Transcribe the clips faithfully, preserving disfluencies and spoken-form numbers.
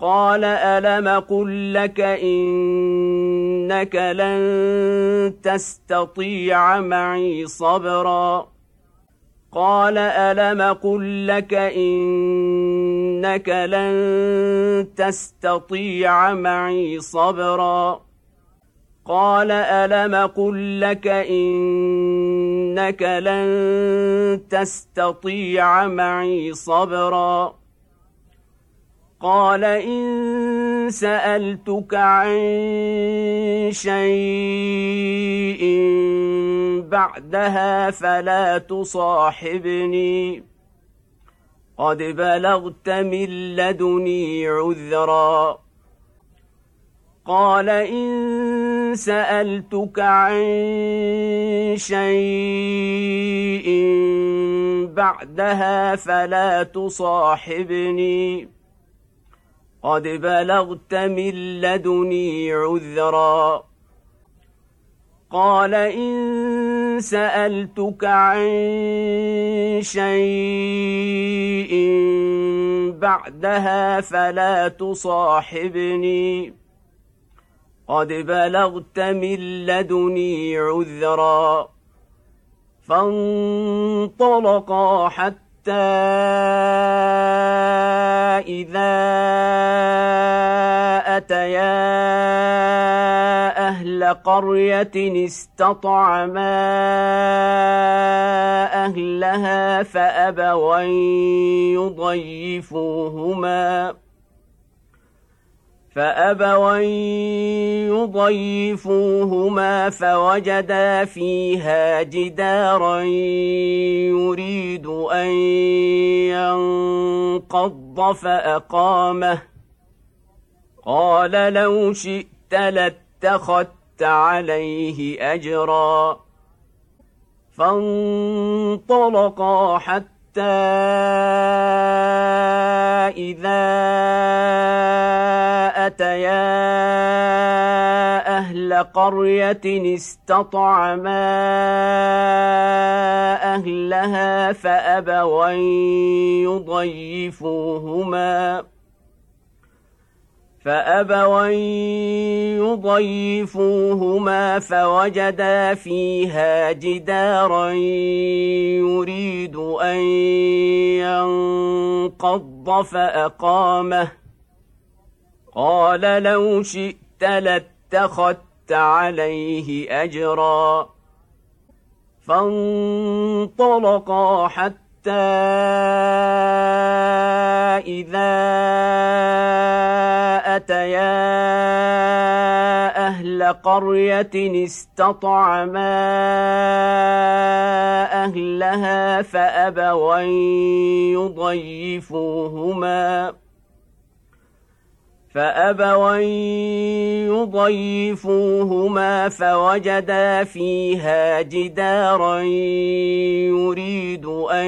قال ألم قل لك إنك لن تستطيع معي صبرا قال ألم قل لك إنك لن تستطيع معي صبرا قال ألم قل لك إنك لن تستطيع معي صبرا قال إن سألتك عن شيء بعدها فلا تصاحبني قد بلغت من لدني عذرا قال إن سألتك عن شيء بعدها فلا تصاحبني قد بلغت من لدني عذرا قال إن سألتك عن شيء بعدها فلا تصاحبني قد بلغت من لدني عذرا فانطلقا حتى إذا أتيا أهل قرية استطعما أهلها فأبوا أن يضيفوهما فأبوا أن يضيفوهما فوجدا فيها جدارا يريد أن ينقض فأقامه قال لو شئت لاتخذت عليه أجرا فانطلقا حتى إذا أتيا أهل قرية استطعما أهلها فأبوا أن يضيفوهما فأبوا أن يضيفوهما فوجدا فيها جدارا يريد أن ينقض فأقامه قال لو شئت لاتخذت عليه أجرا فانطلقا حتى إذا أتيا أهل قرية استطعما أهلها فأبوا أن يضيفوهما فأبوا أن يضيفوهما فوجدا فيها جدارا يريد أن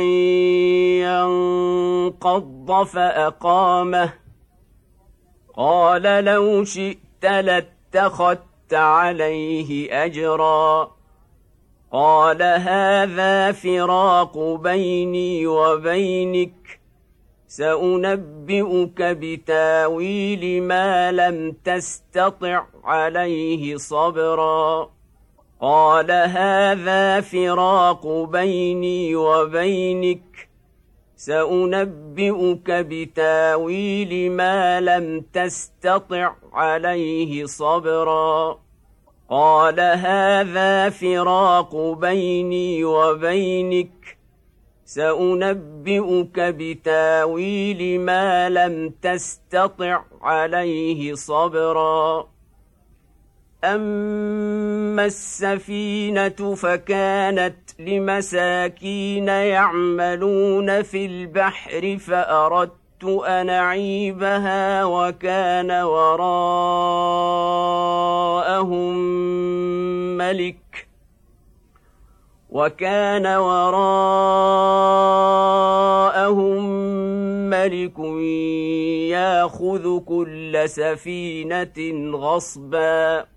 ينقض فأقامه قال لو شئت لاتخذت عليه أجرا قال هذا فراق بيني وبينك سأنبئك بتاويل ما لم تستطع عليه صبرا قال هذا فراق بيني وبينك سأنبئك بتاويل ما لم تستطع عليه صبرا قال هذا فراق بيني وبينك سأنبئك بتاويل ما لم تستطع عليه صبرا أما السفينة فكانت لمساكين يعملون في البحر فأردت أن أعيبها وكان وراءهم ملك وكان وراءهم ملك يأخذ كل سفينة غصبا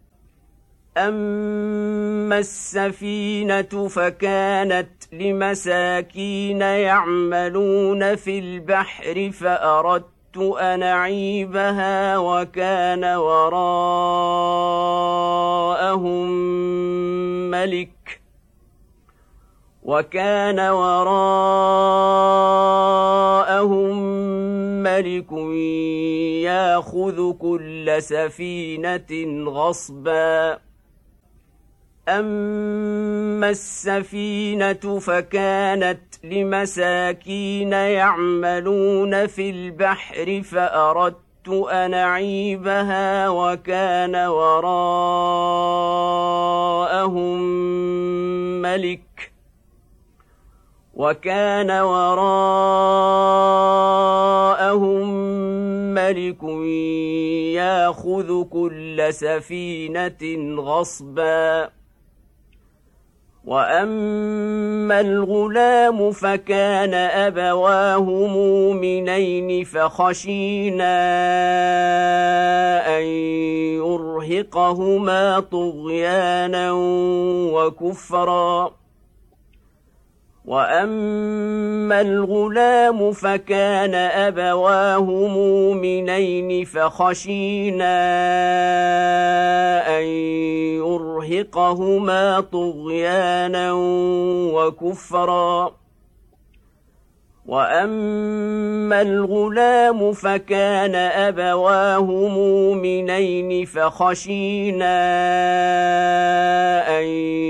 أما السفينة فكانت لمساكين يعملون في البحر فأردت أن أعيبها وكان وراءهم ملك وكان وراءهم ملك يأخذ كل سفينة غصبا أما السفينة فكانت لمساكين يعملون في البحر فأردت أن أعيبها وكان وراءهم ملك وكان وراءهم ملك يأخذ كل سفينة غصبا وأما الغلام فكان أبواه مؤمنين فخشينا أن يرهقهما طغيانا وكفرا وأما الغلام فكان أبواه مؤمنين فخشينا أن يرهقهما طغيانا وكفرا وأما الغلام فكان أبواه مؤمنين فخشينا أن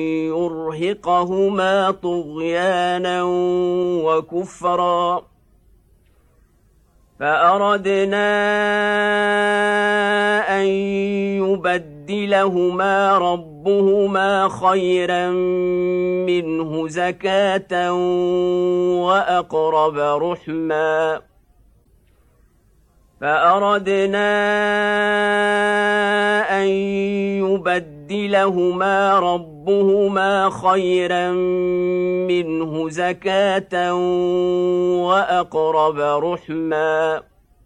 يرهقهما طغيانا وكفرا فأردنا أن يبدلهما ربهما خيرا منه زكاة وأقرب رحما فأردنا أن يبدلهما ربهما خيرا منه زكاة وأقرب رحما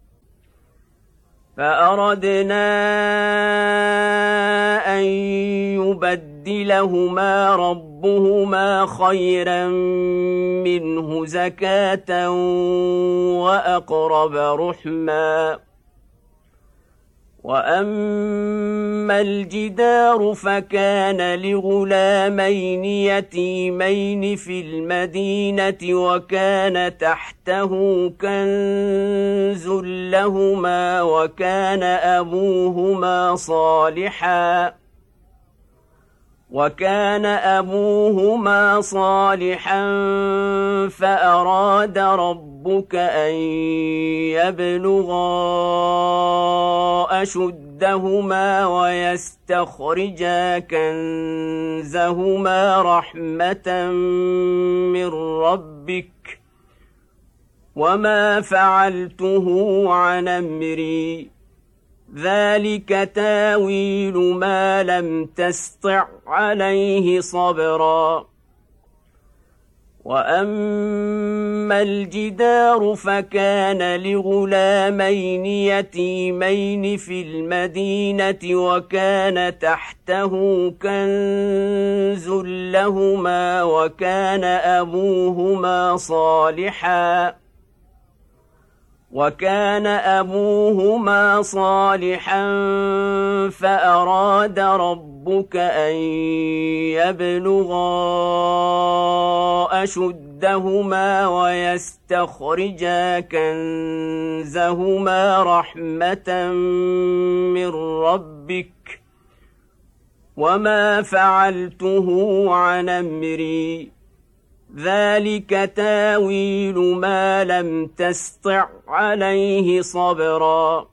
فأردنا أن يبدلهما ربهما خيرا منه زكاة وأقرب رحما وأما الجدار فكان لغلامين يتيمين في المدينة وكان تحته كنز لهما وكان أبوهما صالحا وكان أبوهما صالحا فأراد ربك أن يبلغا أشدهما ويستخرجا كنزهما رحمة من ربك وما فعلته عن أمري ذلك تاويل ما لم تسطع عليه صبرا وأما الجدار فكان لغلامين يتيمين في المدينة وكان تحته كنز لهما وكان أبوهما صالحا وكان أبوهما صالحا فأراد ربك أن يبلغا أشدهما ويستخرجا كنزهما رحمة من ربك وما فعلته عن أمري ذلك تاويل ما لم تسطع عليه صبرا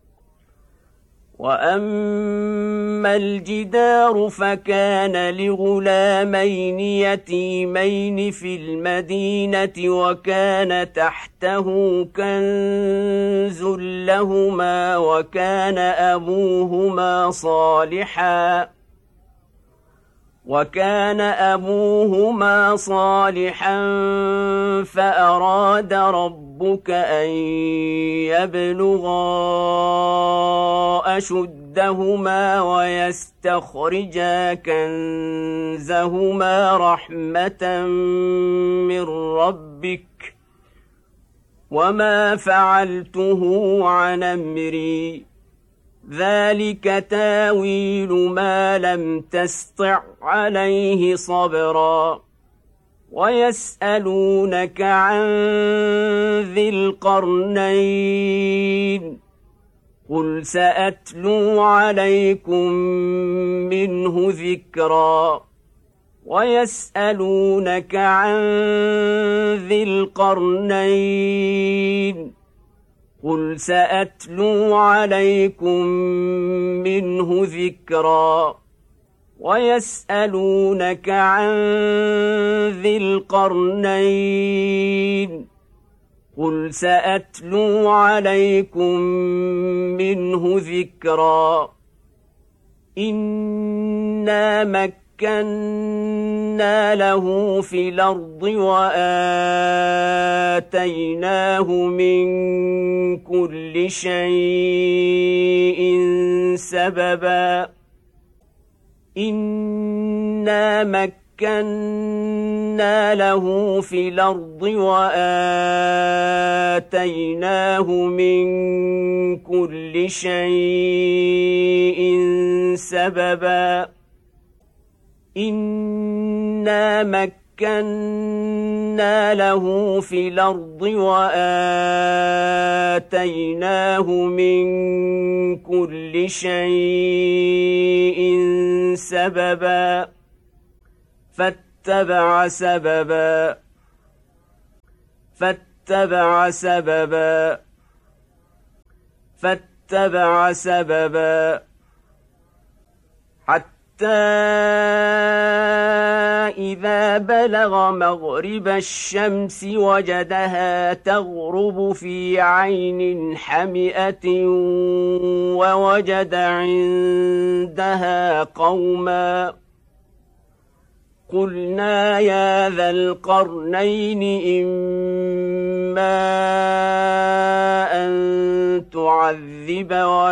وأما الجدار فكان لغلامين يتيمين في المدينة وكان تحته كنز لهما وكان أبوهما صالحا وكان أبوهما صالحا فأراد ربك أن يبلغا أشدهما ويستخرجا كنزهما رحمة من ربك وما فعلته عن أمري ذلك تاويل ما لم تسطع عليه صبرا ويسألونك عن ذي القرنين قل سأتلو عليكم منه ذكرا ويسألونك عن ذي القرنين قل سأتلو عليكم منه ذكرا ويسألونك عن ذي القرنين قل سأتلو عليكم منه ذكرا إنا مكنا له في الأرض وآتيناه من كل شيء سببا إنا مكنا له في الأرض وآتيناه من كل شيء سببا إنا مكنا له في الأرض وآتيناه من كل شيء سببا فاتبع سببا فاتبع سببا فاتبع سببا حتى إذا بلغ مغرب الشمس وجدها تغرب في عين حمئة ووجد عندها قوما قلنا يا ذا القرنين إما أن تعذب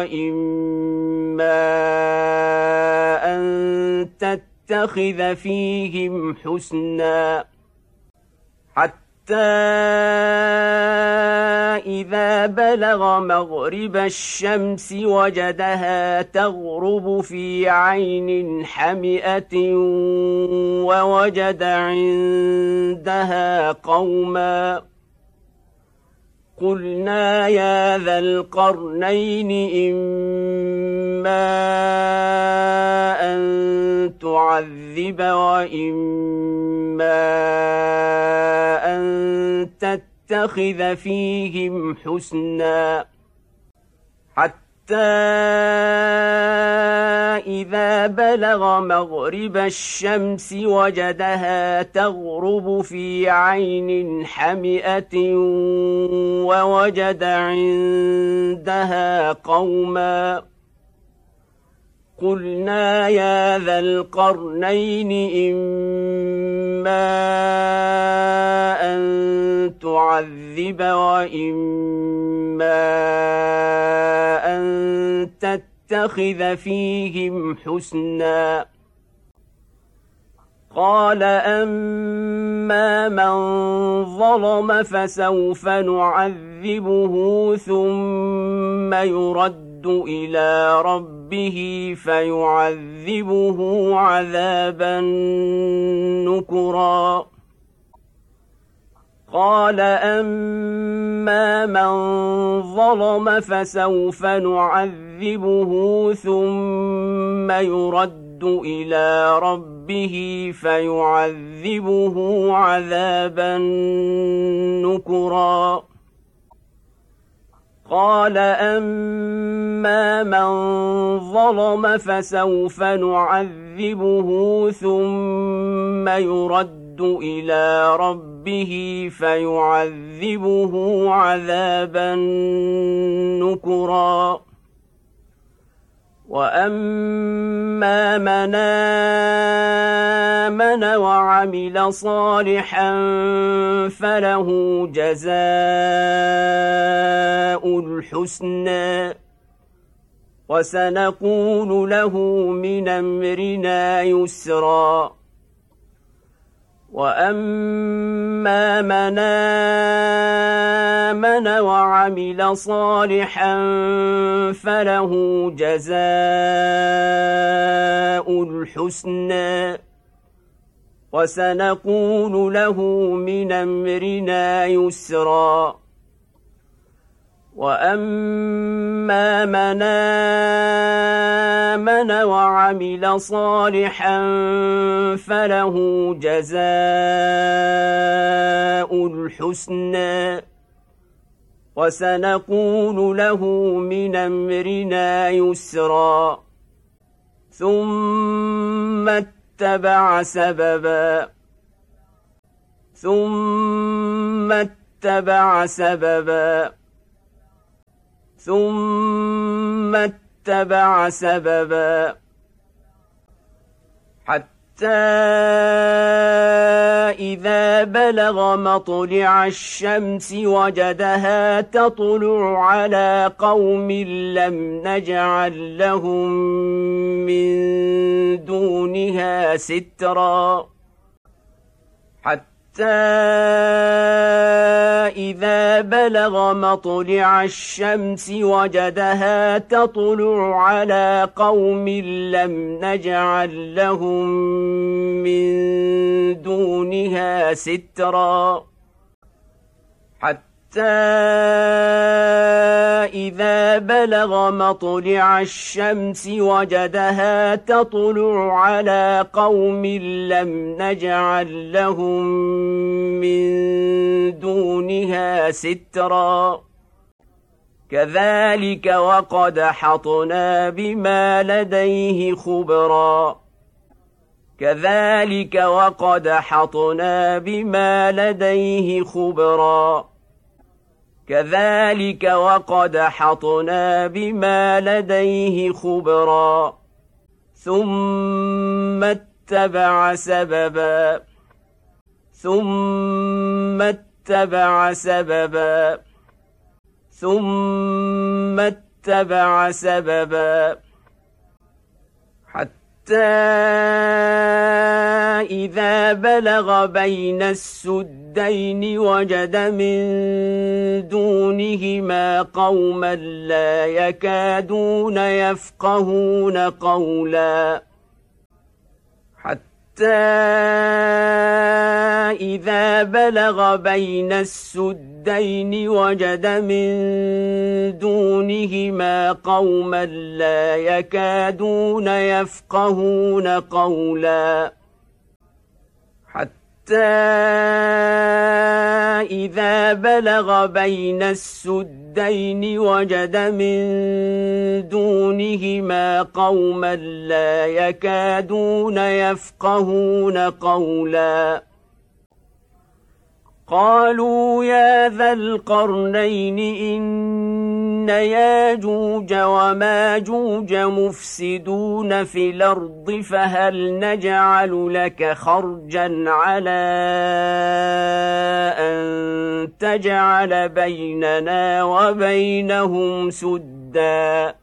وإما أن تتخذ فيهم حسنا حتى إذا بلغ مغرب الشمس وجدها تغرب في عين حمئة ووجد عندها قوما قلنا يا ذا القرنين إما أن تعذب وإما أن تتخذ فيهم حسنا حتى إذا بلغ مغرب الشمس وجدها تغرب في عين حمئة ووجد عندها قوما قلنا يا ذا القرنين إما أن تعذب وإما أن تتخذ فيهم حسنا قال أما من ظلم فسوف نعذبه ثم يرد إلى ربه فيعذبه عذابا نكرا قال أما من ظلم فسوف نعذبه ثم يرد إلى ربه فيعذبه عذابا نكرا قال أما من ظلم فسوف نعذبه ثم يرد إلى ربه فيعذبه عذابا نكرا وأما من آمن وعمل صالحا فله جزاء الحسنى وسنقول له من أمرنا يسرا وأما من آمن وعمل صالحا فله جزاء الحسنى وسنقول له من أمرنا يسرا وأما من آمن وعمل صالحا فله جزاء الحسنى وسنقول له من أمرنا يسرا ثم اتبع سببا ثم اتبع سببا ثم اتبع سببا حتى إذا بلغ مطلع الشمس وجدها تطلع على قوم لم نجعل لهم من دونها سترا حتى إذا بلغ مطلع الشمس وجدها تطلع على قوم لم نجعل لهم من دونها سترا حتى إذا بلغ مطلع الشمس وجدها تطلع على قوم لم نجعل لهم من دونها سترا كذلك وقد أحطنا بما لديه خبرا كذلك وقد أحطنا بما لديه خبرا كذلك وقد أحطنا بما لديه خبرا ثم اتبع سببا ثم اتبع سببا ثم اتبع سببا حتى إذا بلغ بين السدين وجد من دونهما قوما لا يكادون يفقهون قولا حتى إذا بلغ بين السدين وجد من دونهما قوما لا يكادون يفقهون قولا حتى إذا بلغ بين السدين وجد من دونهما قوما لا يكادون يفقهون قولا قالوا يا ذا القرنين إن ياجوج وماجوج مفسدون في الأرض فهل نجعل لك خرجا على أن تجعل بيننا وبينهم سدا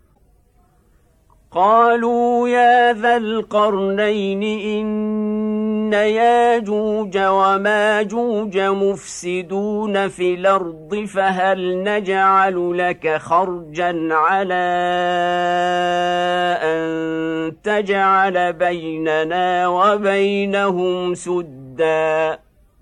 قالوا يا ذا القرنين إن ياجوج وماجوج مفسدون في الأرض فهل نجعل لك خرجا على أن تجعل بيننا وبينهم سدا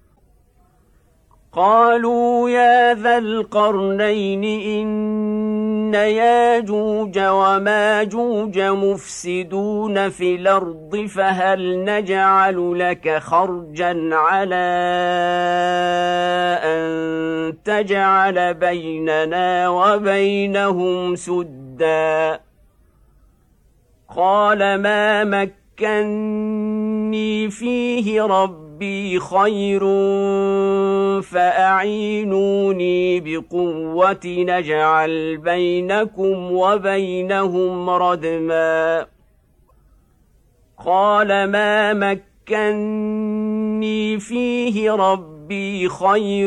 قالوا يا ذا القرنين إن ياجوج وماجوج مفسدون في الأرض فهل نجعل لك خرجا على أن تجعل بيننا وبينهم سدا قال ما مكني فيه ربي خير فأعينوني بقوة نجعل بينكم وبينهم ردما قال ما مكني فيه ربي خير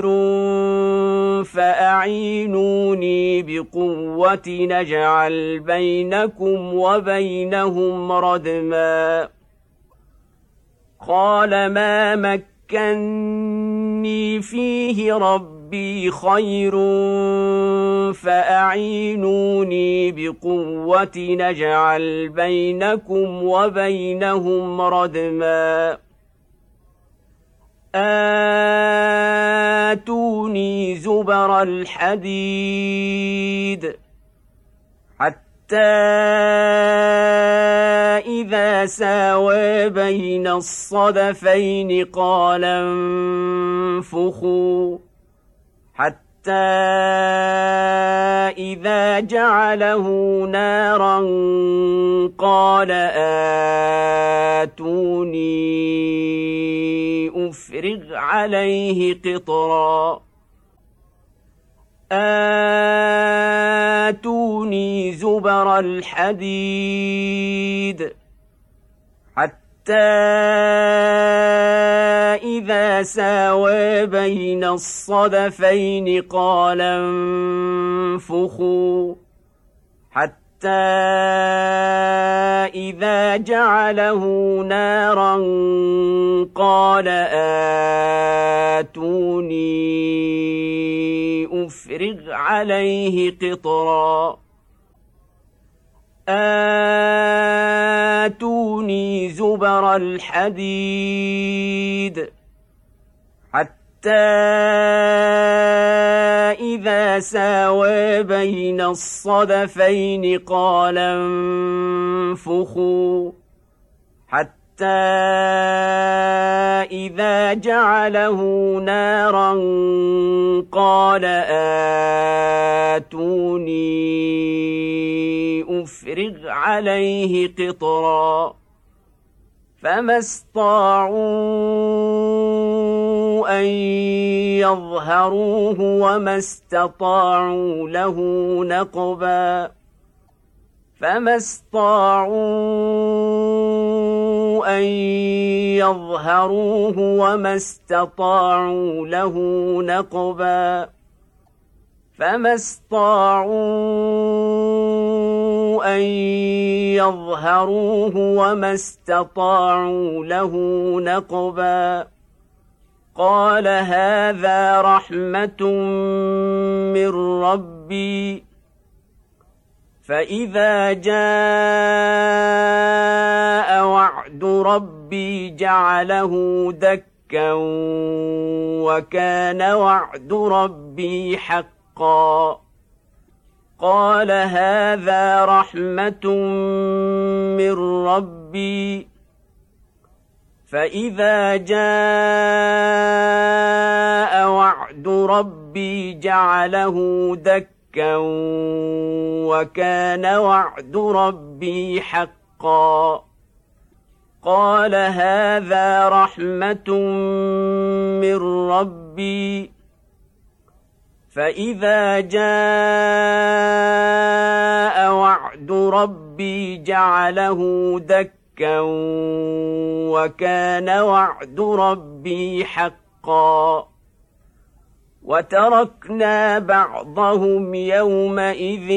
فأعينوني بقوة نجعل بينكم وبينهم ردما قال ما مكني مكني فيه ربي خير فأعينوني بقوة نجعل بينكم وبينهم ردما آتوني زبر الحديد حتى إذا ساوى بين الصدفين قال انفخوا حتى إذا جعله نارا قال آتوني أفرغ عليه قطرا آتوني زبر الحديد حتى إذا ساوى بين الصدفين قال انفخوا حتى إذا جعله نارا قال آتوني أفرغ عليه قطرا آتوني زبر الحديد حتى إذا ساوى بين الصدفين قال انفخوا حتى إذا جعله نارا قال آتوني أفرغ عليه قطرا فما استطاعوا أن يظهروه وما استطاعوا له نقبا فما استطاعوا أن يظهروه وما استطاعوا له نقبا فما استطاعوا أن يظهروه وما استطاعوا له نقبا قال هذا رحمة من ربي فإذا جاء وعد ربي جعله دكا وكان وعد ربي حقا قال هذا رحمة من ربي فإذا جاء وعد ربي جعله دكا وكان وعد ربي حقا قال هذا رحمة من ربي فإذا جاء وعد ربي جعله دكا وكان وعد ربي حقا وتركنا بعضهم يومئذ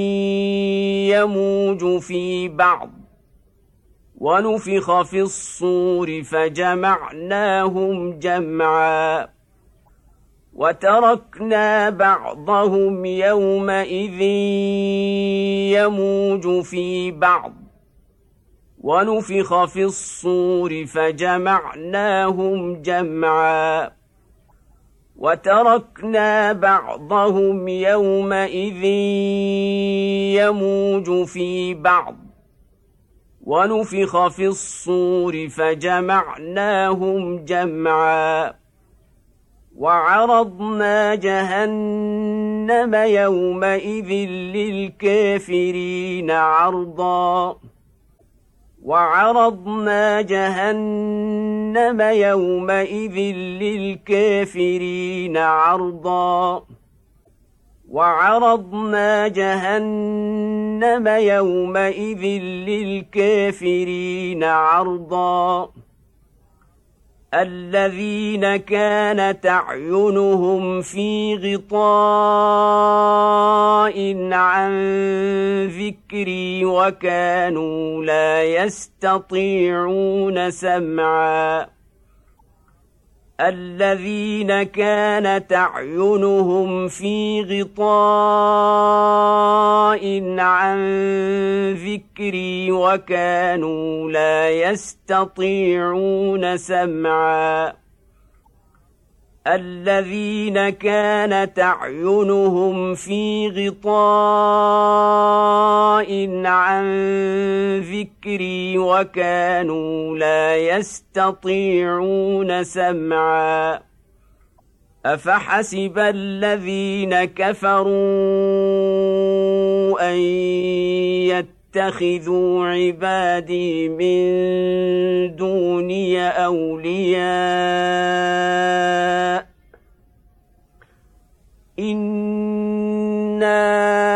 يموج في بعض ونفخ في الصور فجمعناهم جمعا وتركنا بعضهم يومئذ يموج في بعض ونفخ في الصور فجمعناهم جمعا وتركنا بعضهم يومئذ يموج في بعض ونفخ في الصور فجمعناهم جمعا وعرضنا جهنم يومئذ للكافرين عرضا وعرضنا جهنم يومئذ للكافرين عرضا وعرضنا جهنم يومئذ للكافرين عرضا الذين كانت أعينهم في غطاء عن ذكري وكانوا لا يستطيعون سمعا الذين كانت أعينهم في غطاء عن ذكري وكانوا لا يستطيعون سمعا الذين كانت أعينهم في غطاء عن ذكري وكانوا لا يستطيعون سمعا أفحسب الذين كفروا أن يتخذوا عبادي من دوني أولياء إنا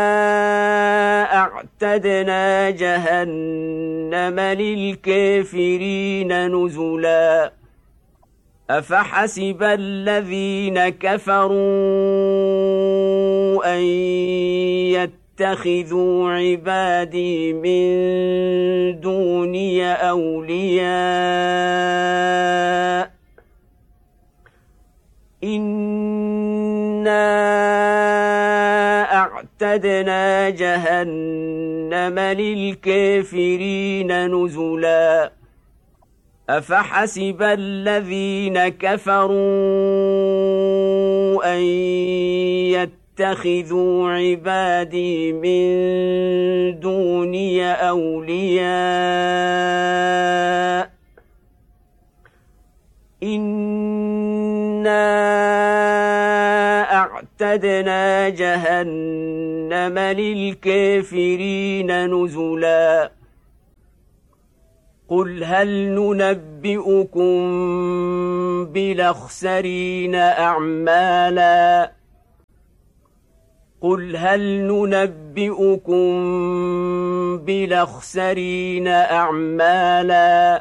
أعتدنا جهنم للكافرين نزلا أفحسب الذين كفروا أن يتخذوا عبادي من دوني أولياء إنا أعتدنا جهنم للكافرين نزلا أفحسب الذين كفروا أن يتخذوا عبادي من دوني أولياء إنا أعتدنا جهنم للكافرين نزلا قل هل ننبئكم بالأخسرين أعمالا قل هل ننبئكم بالأخسرين أعمالا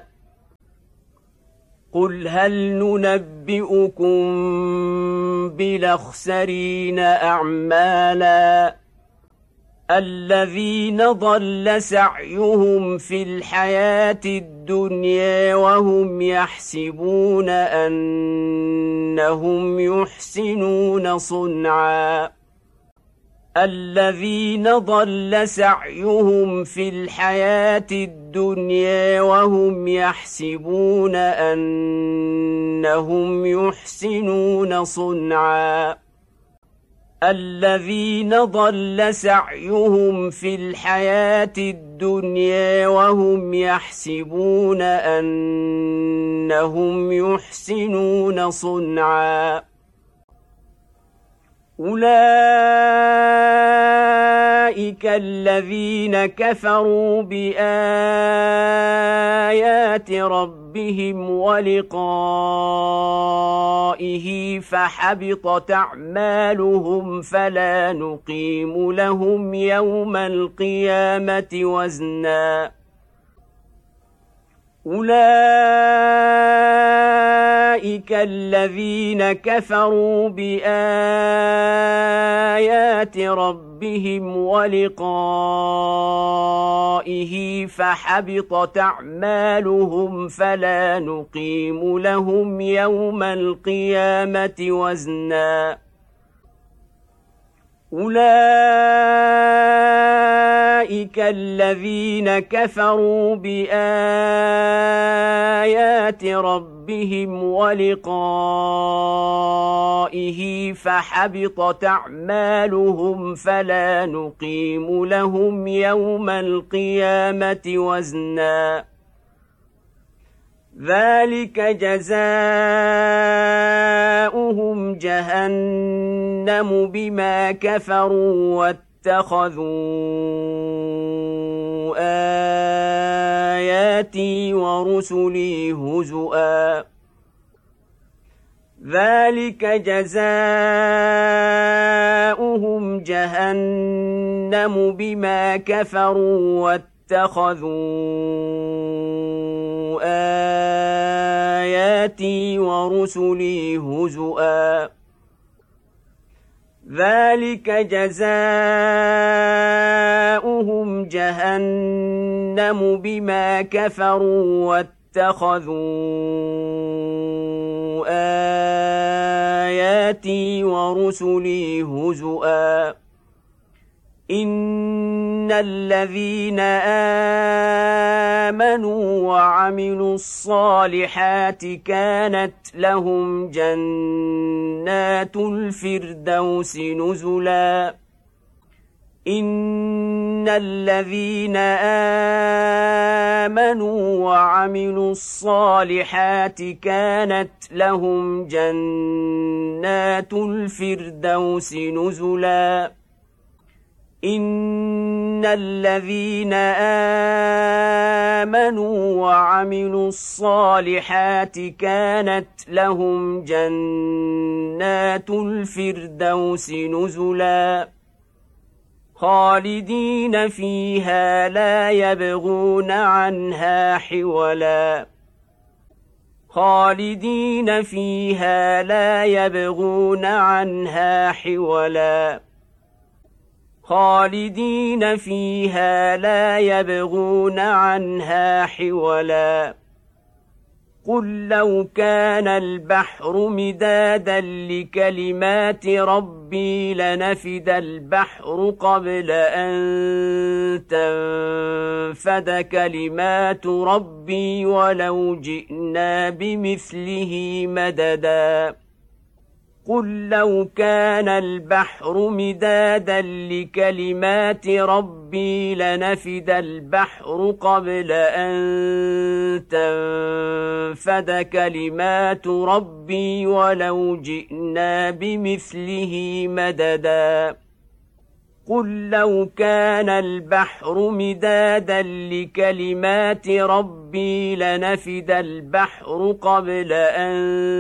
قل هل ننبئكم بالأخسرين أعمالا الذين ضل سعيهم في الحياة الدنيا وهم يحسبون أنهم يحسنون صنعا الذين ضل سعيهم في الحياة الدنيا وهم يحسبون أنهم يحسنون صنعا الذين ضل سعيهم في الحياة الدنيا وهم يحسبون أنهم يحسنون صنعا أولئك الذين كفروا بآيات ربهم ولقائه فحبطت أعمالهم فلا نقيم لهم يوم القيامة وزنا أولئك الذين كفروا بآيات ربهم ولقائه فحبطت أعمالهم فلا نقيم لهم يوم القيامة وزنا أولئك الذين كفروا بآيات ربهم ولقائه فحبطت أعمالهم فلا نقيم لهم يوم القيامة وزنا ذلك جزاؤهم جهنم بما كفروا واتخذوا آياتي ورسلي هزؤا ذلك جزاؤهم جهنم بما كفروا واتخذوا آياتي ورسلي هزؤا ذلك جزاؤهم جهنم بما كفروا اتخذوا آياتي ورسلي هزؤا إن الذين آمنوا وعملوا الصالحات كانت لهم جنات الفردوس نزلا إن الذين آمنوا وعملوا الصالحات كانت لهم جنات الفردوس نزلا إن الذين آمنوا وعملوا الصالحات كانت لهم جنات الفردوس نزلا خالدين فيها لا يبغون عنها حولا خالدين فيها لا يبغون عنها حولا خالدين فيها لا يبغون عنها حولا قل لو كان البحر مدادا لكلمات ربي لنفد البحر قبل أن تنفد كلمات ربي ولو جئنا بمثله مددا قل لو كان البحر مدادا لكلمات ربي لنفد البحر قبل أن تنفد كلمات ربي ولو جئنا بمثله مددا قل لو كان البحر مدادا لكلمات ربي لنفد البحر قبل أن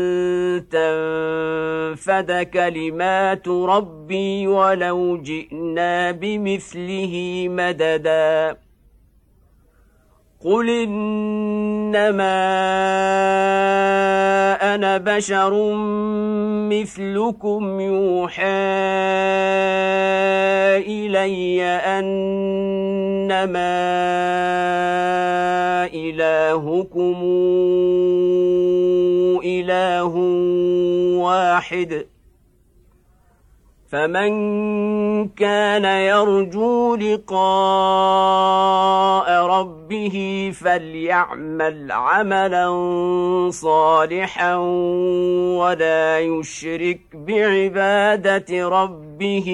تنفد كلمات ربي ولو جئنا بمثله مددا قل إنما أنا بشر مثلكم يوحى إلي أنما إلهكم إله واحد فمن كان يرجو لقاء ربه فليعمل عملا صالحا ولا يشرك بعبادة ربه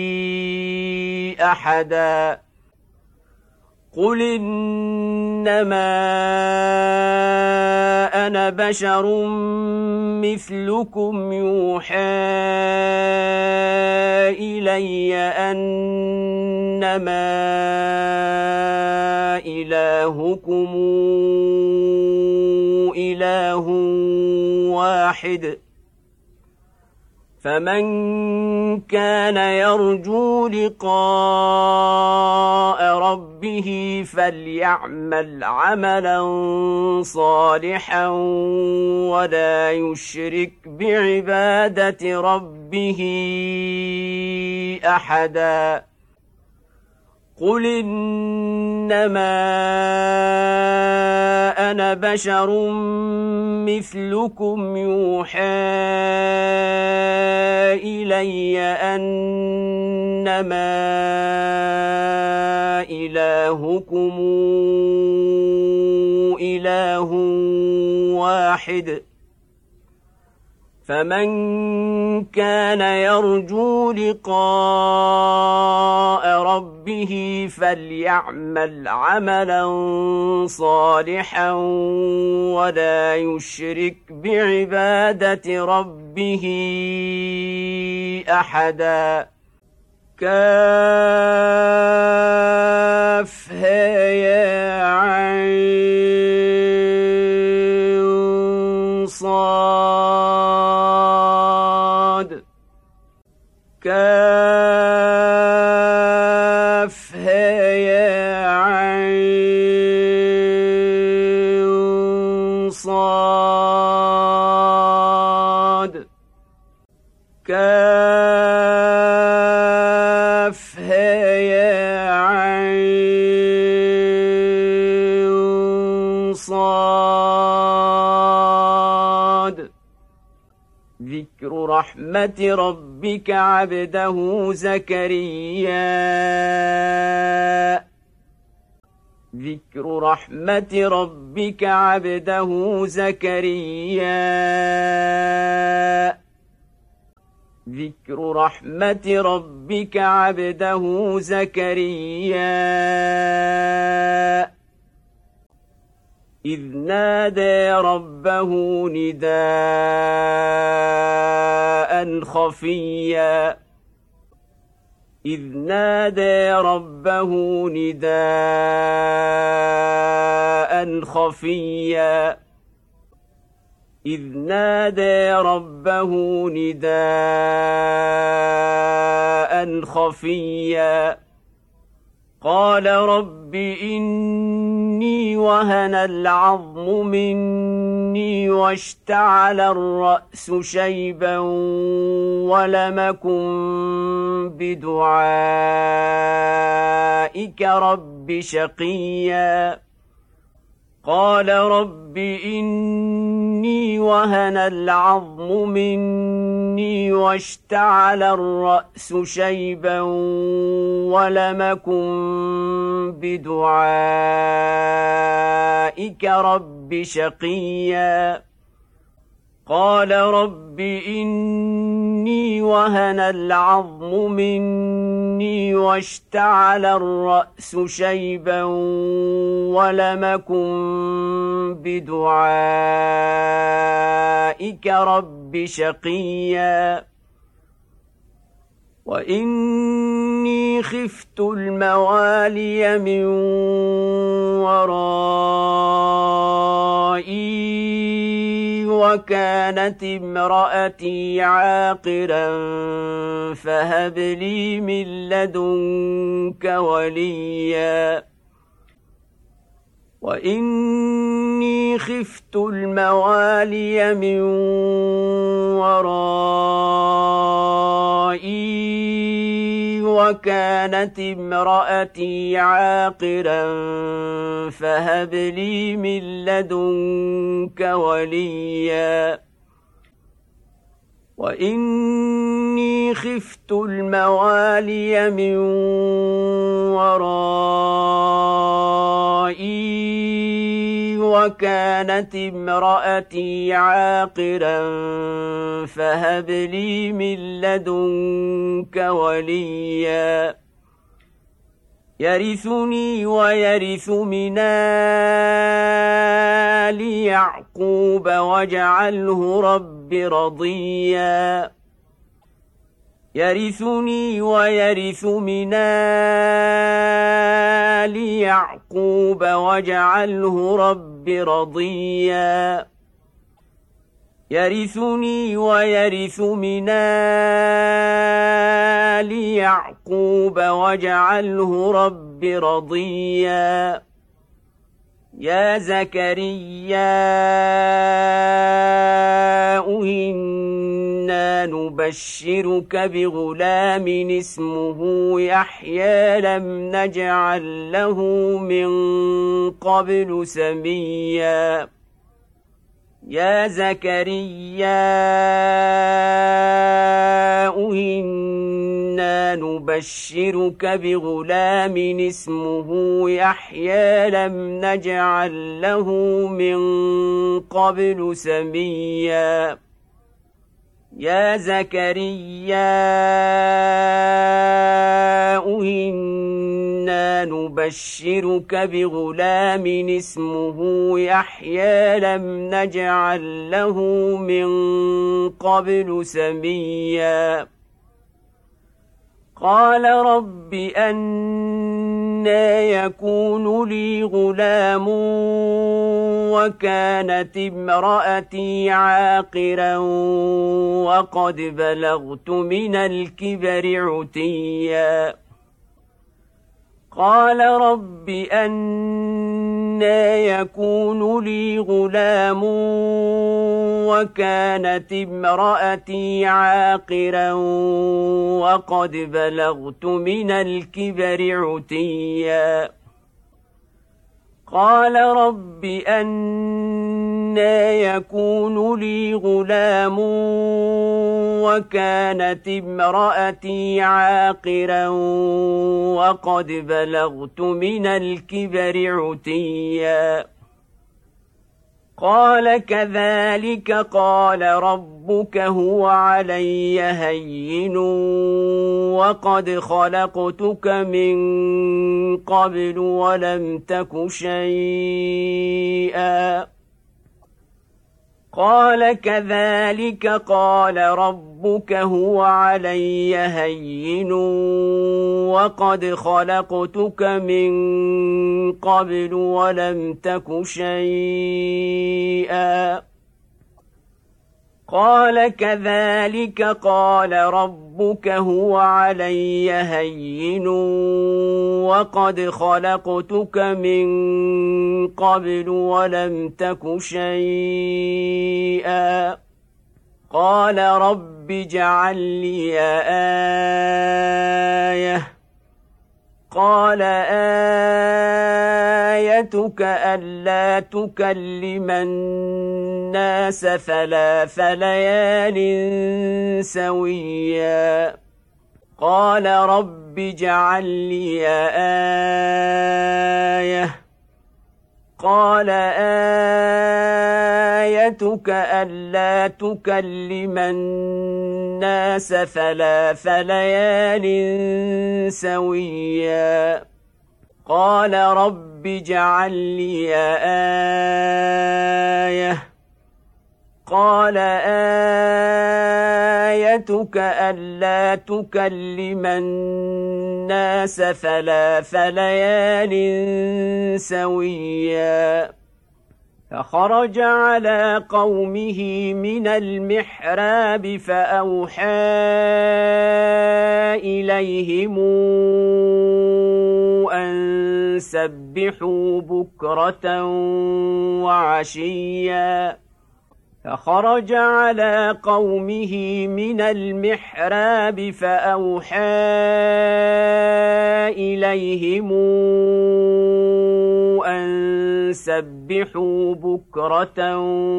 أحدا قل إنما أنا بشر مثلكم يوحى إلي أنما إلهكم إله واحد فمن كان يرجو لقاء ربه فليعمل عملا صالحا ولا يشرك بعبادة ربه أحدا قل إنما أنا بشر مثلكم يوحى إلي أنما إلهكم إله واحد فمن كان يرجو لقاء ربه فليعمل عملا صالحا ولا يشرك بعبادة ربه أحدا كافها يا عين صاد كافها يا عين صاد كافها يا عين صاد رحمة ربك عبده زكريا ذكر رحمة ربك عبده زكريا ذكر رحمة ربك عبده زكريا إذ نادى ربه نداء خفيا إذ نادى ربه نداء خفيا إذ نادى ربه نداء خفيا قال رب إني وهن العظم مني واشتعل الرأس شيبا ولم أكن بدعائك رب شقيا قال رب إني وهن العظم مني واشتعل الرأس شيبا ولم أكن بدعائك رب شقيا قال رب إني وهن العظم مني واشتعل الرأس شيبا ولم أكن بدعائك رب شقيا وإني خفت الموالي من ورائي وكانت امرأتي عاقرا فهب لي من لدنك وليا وإني خفت الموالي من ورائي وكانت امرأتي عاقرا فهب لي من لدنك وليا وإني خفت الموالي من ورائي وكانت امرأتي عاقرا فهب لي من لدنك وليا يرثني ويرث من آل يعقوب واجعله رب رضيا يرثني ويرث من آل يعقوب واجعله رب رضيا يرثني ويرث من آل يعقوب واجعله رب رضيا يا زكريا إنا نبشرك بغلام اسمه يحيى لم نجعل له من قبل سميا يا زكريا إنا نبشرك بغلام اسمه يحيى لم نجعل له من قبل سميا يا زكريا إنا نبشرك بغلام اسمه يحيى لم نجعل له من قبل سميا قال رب أنى يكون لي غلام وكانت امرأتي عاقرا وقد بلغت من الكبر عتيا قال رب أنى يكون لي غلام وكانت امرأتي عاقرا وقد بلغت من الكبر عتيا قال رب أنى يكون لي غلام وكانت امرأتي عاقرا وقد بلغت من الكبر عتيا قال كذلك قال ربك هو علي هين وقد خلقتك من قبل ولم تك شيئا قال كذلك قال ربك هو علي هين وقد خلقتك من قبل ولم تك شيئا قال كذلك قال ربك هو علي هين وقد خلقتك من قبل ولم تك شيئا قال رب اجعل لي آية قال آيتك ألا تكلم الناس ثلاث ليال سويا قال رب اجعل لي آية قال آيتك ألا تكلم الناس ثلاث ليال سويا قال رب اجعل لي آية قال آيتك ألا تكلم الناس ثلاث ليال سويا فخرج على قومه من المحراب فأوحى إليهم أن سبحوا بكرة وعشيا فخرج على قومه من المحراب فأوحى إليهم أن سبحوا بكرة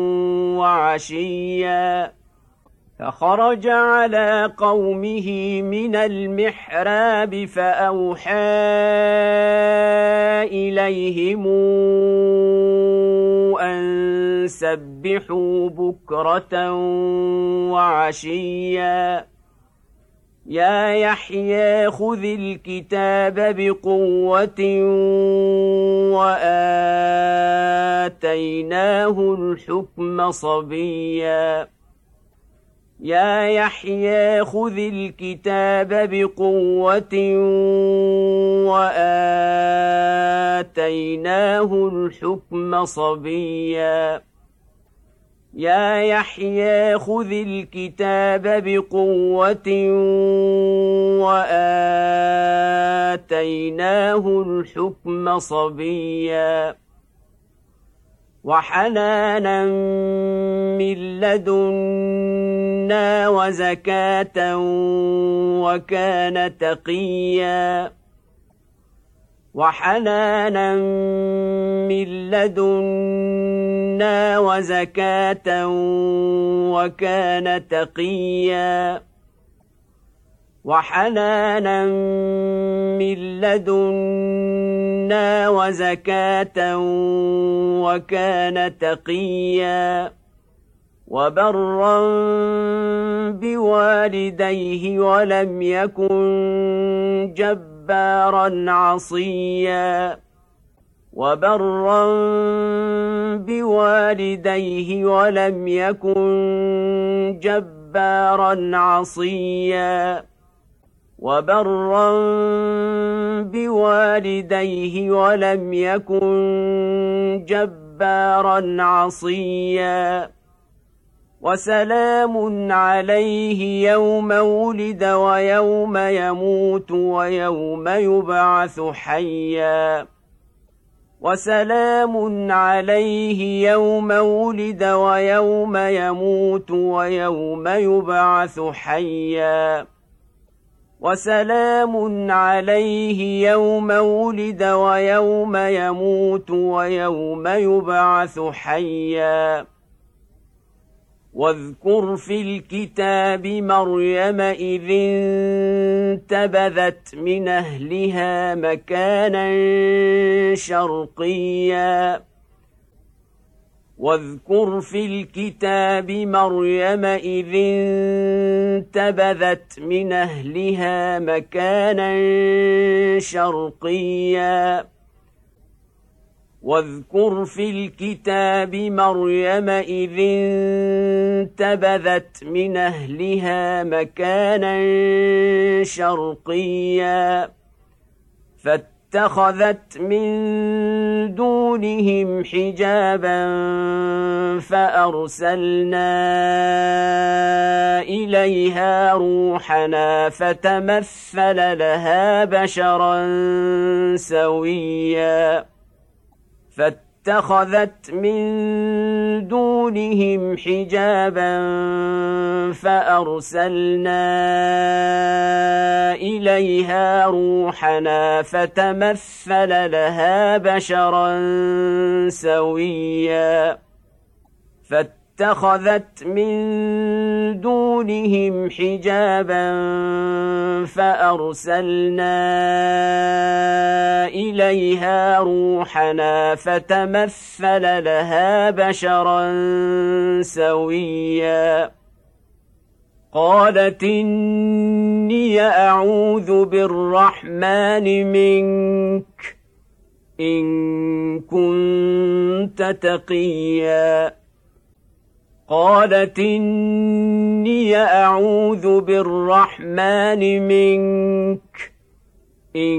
وعشيا فخرج على قومه من المحراب فأوحى إليهم أن سبحوا بكرة وعشيا يا يحيى خذ الكتاب بقوة وآتيناه الحكم صبيا يا يحيى خذ الكتاب بقوة وآتيناه الحكم صبيا يا يحيى خذ الكتاب بقوة وآتيناه الحكم صبيا وحنانا من لدنا وزكاة وكان تقيا وحنانا من لدنا وزكاة وكان تقيا وحنانا من لدنا وزكاة وكان تقيا وبرا بوالديه ولم يكن جبارا عصيا وبرا بوالديه ولم يكن جبارا عصيا وبرا بوالديه ولم يكن جبارا عصيا وسلام عليه يوم ولد ويوم يموت ويوم يبعث حيا وسلام عليه يوم ولد ويوم يموت ويوم يبعث حيا وسلام عليه يوم ولد ويوم يموت ويوم يبعث حيا واذكر في الكتاب مريم إذ انتبذت من أهلها مكانا شرقيا واذكر في الكتاب مريم إذ انتبذت من أهلها مكانا شرقيا واذكر في الكتاب مريم إذ انتبذت من أهلها مكانا شرقيا فاتخذت من دونهم حجابا فأرسلنا إليها روحنا فتمثل لها بشرا سويا فاتخذت من دونهم حجابا فأرسلنا إليها روحنا فتمثل لها بشرا سويا فاتخذت من دونهم حجابا فأرسلنا إليها روحنا فتمثل لها بشرا سويا قالت إني أعوذ بالرحمن منك إن كنت تقيا قالت إني أعوذ بالرحمن منك إن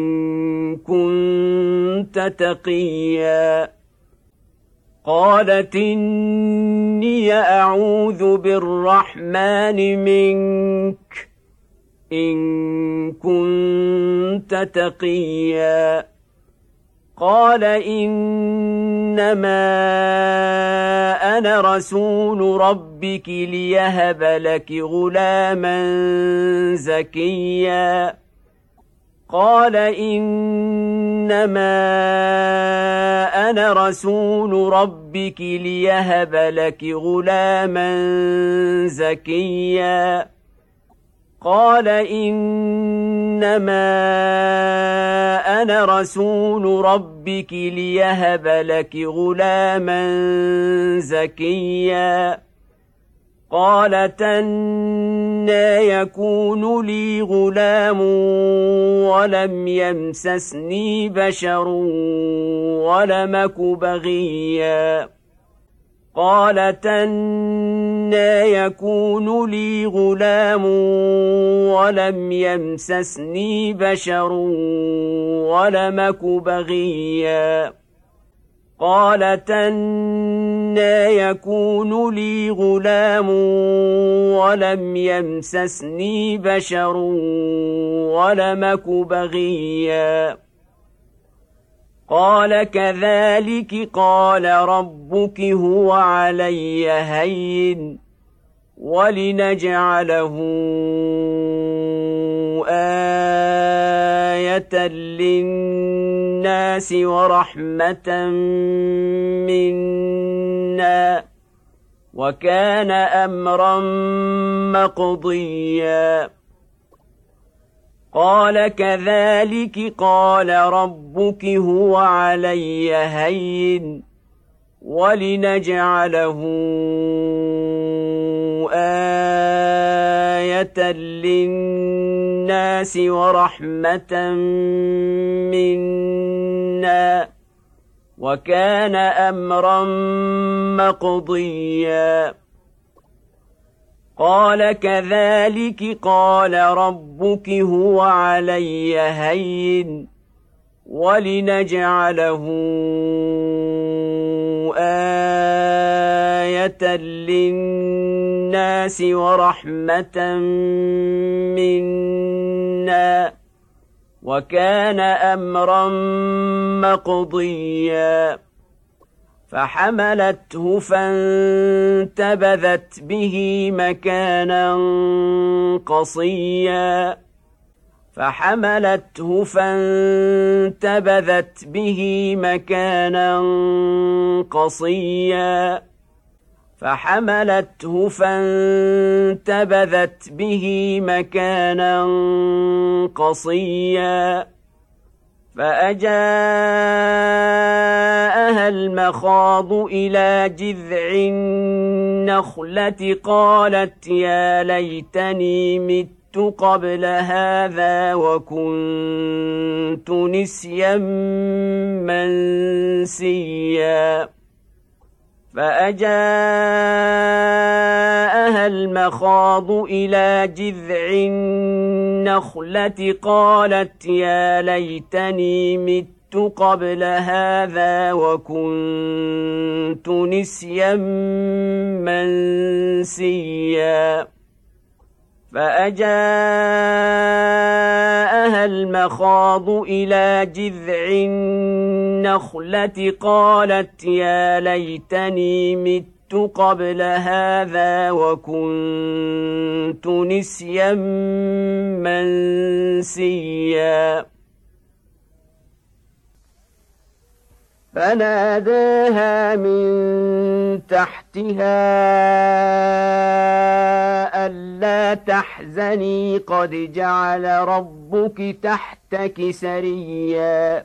كنت تقيا قالت إني أعوذ بالرحمن منك إن كنت تقيا قال إنما أنا رسول ربك ليهب لك غلاما زكيا قال إنما أنا رسول ربك ليهب لك غلاما زكيا قال إنما أنا رسول ربك ليهب لك غلاما زكيا قالت أنى يكون لي غلام ولم يمسسني بشر ولم أك بغيا قالت أنى يكون لي غلام ولم يمسسني بشر ولم أك بغيا قالت أنى يكون لي غلام ولم يمسسني بشر ولم أك بغيا قال كذلك قال ربك هو علي هين ولنجعله آية للناس ورحمة منا وكان أمرا مقضيا قال كذلك قال ربك هو علي هين ولنجعله آية للناس ورحمة منا وكان أمرا مقضيا قال كذلك قال ربك هو علي هين ولنجعله آية للناس ورحمة منا وكان أمرا مقضيا فحملته فانتبذت به مكانا قصيا فحملته فانتبذت به مكانا قصيا فحملته فانتبذت به مكانا قصيا فأجاءها المخاض إلى جذع النخلة قالت يا ليتني مت قبل هذا وكنت نسيا منسيا فأجاءها المخاض إلى جذع النخلة قالت يا ليتني مت قبل هذا وكنت نسيا منسيا فأجاءها المخاض إلى جذع النخلة قالت يا ليتني مت قبل هذا وكنت نسيا منسيا فناداها من تحتها ألا تحزني قد جعل ربك تحتك سريا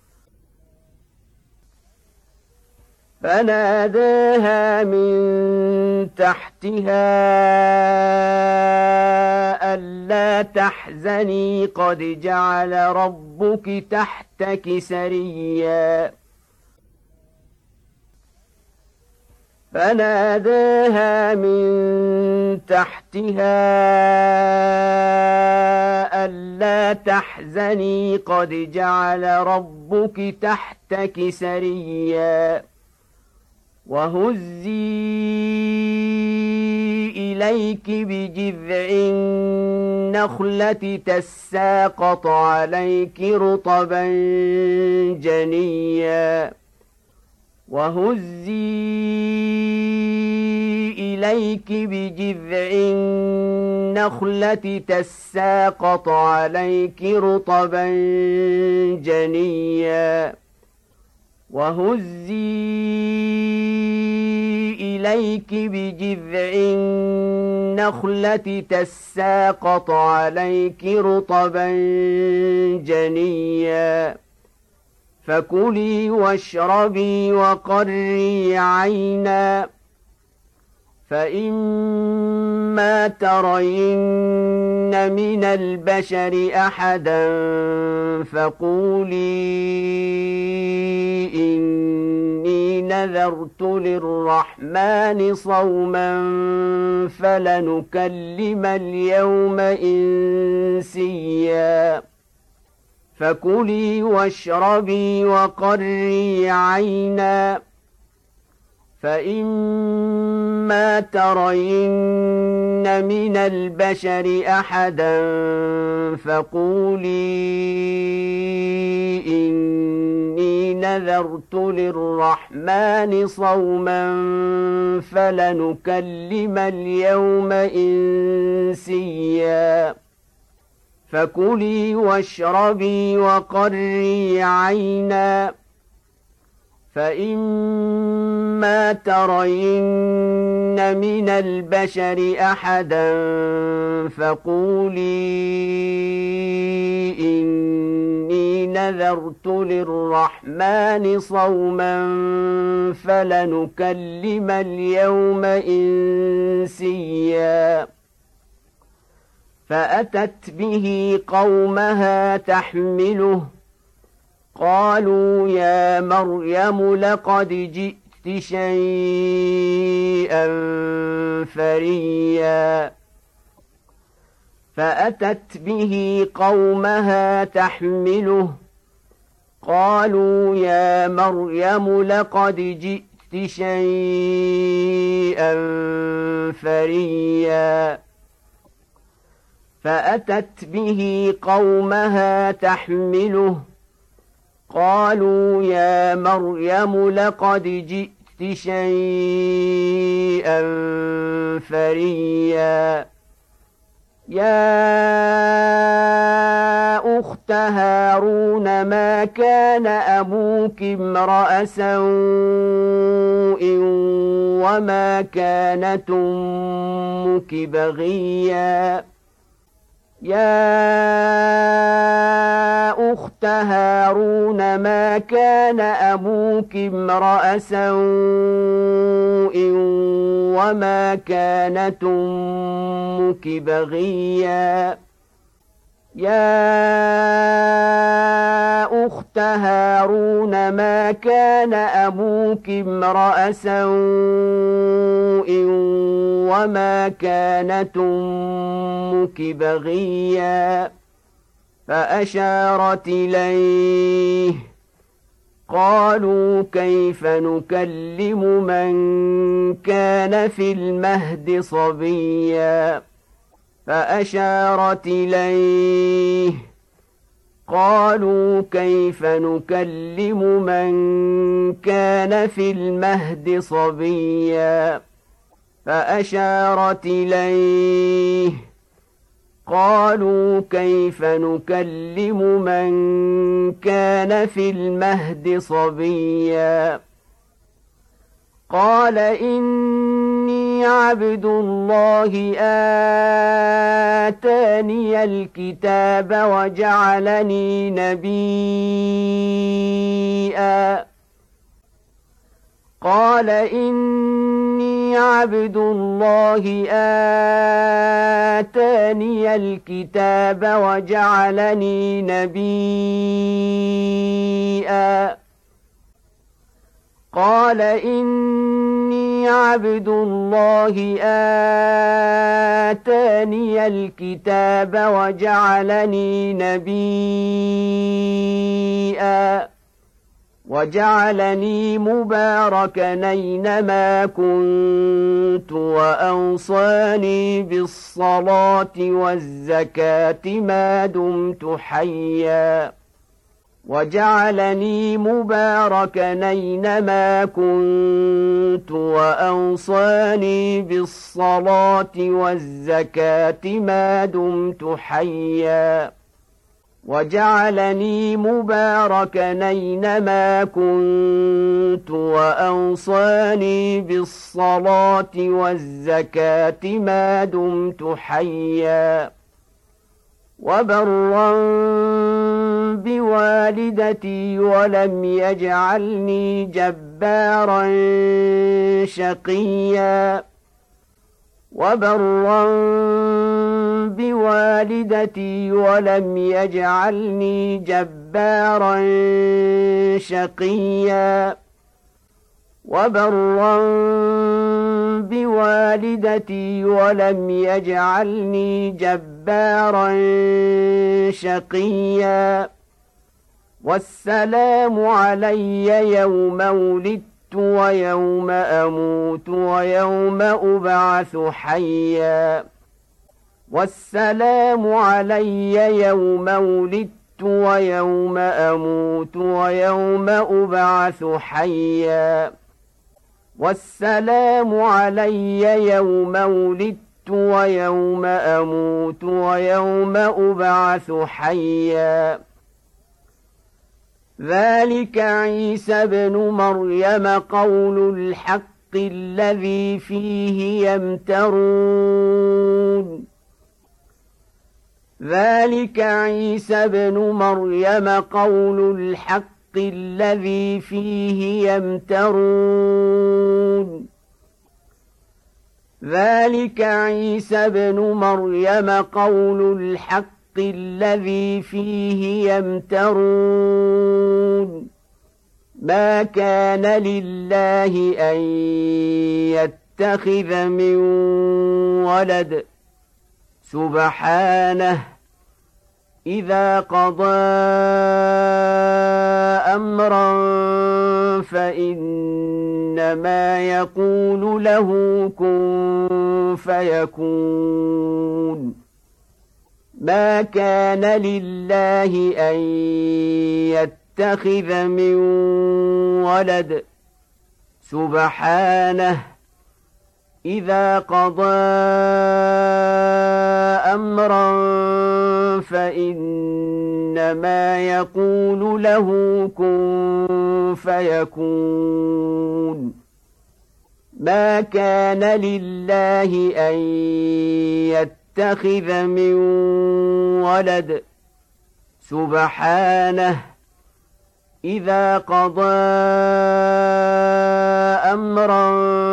فناداها من تحتها ألا تحزني قد جعل ربك تحتك سريا فناداها من تحتها ألا تحزني قد جعل ربك تحتك سريا وهزي إليك بجذع النخلة تساقط عليك رطبا جنيا وهزي إليك بجذع النخلة تساقط عليك رطبا جنيا وهزي إليك بجذع النخلة تساقط عليك رطبا جنيا فكلي واشربي وقري عينا فإما ترين من البشر أحدا فقولي إني نذرت للرحمن صوما فلنكلم اليوم إنسيا فكلي واشربي وقري عينا فإما ترين من البشر أحدا فقولي إني نذرت للرحمن صوما فلنكلم اليوم إنسيا فكلي واشربي وقري عينا فإما ترين من البشر أحدا فقولي إني نذرت للرحمن صوما فلنكلم اليوم إنسيا فأتت به قومها تحمله قالوا يا مريم لقد جئت شيئا فريا فأتت به قومها تحمله قالوا يا مريم لقد جئت شيئا فريا فأتت به قومها تحمله قالوا يا مريم لقد جئت شيئا فريا يا أخت هارون ما كان أبوك امرأ سوء وما كانت أمك بغيا يا أخت هارون ما كان أبوك امرأ سوء وما كانت أمك بغيا يا أخت هارون ما كان أبوك امرأ سوء وما كانت أمك بغيا فأشارت إليه قالوا كيف نكلم من كان في المهد صبيا فأشارت إليه قالوا كيف نكلم من كان في المهد صبيا فأشارت إليه قالوا كيف نكلم من كان في المهد صبيا قال إني عبد الله آتاني الكتاب وجعلني نبيا قال إني عبد الله آتاني الكتاب وجعلني نبيا قال إني عبد الله آتاني الكتاب وجعلني نبيا وجعلني مباركا أينما كنت وأوصاني بالصلاة والزكاة ما دمت حيا وجعلني مباركا أينما كنت وأوصاني بالصلاة والزكاة ما دمت حيا وجعلني مباركا أينما كنت وأوصاني بالصلاة والزكاة ما دمت حيا وبرا بوالدتي ولم يجعلني جبارا شقيا وبرا بوالدتي ولم يجعلني جبارا شقيا وبرا بوالدتي ولم يجعلني جبارا شقيا والسلام علي يوم ولدت ويوم أموت ويوم أبعث حيا والسلام علي يوم ولدت ويوم أموت ويوم أبعث حيا والسلام علي يوم ولدت ويوم أموت ويوم أبعث حيا ذلك عيسى بن مريم قول الحق الذي فيه يمترون ذلك عيسى بن مريم قول الحق الذي فيه يمترون ذلك عيسى بن مريم قول الحق الذي فيه يمترون ما كان لله أن يتخذ من ولد سبحانه إذا قضى أمرا فإنما يقول له كن فيكون ما كان لله أن يتخذ من ولد سبحانه إذا قضى أمرا فإنما يقول له كن فيكون ما كان لله أن يتخذ من ولد سبحانه إذا قضى أمرا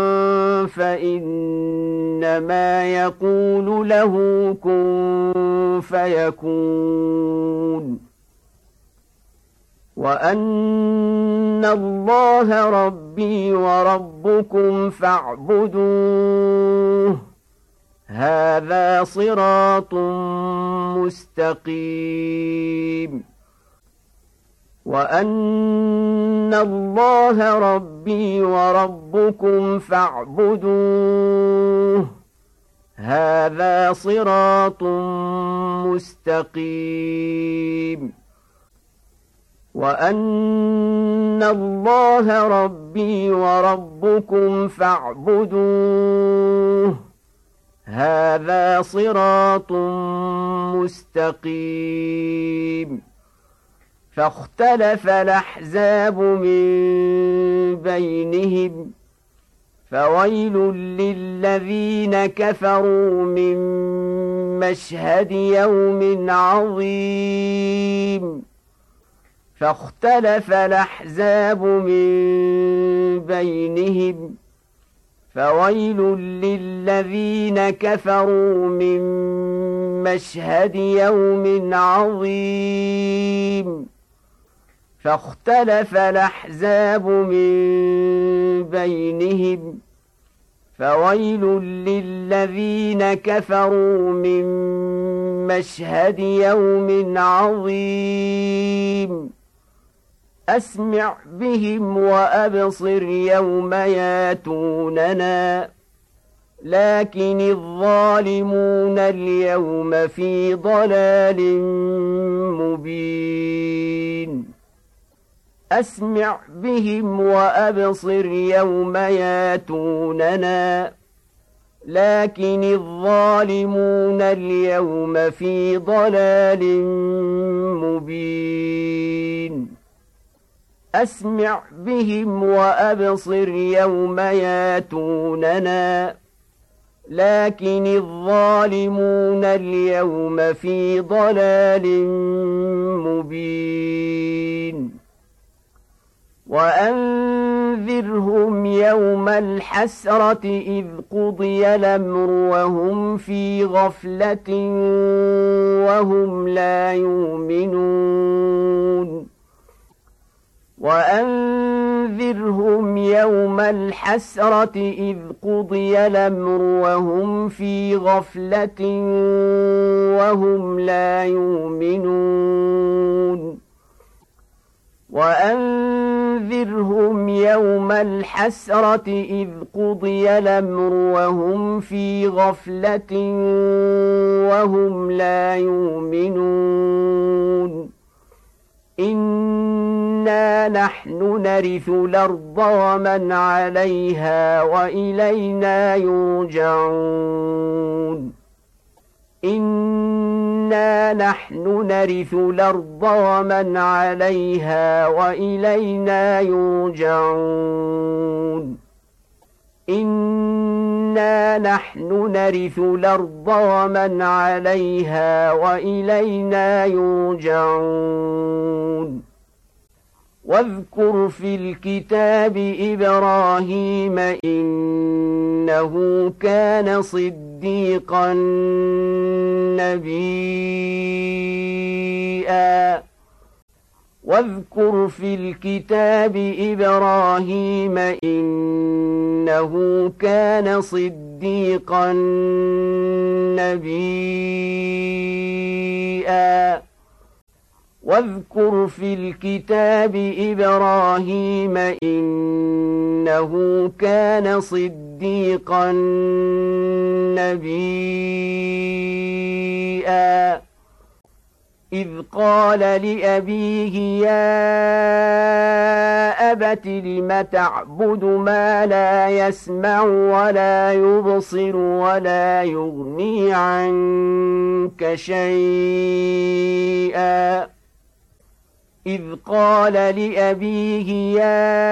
فإنما يقول له كن فيكون وأن الله ربي وربكم فاعبدوه هذا صراط مستقيم وأن الله ربي وربكم فاعبدوه هذا صراط مستقيم وأن الله ربي وربكم فاعبدوه هذا صراط مستقيم فاختلف الأحزاب من بينهم فويل للذين كفروا من مشهد يوم عظيم فاختلف الأحزاب من بينهم فويل للذين كفروا من مشهد يوم عظيم فاختلف الأحزاب من بينهم فويل للذين كفروا من مشهد يوم عظيم أسمع بهم وأبصر يوم ياتوننا لكن الظالمون اليوم في ضلال مبين أسمع بهم وأبصر يوم ياتوننا لكن الظالمون اليوم في ضلال مبين أسمع بهم وأبصر يوم ياتوننا لكن الظالمون اليوم في ضلال مبين وأنذرهم يوم الحسرة إذ قضي الأمر وهم في غفلة وهم لا يؤمنون وأنذرهم يوم الحسرة إذ قضي الأمر وهم في غفلة وهم لا يؤمنون وأنذرهم يوم الحسرة إذ قضي الأمر وهم في غفلة وهم لا يؤمنون إنا نحن نرث الأرض ومن عليها وإلينا يرجعون إنا نحن نرث الأرض ومن عليها وإلينا يرجعون إنا نحن نرث الأرض ومن عليها وإلينا يرجعون واذكر في الكتاب إبراهيم إنه كان صديقا نبيا واذكر في الكتاب إبراهيم إنه كان صديقا نبيا واذكر في الكتاب إبراهيم إنه كان صديقا نبيا إذ قال لأبيه يا أبت لم تعبد ما لا يسمع ولا يبصر ولا يغني عنك شيئا إذ قال لأبيه يا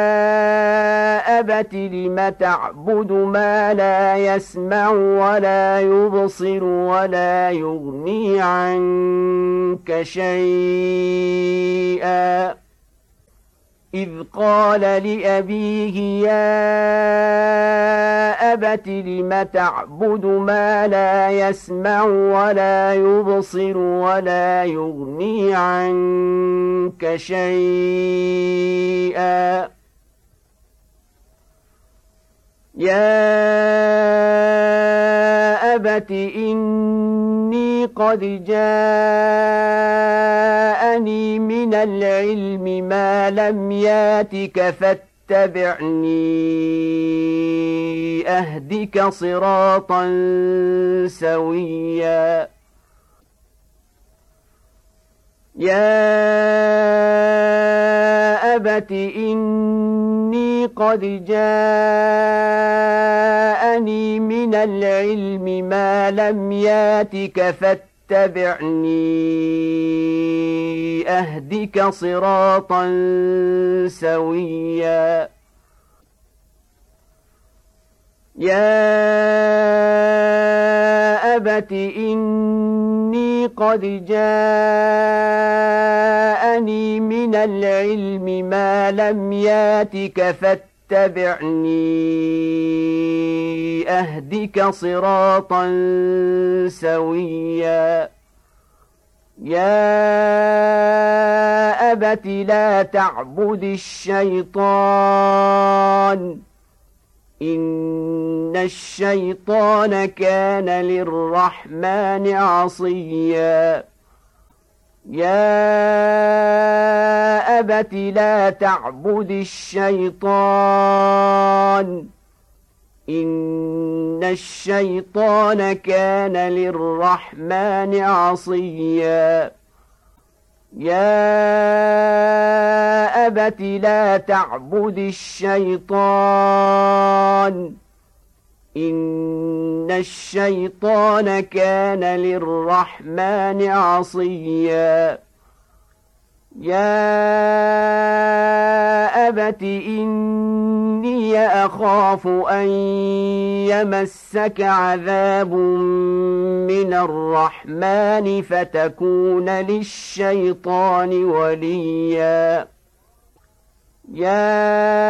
أبت لم تعبد ما لا يسمع ولا يبصر ولا يغني عنك شيئا إذ قال لأبيه يا أبت لم تعبد ما لا يسمع ولا يبصر ولا يغني عنك شيئا يا أبت إني قد جاءني من العلم ما لم ياتك فاتبعني أهدك صراطا سويا يا أبت إني قد جاءني من العلم ما لم ياتك فاتبعني أهدك صراطا سويا يا أبت إني قد جاءني من العلم ما لم ياتك فاتبعني أهدك صراطا سويا يا أبت لا تعبد الشيطان إن الشيطان كان للرحمن عصيا يا أبت لا تعبد الشيطان إن الشيطان كان للرحمن عصيا يا أبت لا تعبد الشيطان إن الشيطان كان للرحمن عصيا يا أبت إني أخاف أن يمسك عذاب من الرحمن فتكون للشيطان وليا يا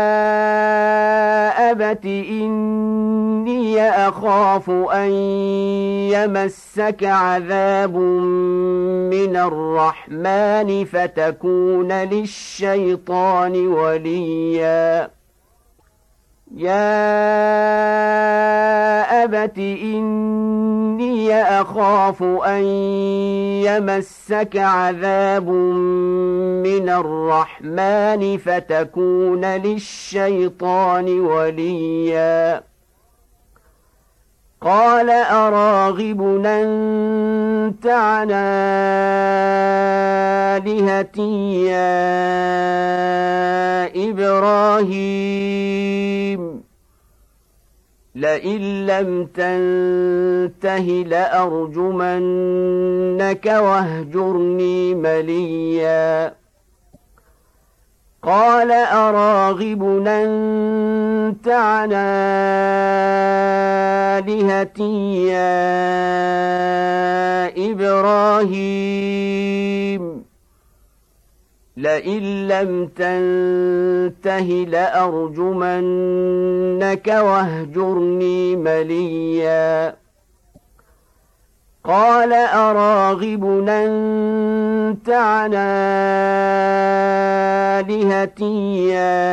أبت إني أخاف أن يمسك عذاب من الرحمن فتكون للشيطان وليا يا أبت إني أخاف أن يمسك عذاب من الرحمن فتكون للشيطان وليا قال أراغب أنت عن آلهتي يا إبراهيم لئن لم تنته لأرجمنك واهجرني مليا قال أراغب أنت عن آلهتي يا إبراهيم لئن لم تنته لأرجمنك واهجرني مليا قال أراغب أنت عن آلهتي يا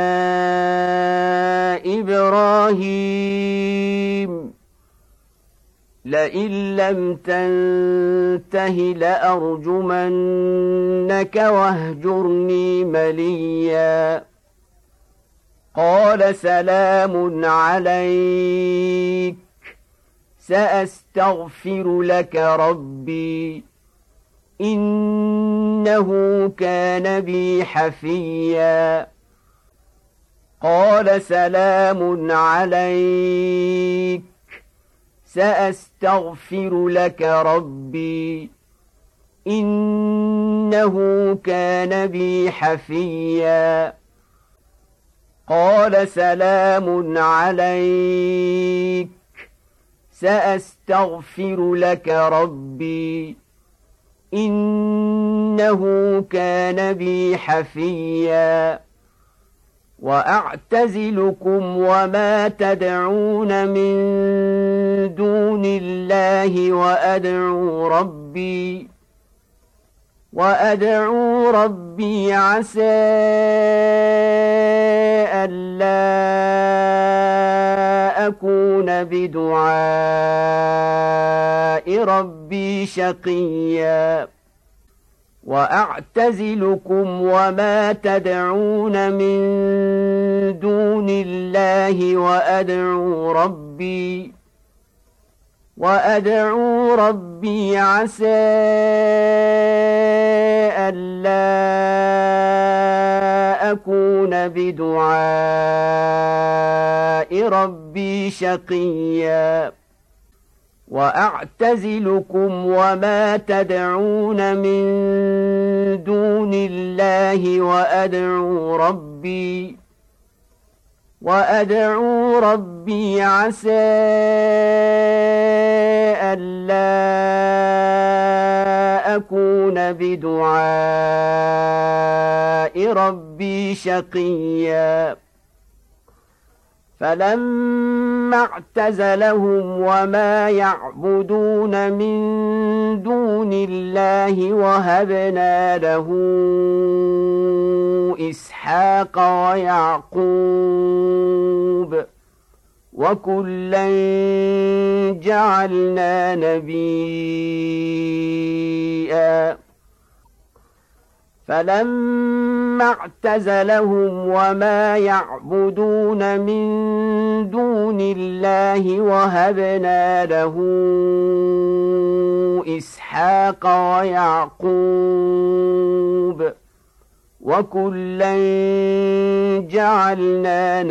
إبراهيم لئن لم تنته لأرجمنك واهجرني مليا قال سلام عليك سأستغفر لك ربي إنه كان بي حفيا قال سلام عليك سأستغفر لك ربي إنه كان بي حفيا قال سلام عليك سأستغفر لك ربي إنه كان بي حفيا وأعتزلكم وما تدعون من دون الله وأدعو ربي وأدعو ربي عسى ألا أكون بدعاء ربي شقيا وأعتزلكم وما تدعون من دون الله وأدعو ربي وأدعو ربي عسى ألا أكون بدعاء ربي شقيا وأعتزلكم وما تدعون من دون الله وأدعو ربي وأدعو ربي عسى ألا أكون بدعاء ربي شقيا فلما اعتزلهم وما يعبدون من دون الله وهبنا له إسحاق ويعقوب وكلا جعلنا نبيا فلما اعتزلهم وما يعبدون من دون الله وهبنا له إسحاق ويعقوب وكلا جعلنا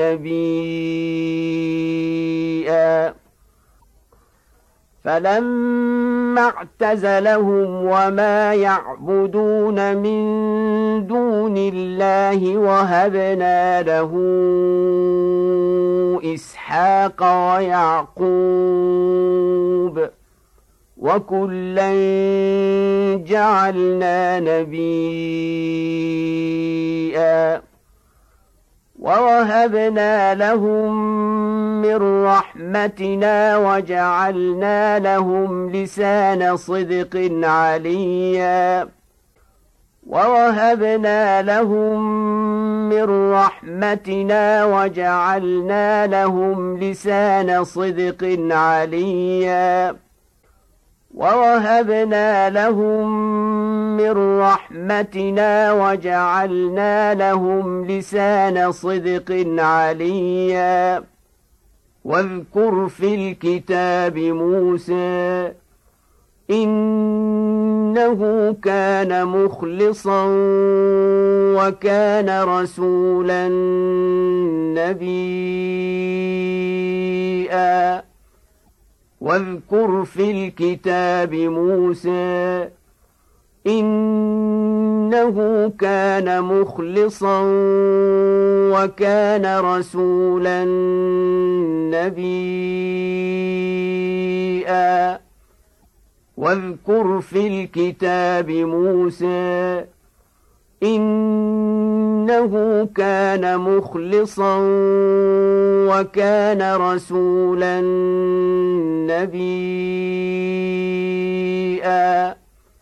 نبيا فلما اعتزلهم وما يعبدون من دون الله وهبنا له إسحاق ويعقوب وكلا جعلنا نبيا ووهبنا لهم من رحمتنا وجعلنا لهم لسان صدق عليا ووهبنا لهم من رحمتنا وجعلنا لهم لسان صدق عليا ووهبنا لهم من رحمتنا وجعلنا لهم لسان صدق عليا واذكر في الكتاب موسى إنه كان مخلصا وكان رسولا نبيا واذكر في الكتاب موسى إنه كان مخلصا وكان رسولا نبيا واذكر في الكتاب موسى إنه كان مخلصا وكان رسولا نبيا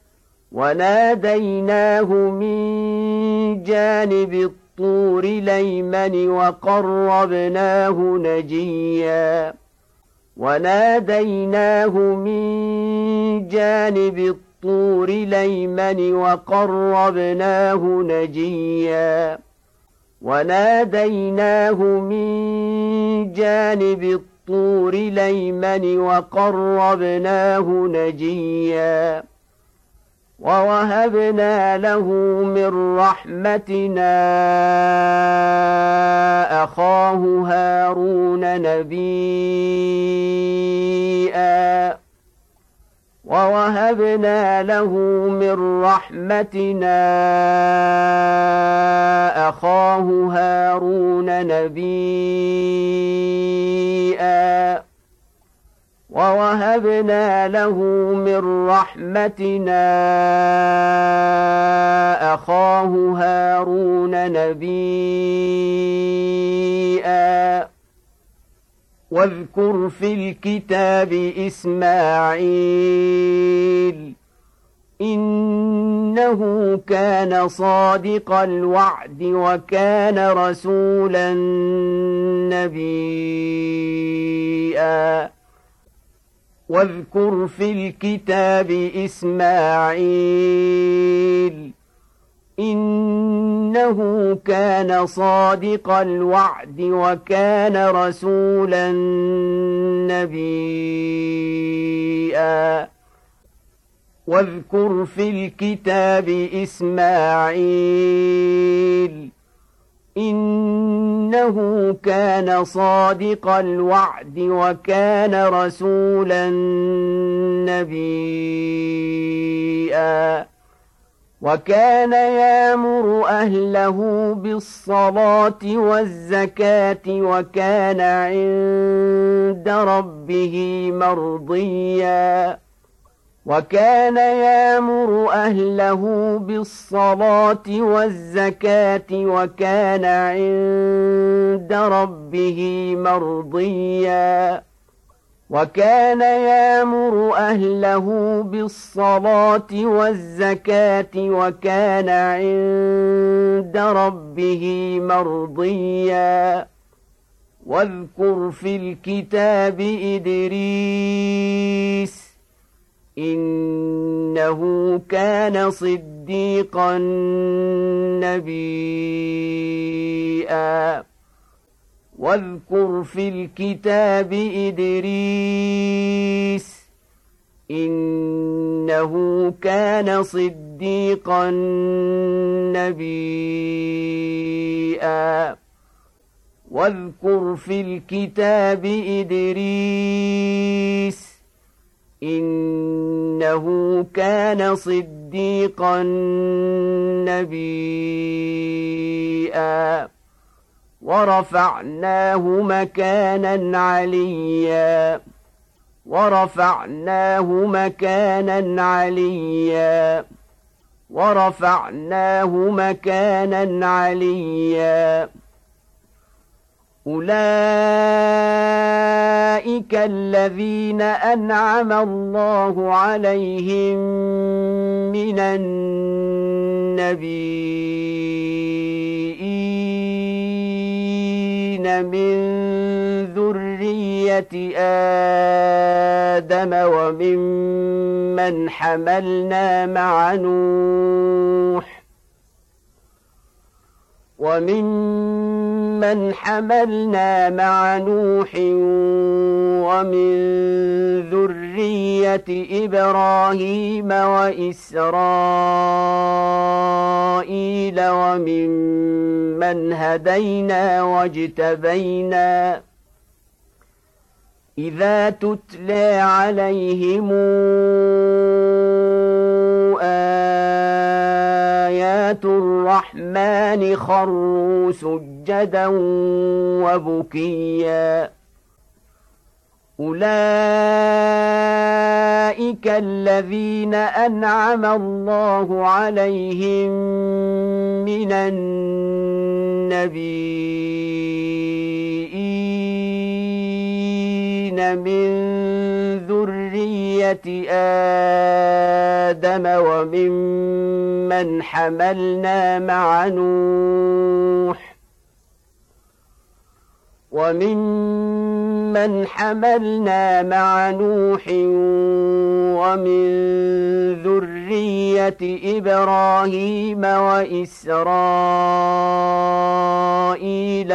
وناديناه من جانب الطور الأيمن وقربناه نجيا وناديناه من جانب الطور الأيمن وقربناه نجيا وناديناه من جانب الطور الأيمن وقربناه نجيا ووهبنا له من رحمتنا أخاه هارون نبيا ووهبنا له من رحمتنا أخاه هارون نبيا ووهبنا له من رحمتنا أخاه هارون نبيا واذكر في الكتاب إسماعيل إنه كان صادق الوعد وكان رسولا نبيا واذكر في الكتاب إسماعيل إنه كان صادق الوعد وكان رسولا نبيا واذكر في الكتاب إسماعيل إنه كان صادق الوعد وكان رسولا نبيا وكان يأمر أهله بالصلاة والزكاة وكان عند ربه مرضيا وكان يأمر أهله بالصلاة والزكاة وكان عند ربه مرضيا وكان يأمر أهله بالصلاة والزكاة وكان عند ربه مرضيا واذكر في الكتاب إدريس إنه كان صديقا نبيا واذكر في الكتاب إدريس إنه كان صديقا نبيا واذكر في الكتاب إدريس إنه كان صديقا نبيا ورفعناه مكانا عليا ورفعناه مكانا عليا ورفعناه مكانا عليا أولئك الذين أنعم الله عليهم من النبيين من ذرية آدم وممن حملنا مع نوح وممن حملنا مع نوح ومن ذرية إبراهيم وإسرائيل وممن هدينا واجتبينا إذا تتلى عليهم آيات الرحمن خروا سجدا وبكيا أولئك الذين أنعم الله عليهم من النبيين من ذرية آدم وممن حملنا مع نوح وممن حملنا مع نوح ومن ذرية إبراهيم وإسرائيل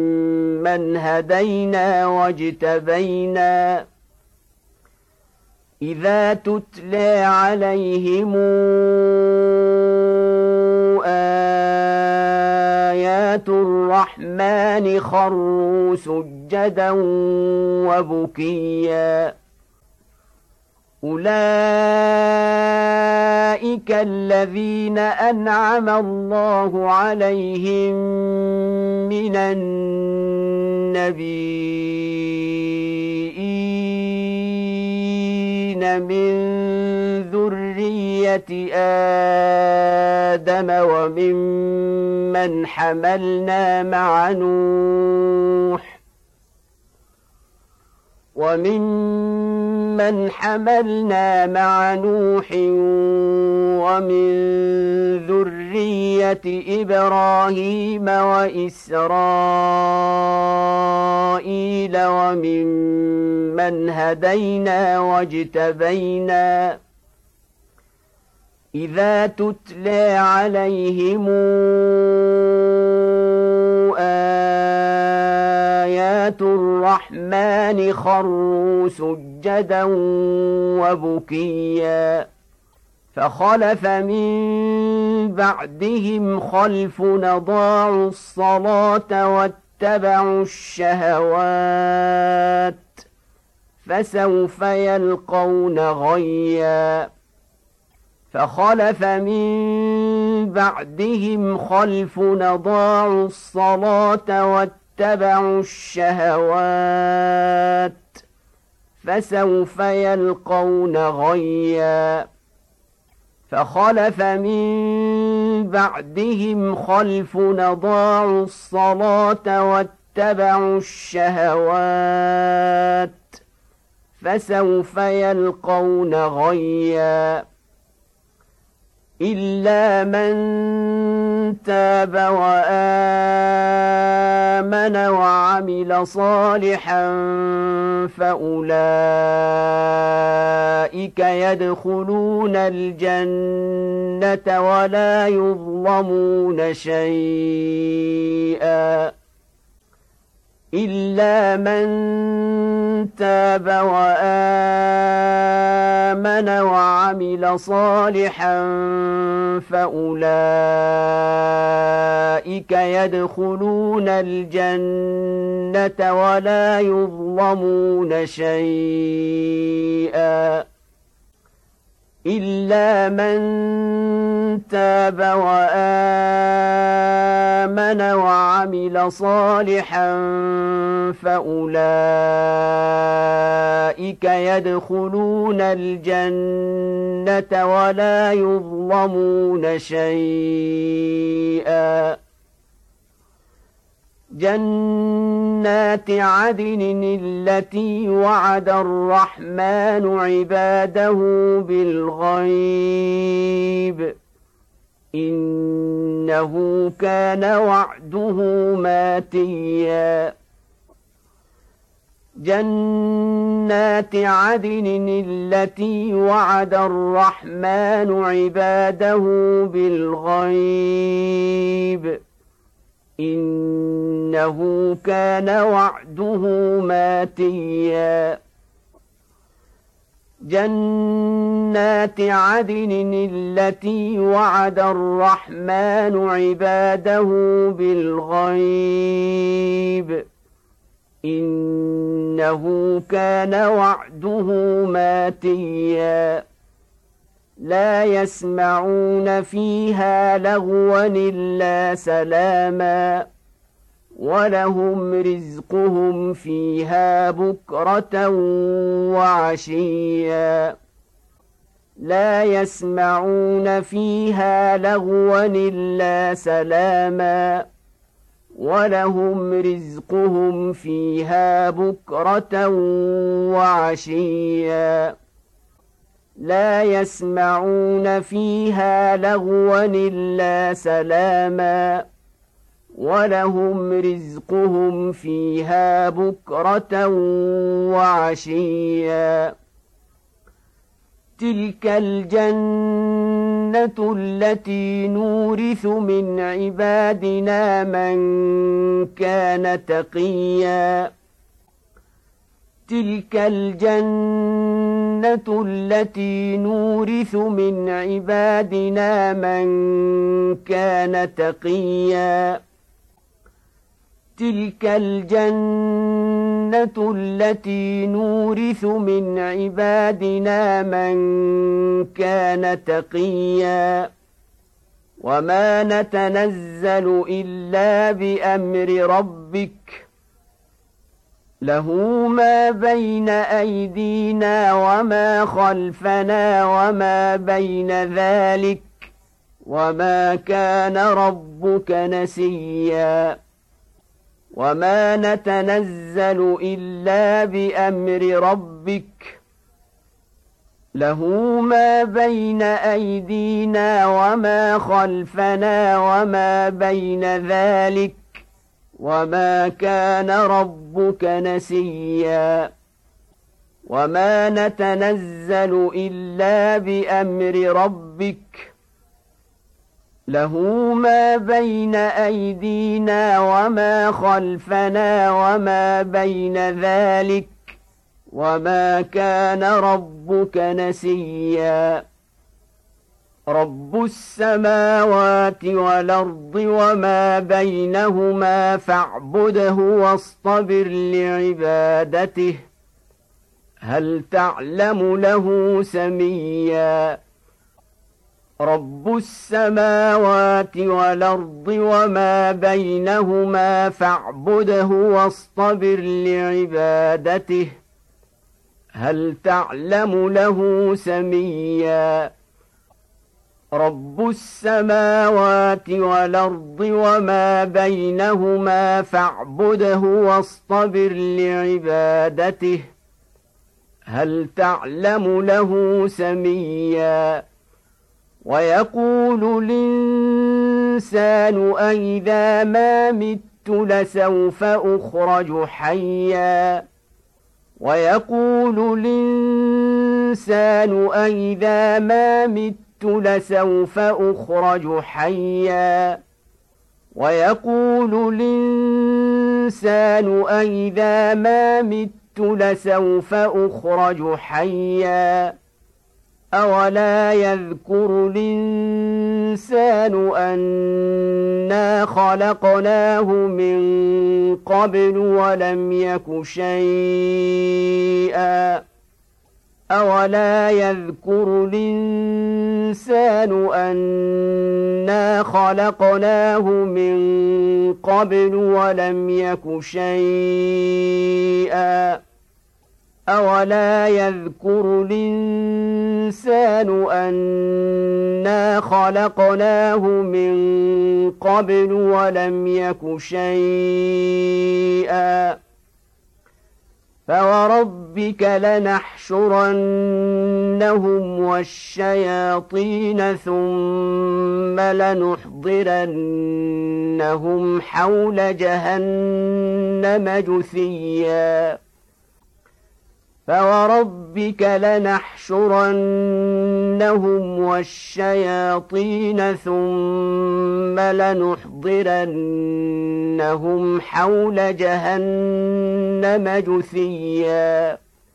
وممن هدينا واجتبينا إذا تتلى عليهم آيات الرحمن خروا سجدا وبكيا أولئك الذين أنعم الله عليهم من النبيين من ذرية آدم وممن حملنا مع نوح وممن حملنا مع نوح ومن ذرية إبراهيم وإسرائيل وممن هدينا واجتبينا إذا تتلى عليهم آيات الرحمن خروا سجدا وبكيا فخلف من بعدهم خلف أضاعوا الصلاة واتبعوا الشهوات فسوف يلقون غيا فخلف من بعدهم خلف أضاعوا الصلاة واتبعوا الشهوات فسوف يلقون غيا فخلف من بعدهم خلف أضاعوا الصلاة واتبعوا الشهوات فسوف يلقون غيا إلا من تاب وآمن وعمل صالحا فأولئك يدخلون الجنة ولا يظلمون شيئا إلا من تاب وآمن وعمل صالحا فأولئك يدخلون الجنة ولا يظلمون شيئا إلا من تاب وآمن وعمل صالحا فأولئك يدخلون الجنة ولا يظلمون شيئا جنات عدن التي وعد الرحمن عباده بالغيب إنه كان وعده ماتيا جنات عدن التي وعد الرحمن عباده بالغيب إنه كان وعده ماتيا جنات عدن التي وعد الرحمن عباده بالغيب إنه كان وعده ماتيا لا يسمعون فيها لغوا إلا سلاما ولهم رزقهم فيها بكرة وعشيا لا يسمعون فيها لغوا إلا سلاما ولهم رزقهم فيها بكرة وعشيا لا يسمعون فيها لغوا إلا سلاما ولهم رزقهم فيها بكرة وعشيا تلك الجنة التي نورث من عبادنا من كان تقيا تلك الجنة التي نورث من عبادنا من كان تقيا تلك الجنة التي نورث من عبادنا من كان تقيا وما نتنزل إلا بأمر ربك له ما بين أيدينا وما خلفنا وما بين ذلك وما كان ربك نسيا وما نتنزل إلا بأمر ربك له ما بين أيدينا وما خلفنا وما بين ذلك وما كان ربك نسيا وما نتنزل إلا بأمر ربك له ما بين أيدينا وما خلفنا وما بين ذلك وما كان ربك نسيا رب السماوات والأرض وما بينهما فاعبده واصطبر لعبادته هل تعلم له سميا رب السماوات والأرض وما بينهما فاعبده واصطبر لعبادته هل تعلم له سميا رب السماوات والأرض وما بينهما فاعبده واصطبر لعبادته هل تعلم له سميا ويقول الإنسان أإذا ما مت لسوف أخرج حيا ويقول الإنسان أإذا ما مت لسوف أخرج حيا ويقول الإنسان أإذا ما مت لسوف أخرج حيا أولا يذكر الإنسان أنا خلقناه من قبل ولم يك شيئا أولا يذكر الإنسان أنا خلقناه من قبل ولم يك شيئا أولا يذكر الإنسان أنا خلقناه من قبل ولم يك شيئا فوربك لنحشرنهم والشياطين ثم لنحضرنهم حول جهنم جثيا فوربك لنحشرنهم والشياطين ثم لنحضرنهم حول جهنم جثيا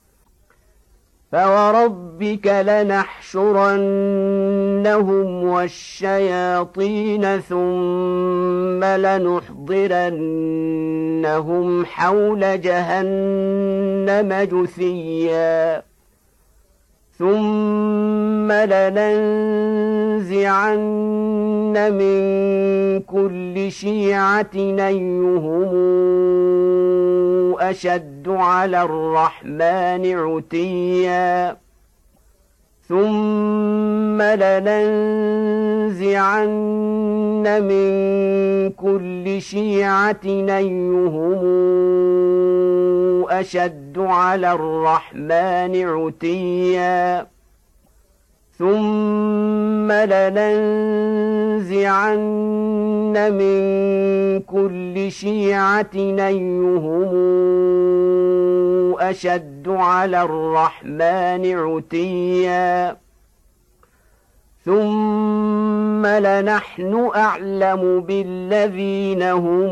فوربك لنحشرنهم والشياطين ثم لنحضرنهم حول جهنم جثيا ثم لننزعن من كل شيعة أيهم أشد على الرحمن عتيا ثم لننزعن من كل شيعة أيهم أشد على الرحمن عتيا ثم لننزعن من كل شيعة أيهم أشد على الرحمن عتيا ثم لنحن أعلم بالذين هم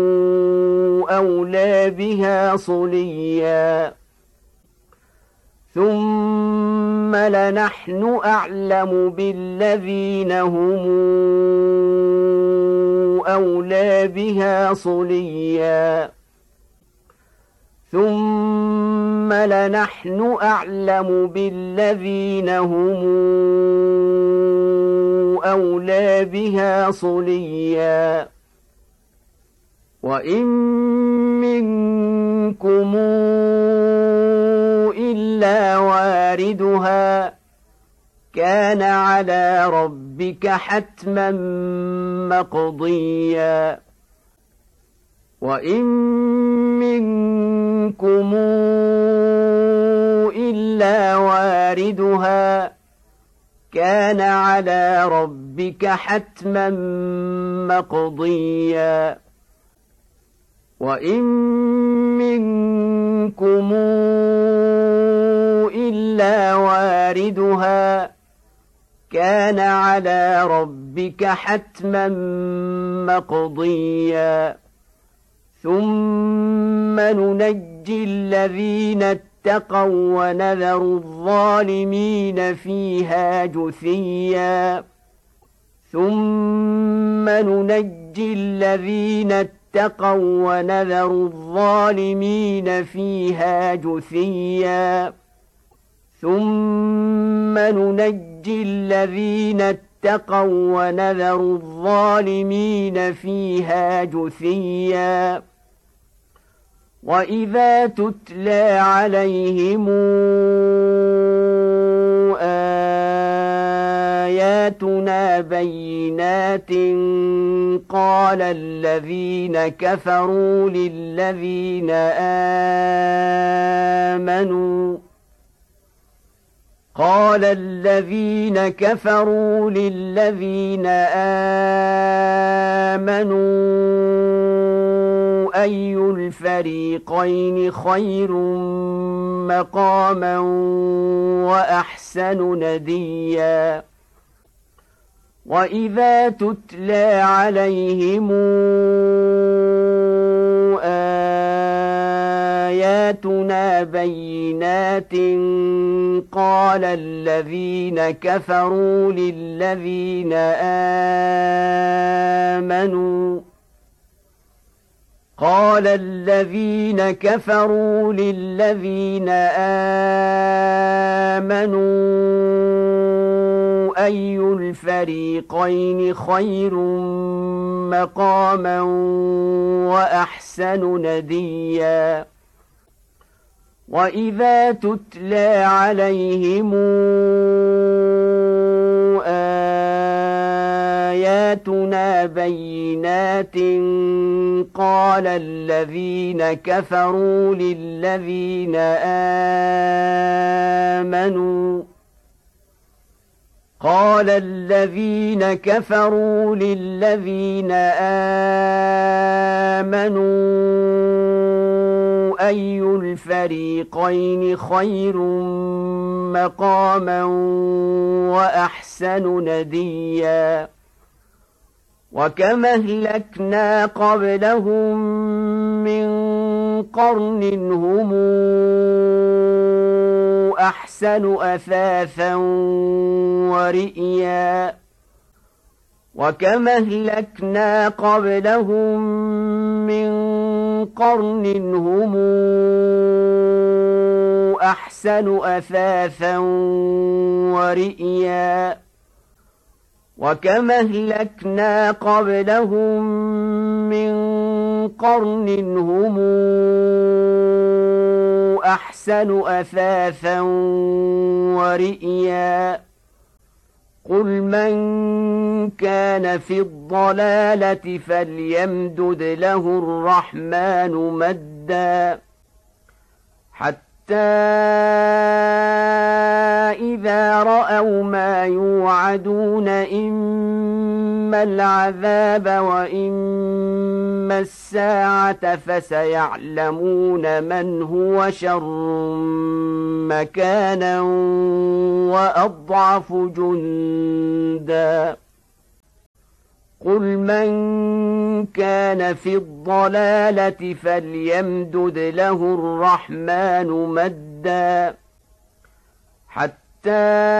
أولى بها صليا ثم لنحن أعلم بالذين هم أولى بها صليا ثم لنحن أعلم بالذين هم أولى بها صليا وإن منكم إلا واردها كان على ربك حتما مقضيا وإن منكم إلا واردها كان على ربك حتما مقضيا وإن منكم إلا واردها كان على ربك حتما مقضيا ثم ننجي الذين اتقوا ونذر الظالمين فيها جثيا ثم ننجي الذين اتقوا ونذر الظالمين فيها جثيا ثم ننجي الذين اتقوا ونذر الظالمين فيها جثيا وإذا تتلى عليهم آياتنا بينات قال الذين كفروا للذين آمنوا قال الذين كفروا للذين آمنوا أي الفريقين خير مقاما وأحسن نديا وإذا تتلى عليهم آياتنا بينات قال الذين كفروا للذين آمنوا قال الذين كفروا للذين آمنوا أي الفريقين خير مقاما وأحسن نديا وإذا تتلى عليهم آياتنا بينات قال الذين كفروا للذين آمنوا قال الذين كفروا للذين آمنوا أي الفريقين خير مقاما وأحسن نديا وكم أهلكنا قبلهم من قرن هم أحسن أثاثا ورئيا وكم أهلكنا قبلهم من قرن هم أحسن أثاثا ورئيا وكم أهلكنا قبلهم من قرن هم أحسن أثاثا ورئيا قل من كان في الضلالة فليمدد له الرحمن مدا حتى إذا رأوا ما يوعدون إما العذاب وإما الساعة فسيعلمون من هو شر مكانا وأضعف جندا قل من كان في الضلالة فليمدد له الرحمن مدا حتى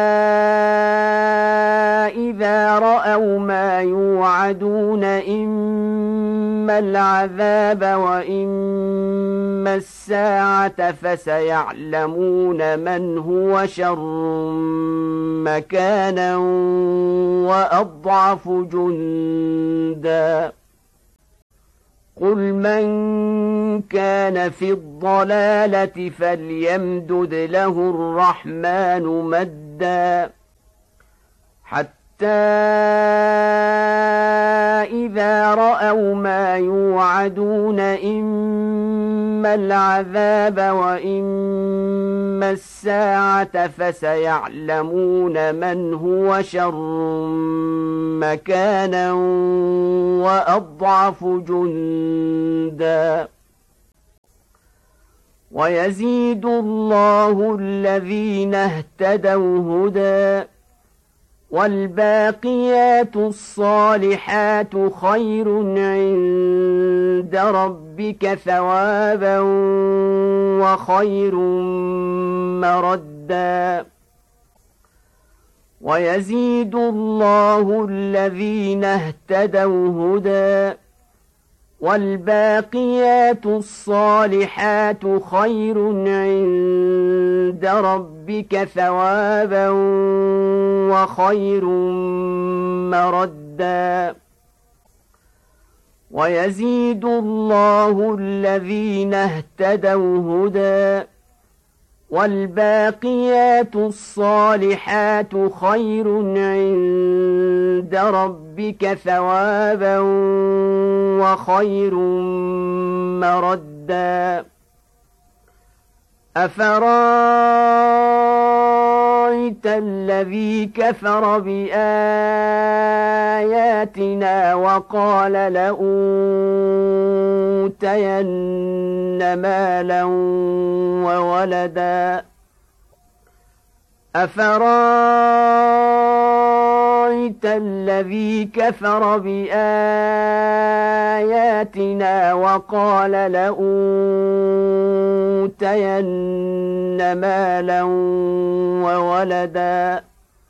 إذا رأوا ما يوعدون إما العذاب وإما الساعة فسيعلمون من هو شر مكانا وأضعف جندا قل من كان في الضلالة فليمدد له الرحمن مدا حتى إذا رأوا ما يوعدون إما العذاب وإما الساعة فسيعلمون من هو شر مكانا وأضعف جندا ويزيد الله الذين اهتدوا هدى والباقيات الصالحات خير عند ربك ثوابا وخير مردا ويزيد الله الذين اهتدوا هدى والباقيات الصالحات خير عند ربك ثوابا وخير مردا ويزيد الله الذين اهتدوا هدى والباقيات الصالحات خير عند ربك ثوابا وخير مردا أفرأيت الذي كفر بآياتنا وقال لأوتين مالا وولدا أفرأيت الذي كفر بآياتنا وقال لأوتين مالا وولدا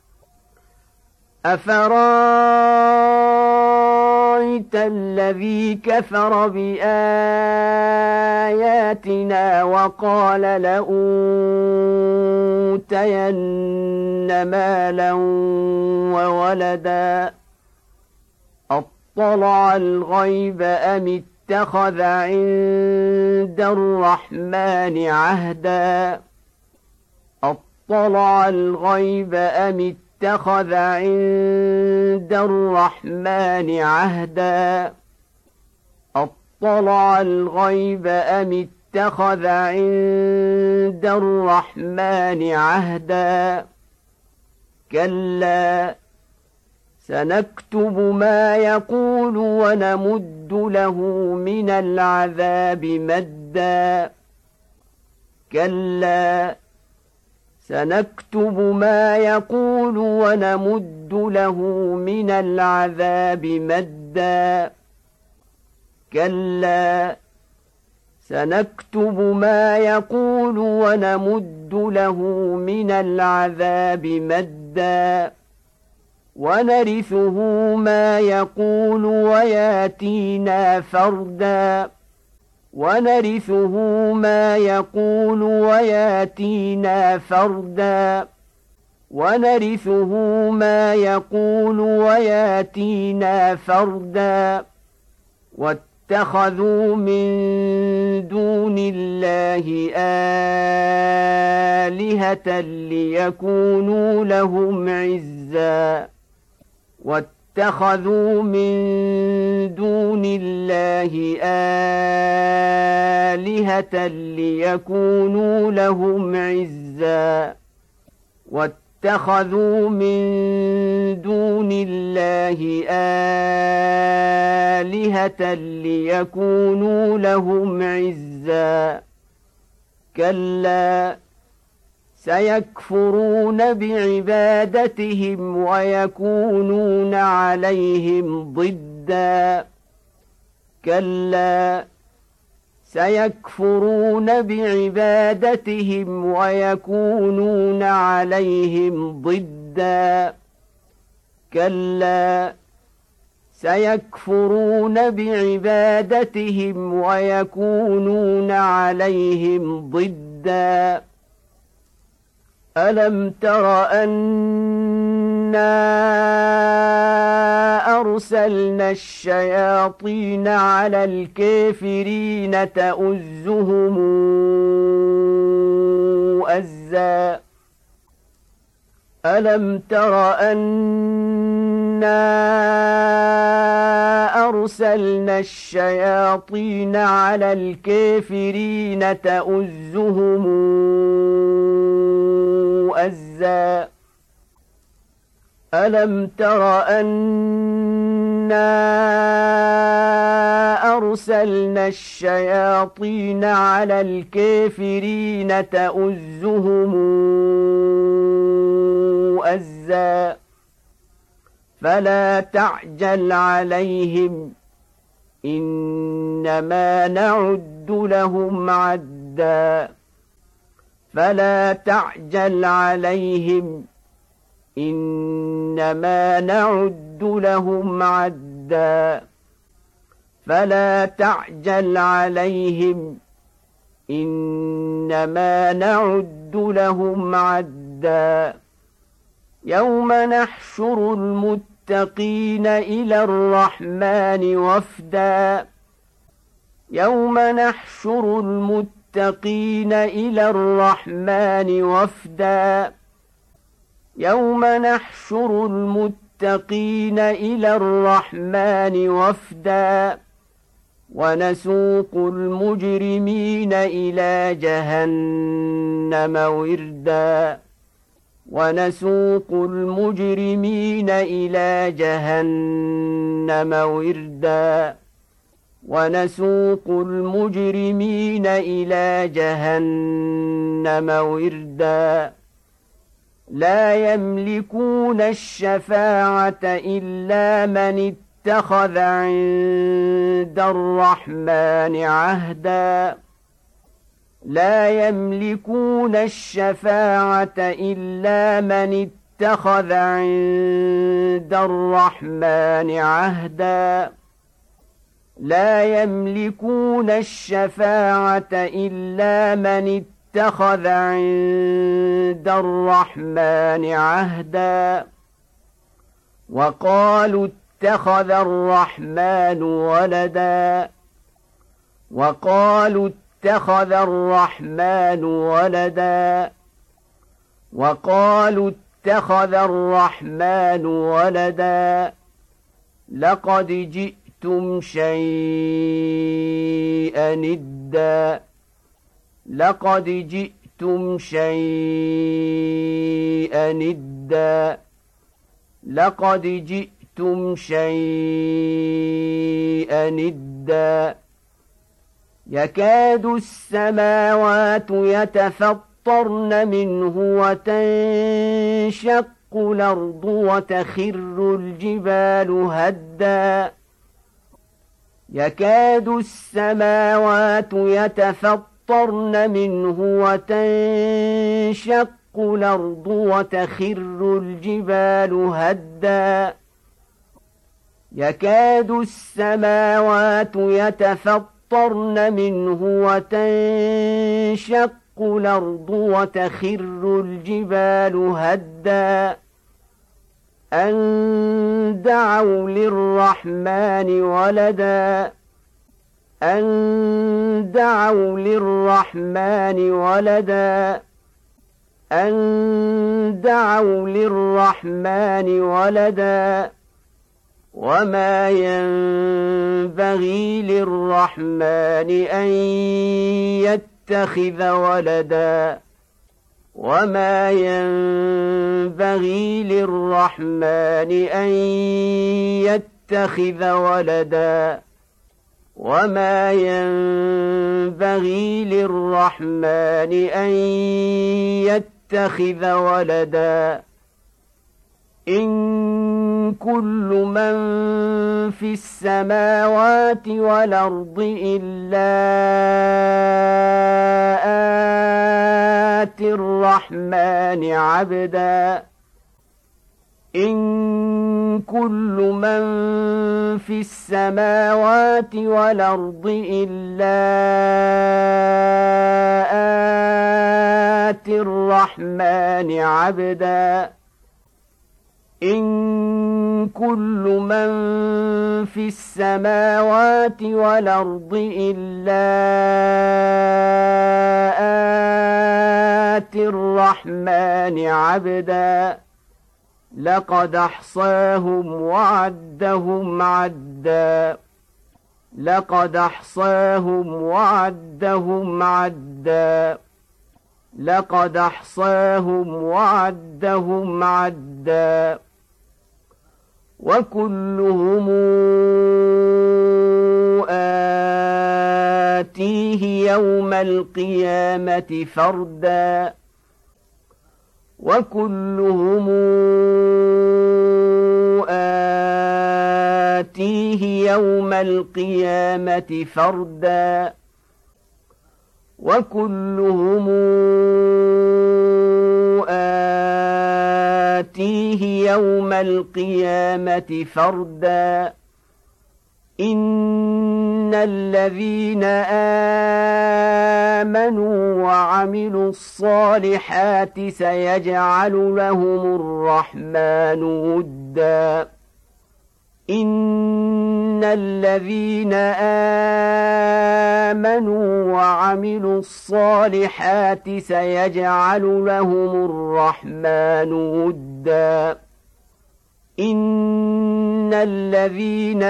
أفرأيت الذي كفر بآياتنا وقال لأوتين مالا وولدا أطلع الغيب أم اتخذ عند الرحمن عهدا أطلع الغيب أم اتخذ عند الرحمن عهدا أطلع الغيب أم اتخذ عند الرحمن عهدا كلا سنكتب ما يقول ونمد له من العذاب مدا كلا سنكتب ما يقول ونمد له من العذاب مدا كلا سنكتب ما يقول ونمد له من العذاب مدا ونرثه ما يقول وياتينا فردا ونرثه ما يقول وياتينا فردا ونرثه ما يقول وياتينا فردا واتخذوا من دون الله آلهة ليكونوا لهم عزا واتخذوا من دون الله آلهة ليكونوا لهم عزا واتخذوا من دون الله آلهة ليكونوا لهم عزا كلا سيكفرون بعبادتهم ويكونون عليهم ضدا كلا سيكفرون بعبادتهم ويكونون عليهم ضدا كلا سيكفرون بعبادتهم ويكونون عليهم ضدا ألم تر أنا أرسلنا الشياطين على الكافرين تؤزهم أزا ألم تر أنا أرسلنا الشياطين على الكافرين تؤزهم أزا ألم تر أنا أرسلنا الشياطين على الكافرين تؤزهم أزا فلا تعجل عليهم إنما نعد لهم عدا فلا تعجل عليهم إنما نعد لهم عدا فلا تعجل عليهم إنما نعد لهم عدا يوم نحشر المتقين إلى الرحمن وفدا يوم نحشر المتقين إلى الرحمن وفدا يوم نحشر المتقين إلى الرحمن وفدا ونسوق المجرمين إلى جهنم وردا ونسوق المجرمين إلى جهنم وردا ونسوق المجرمين إلى جهنم وردا لا يملكون الشفاعة إلا من اتخذ عند الرحمن عهدا لا يملكون الشفاعة إلا من اتخذ عند الرحمن عهدا لا يملكون الشفاعة إلا من اتخذ عند الرحمن عهدا وقالوا اتخذ الرحمن ولدا وقالوا اتخذ الرحمن ولدا وقالوا اتخذ الرحمن ولدا لقد جئتم شيئا إدا لقد جئتم شيئا إدا لقد جئتم شيئا إدا يكاد السماوات يتفطرن منه وتنشق الأرض وتخر الجبال هدا يكاد السماوات يتفطرن منه وتنشق الأرض وتخر الجبال هدا يكاد السماوات يتفطرن منه وتنشق الأرض وتخر الجبال هدا أن دعوا للرحمن ولدا أن دعوا للرحمن ولدا أن دعوا للرحمن ولدا وما ينبغي للرحمن أن يتخذ ولدا وما ينبغي للرحمن أن يتخذ ولدا وما ينبغي للرحمن أن يتخذ ولدا إن كل من في السماوات والأرض إلا آتي الرحمن عبدا إن كل من في السماوات والأرض إلا آتي الرحمن عبدا إن كل من في السماوات والأرض إلا آتي الرحمن عبدا لقد أحصاهم وعدهم عدا لقد أحصاهم وعدهم عدا لقد أحصاهم وعدهم عدا وكلهم آتيه يوم القيامة فردا وكلهم آتيه يوم القيامة فردا وكلهم آتيه يوم القيامة فردا إن الذين آمنوا وعملوا الصالحات سيجعل لهم الرحمن ودا إن الذين آمنوا وعملوا الصالحات سيجعل لهم الرحمن ودا إن الذين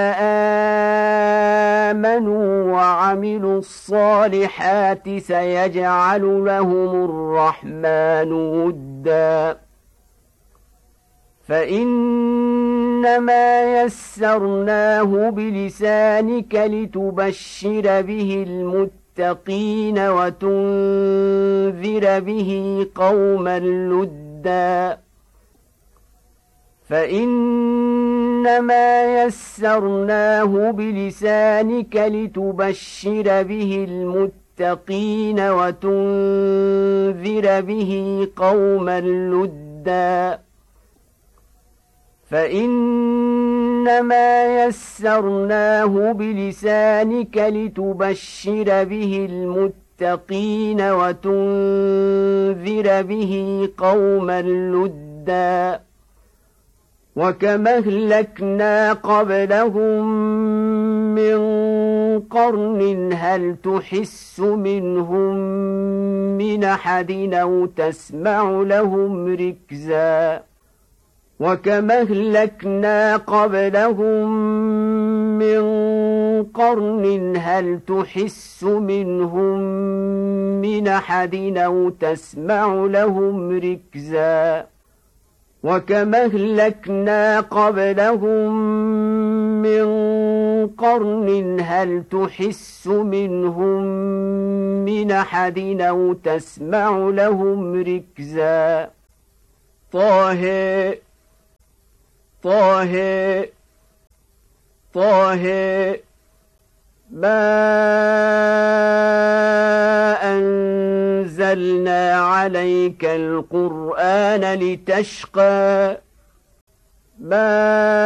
آمنوا وعملوا الصالحات سيجعل لهم الرحمن ودا فإنما يسرناه بلسانك لتبشر به المتقين وتنذر به قوما لدا فإنما يسرناه بلسانك لتبشر به المتقين وتنذر به قوما لدا فإنما يسرناه بلسانك لتبشر به المتقين وتنذر به قوما لدا وكما أهلكنا قبلهم من قرن هل تحس منهم من أحد أو تسمع لهم ركزا وكما أهلكنا قبلهم من قرن هل تحس منهم من أحد أو تسمع لهم ركزا وكما أهلكنا قبلهم من قرن هل تحس منهم من أحد أو تسمع لهم ركزا طه طه طه ما أنزلنا عليك القرآن لتشقى ما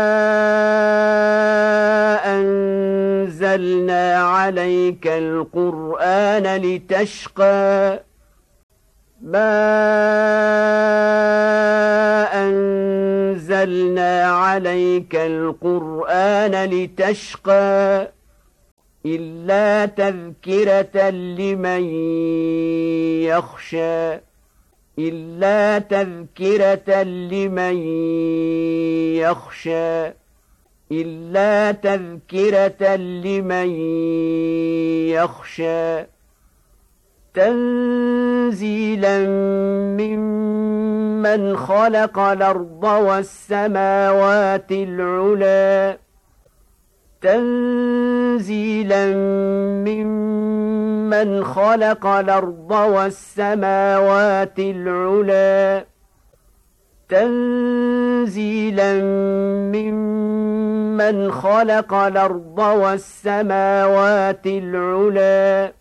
أنزلنا عليك القرآن لتشقى ما أنزلنا عليك القرآن لتشقى إلا تذكرة لمن يخشى إلا تذكرة لمن يخشى إلا تذكرة لمن يخشى تنزيلا ممن خلق الأرض والسماوات العلى تنزيلا ممن خلق الأرض والسماوات العلى تنزيلا ممن خلق الأرض والسماوات العلى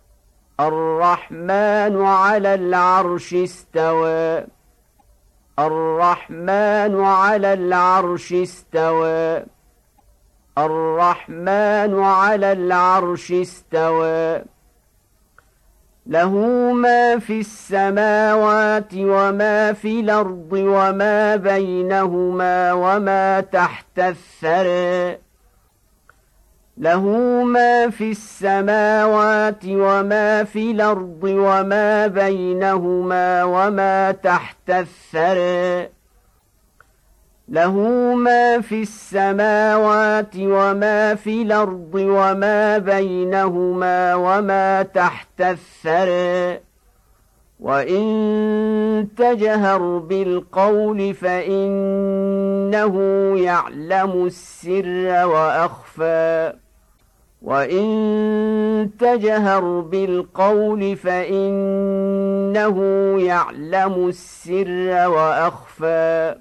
الرحمن على العرش استوى الرحمن على العرش استوى الرحمن على العرش استوى له ما في السماوات وما في الأرض وما بينهما وما تحت الثرى له ما في السماوات وما في الأرض وما بينهما وما تحت الثرى له ما في السماوات وما في الأرض وما بينهما وما تحت الثرى وإن تجهر بالقول فإنه يعلم السر وأخفى وإن تجهر بالقول فإنه يعلم السر وأخفى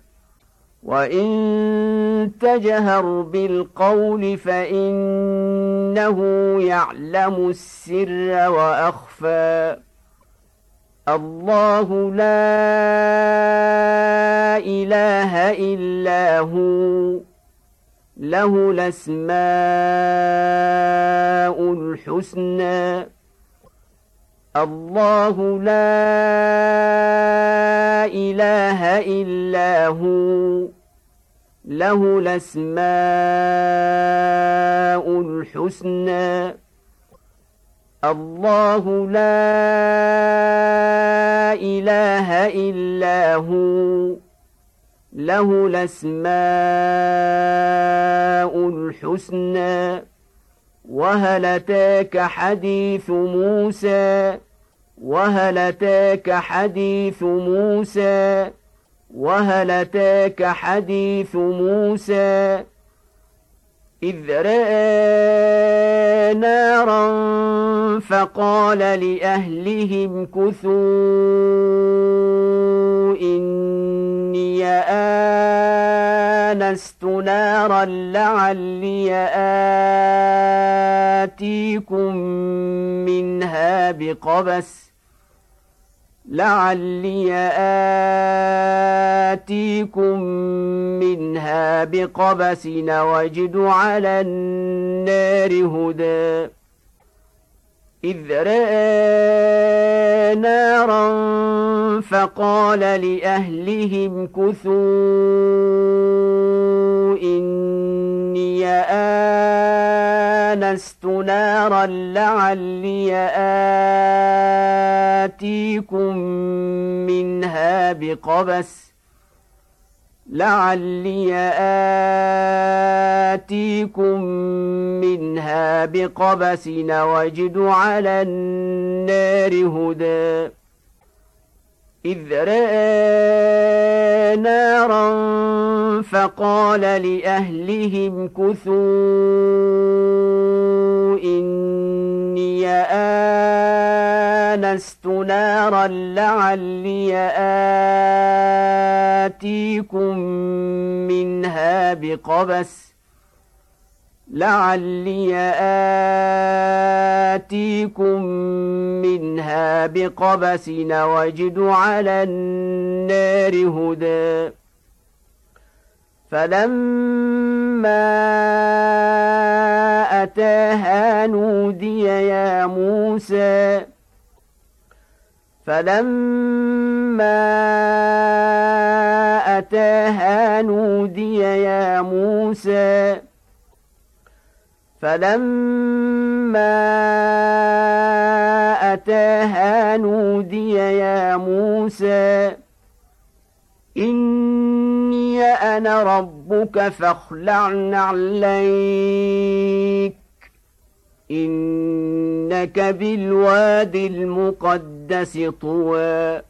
وإن تجهر بالقول فإنه يعلم السر وأخفى الله لا إله إلا هو له الأسماء الحسنى الله لا إله إلا هو له الأسماء الحسنى الله لا إله إلا هو له الأسماء الحسنى وهل أتاك حديث موسى وهل أتاك حديث موسى وهل أتاك حديث موسى إذ رأى نارا فقال لأهلهم كثوا إني آنست نارا لعلي آتيكم منها بقبس لعلي آتيكم منها بقبس وجد على النار هدى إذ رأى نارا فقال لأهلهم كثوا إني آنست نارا لعلي آتيكم منها بقبس لعلي آتيكم منها بقبس وجد على النار هدى إذ رأى نارا فقال لأهلهم كثوا إني آنست نارا لعلي آتيكم منها بقبس لعلي آتيكم منها بقبس وجد على النار هدى فلما أتاها نودي يا موسى فلما أتاها نودي يا موسى فلما أتاها نودي يا موسى إني أنا ربك فاخلع نعليك إنك بالواد المقدس طوى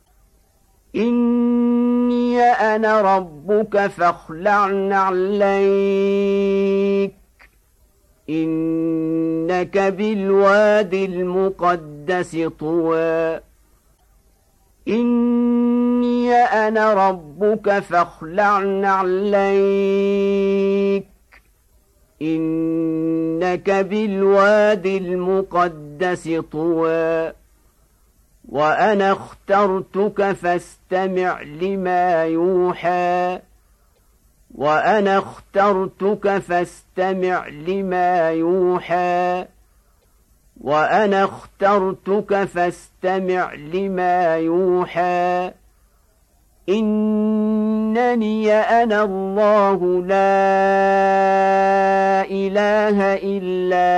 إني أنا ربك فاخلع نعليك إنك بالواد المقدس طوى إني إني أنا ربك فاخلع نعليك إنك بالواد المقدس طوى وأنا اخترتك فاستمع لما يوحى وأنا اخترتك فاستمع لما يوحى وأنا اخترتك فاستمع لما يوحى إنني أنا الله لا إله إلا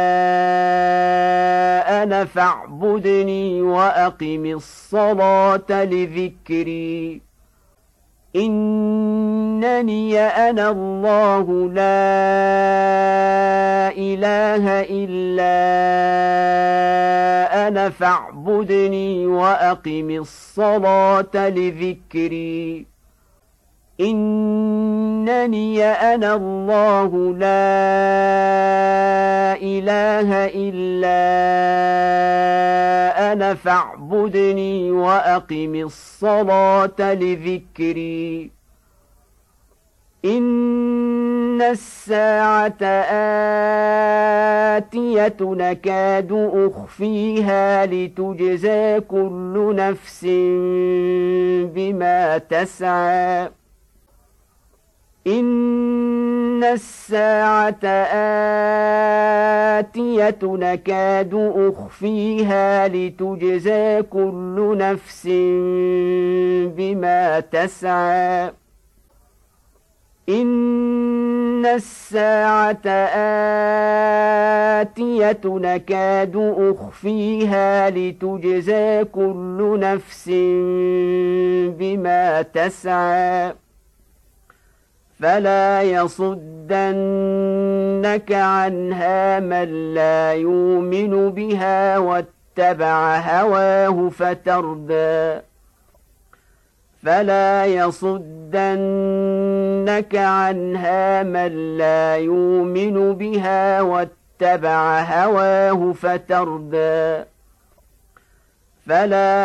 أنا فاعبدني وأقم الصلاة لذكري إنني أنا الله لا إله إلا أنا فاعبدني وأقم الصلاة لذكري إنني أنا الله لا إله إلا أنا فاعبدني وأقم الصلاة لذكري إن الساعة آتية نكاد أخفيها لتجزى كل نفس بما تسعى إن الساعة آتية نكاد أخفيها لتجزى كل نفس بما تسعى إن الساعة آتية نكاد أخفيها لتجزى كل نفس بما تسعى فلا يصدنك عنها من لا يؤمن بها واتبع هواه فتردى فلا يصدنك عنها من لا يؤمن بها واتبع هواه فتردى فلا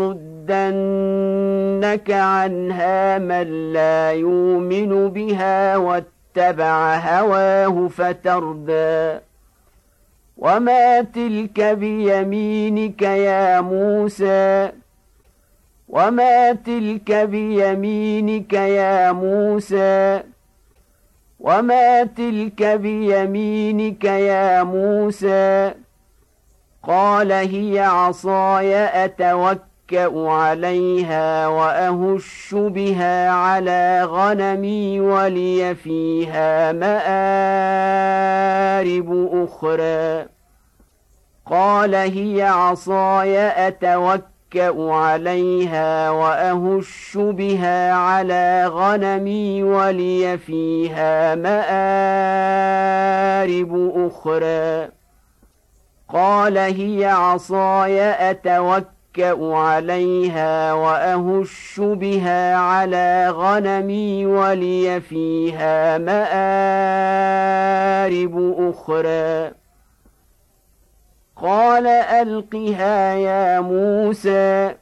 يصدنك عنها من لا يؤمن بها واتبع هواه فتردى وما تلك بيمينك يا موسى وما تلك بيمينك يا موسى وما تلك بيمينك يا موسى قال هي عصاي أتوكأ عليها وأهش بها على غنمي ولي فيها مآرب أخرى قال هي عصاي أتوكأ عليها وأهش بها على غنمي ولي فيها مآرب أخرى قال هي عصاي أتوكأ عليها وأهش بها على غنمي ولي فيها مآرب أخرى قال ألقها يا موسى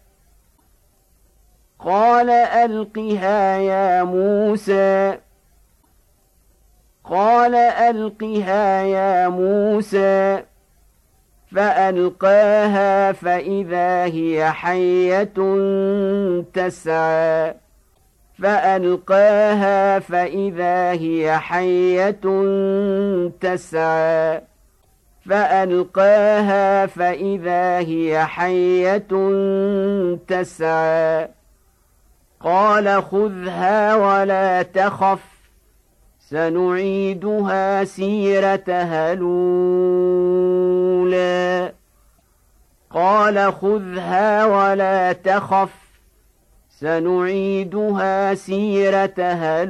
قال ألقها يا موسى قال ألقها يا موسى فألقاها فإذا هي حية تسعى فألقاها فإذا هي حية تسعى فألقاها فإذا هي حية تسعى قال خذها ولا تخف سنعيدها سيرتها الأولى قال خذها ولا تخف سنعيدها سيرتها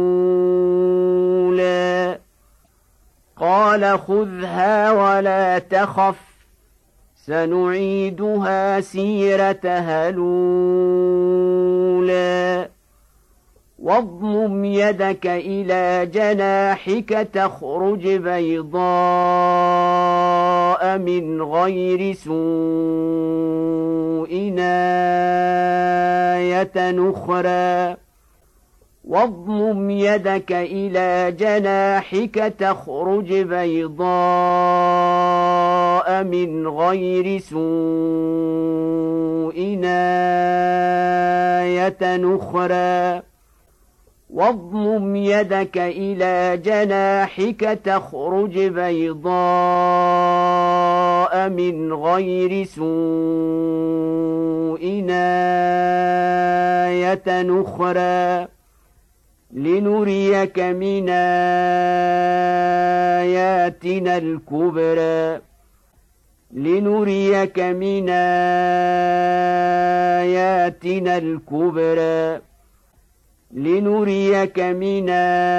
الأولى قال خذها ولا تخف سنعيدها سيرتها الأولى واضمم يدك إلى جناحك تخرج بيضاء من غير سوء آية نخرى واضمم يدك إلى جناحك تخرج بيضاء من غير سوء آية نخرى واضمم يدك إلى جناحك تخرج بيضاء من غير سوء آية نخرى لنريك من آياتنا الكبرى لنريك من آياتنا الكبرى لنريك من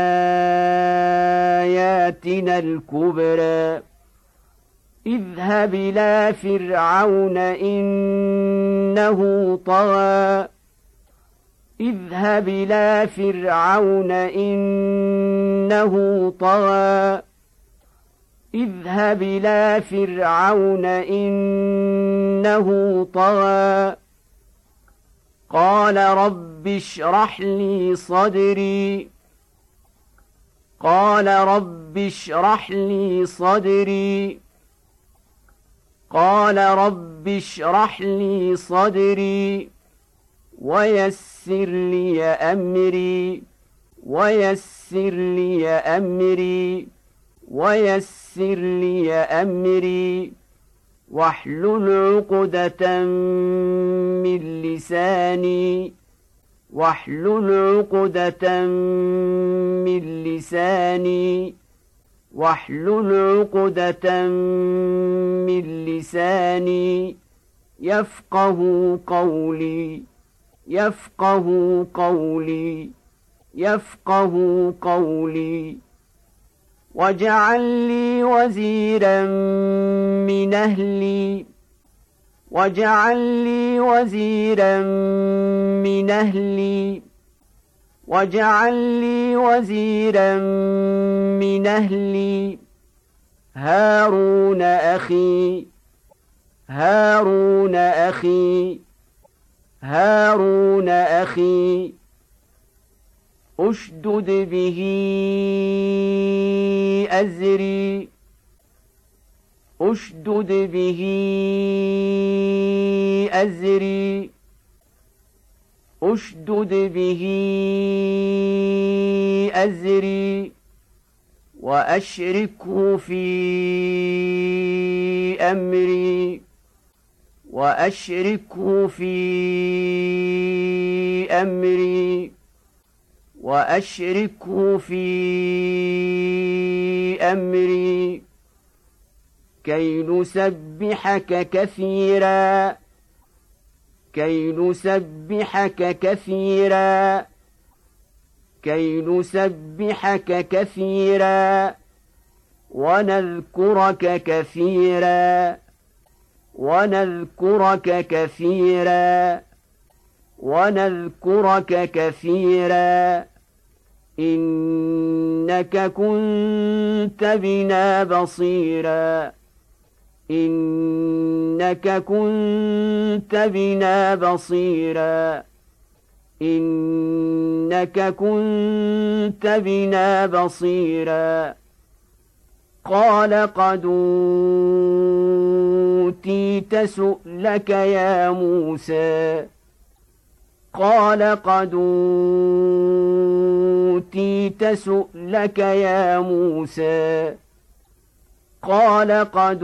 آياتنا الكبرى اذهب إلى فرعون إنه طغى اذهب إلى فرعون إنه طغى اذهب إلى فرعون إنه طغى قال رب اشرح لي صدري قال رب اشرح لي صدري قال رب اشرح لي صدري ويسر لي أمري ويسر لي أمري ويسر لي أمري واحلل عقدة من لساني واحلل عقدة من لساني واحلل عقدة من لساني يفقه قولي يفقه قولي يفقه قولي واجعل لي وزيرا من أهلي واجعل لي وزيرا من أهلي واجعل لي وزيرا من أهلي هارون أخي هارون أخي هارون أخي أشدد به أزري أشدد به أزري أشدد به أزري وأشركه في أمري وأشركه في أمري وأشركه في أمري كي نسبحك كثيرا كي نسبحك كثيرا كي نسبحك كثيرا ونذكرك كثيرا ونذكرك كثيرا ونذكرك كثيرا إنك كنت بنا بصيرا إنك كنت بنا بصيرا إنك كنت بنا بصيرا قال قد أوتيت سؤلك يا موسى قال قد أوتيت سؤلك يا موسى قال قد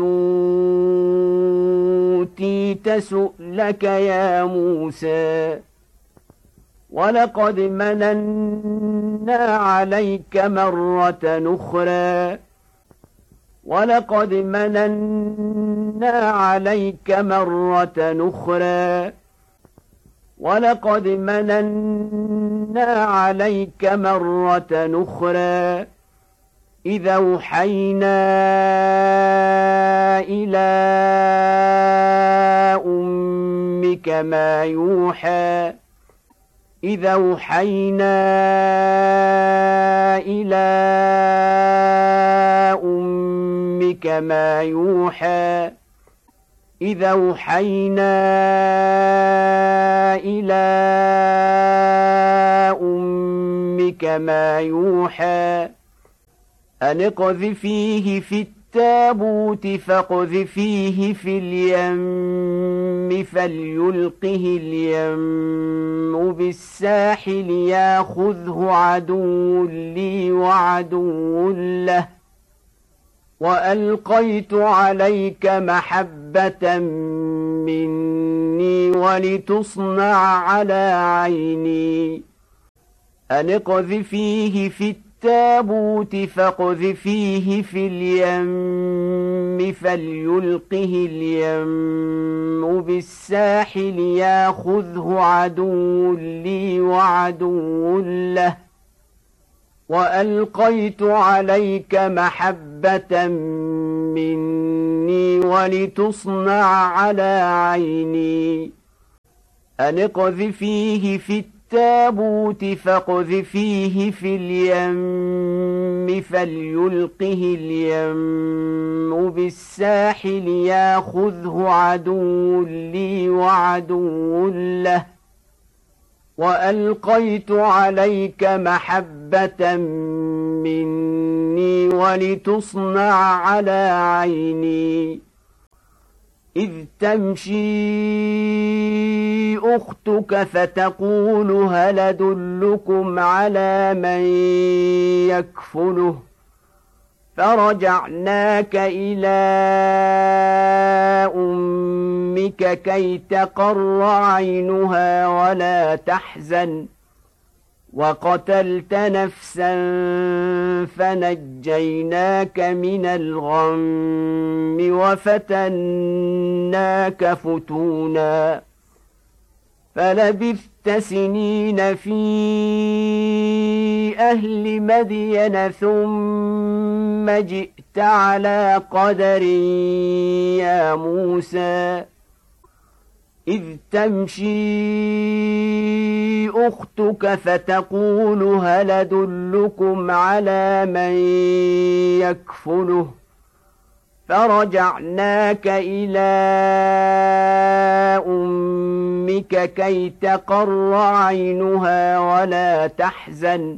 أوتيت سؤلك يا موسى ولقد مننا عليك مرة أخرى ولقد مننا عليك مرة أخرى ولقد مننا عليك مرة أخرى إذا أوحينا إلى أمك ما يوحى إذا أوحينا إلى أمك ما يوحى إذا أوحينا إلى أمك ما يوحى أن اقذفيه في التابوت فاقذفيه في اليم فليلقه اليم بالساحل ياخذه عدو لي وعدو له وألقيت عليك محبة مني ولتصنع على عيني أن اقذفيه في التابوت فاقذفيه في اليم فليلقه اليم بالساحل ياخذه عدو لي وعدو له وألقيت عليك محبة مني ولتصنع على عيني أن اقذفيه في التابوت فاقذفيه في اليم فليلقه اليم بالساحل ياخذه عدو لي وعدو له وألقيت عليك محبة مني ولتصنع على عيني إذ تمشي أختك فتقول هل أدلكم على من يكفله فرجعناك إلى أمك كي تقر عينها ولا تحزن وقتلت نفسا فنجيناك من الغم وفتناك فتونا فلبثت سنين في أهل مدين ثم جئت على قدر يا موسى إذ تمشي أختك فتقول هل أدلكم على من يكفله فرجعناك إلى أمك كي تقر عينها ولا تحزن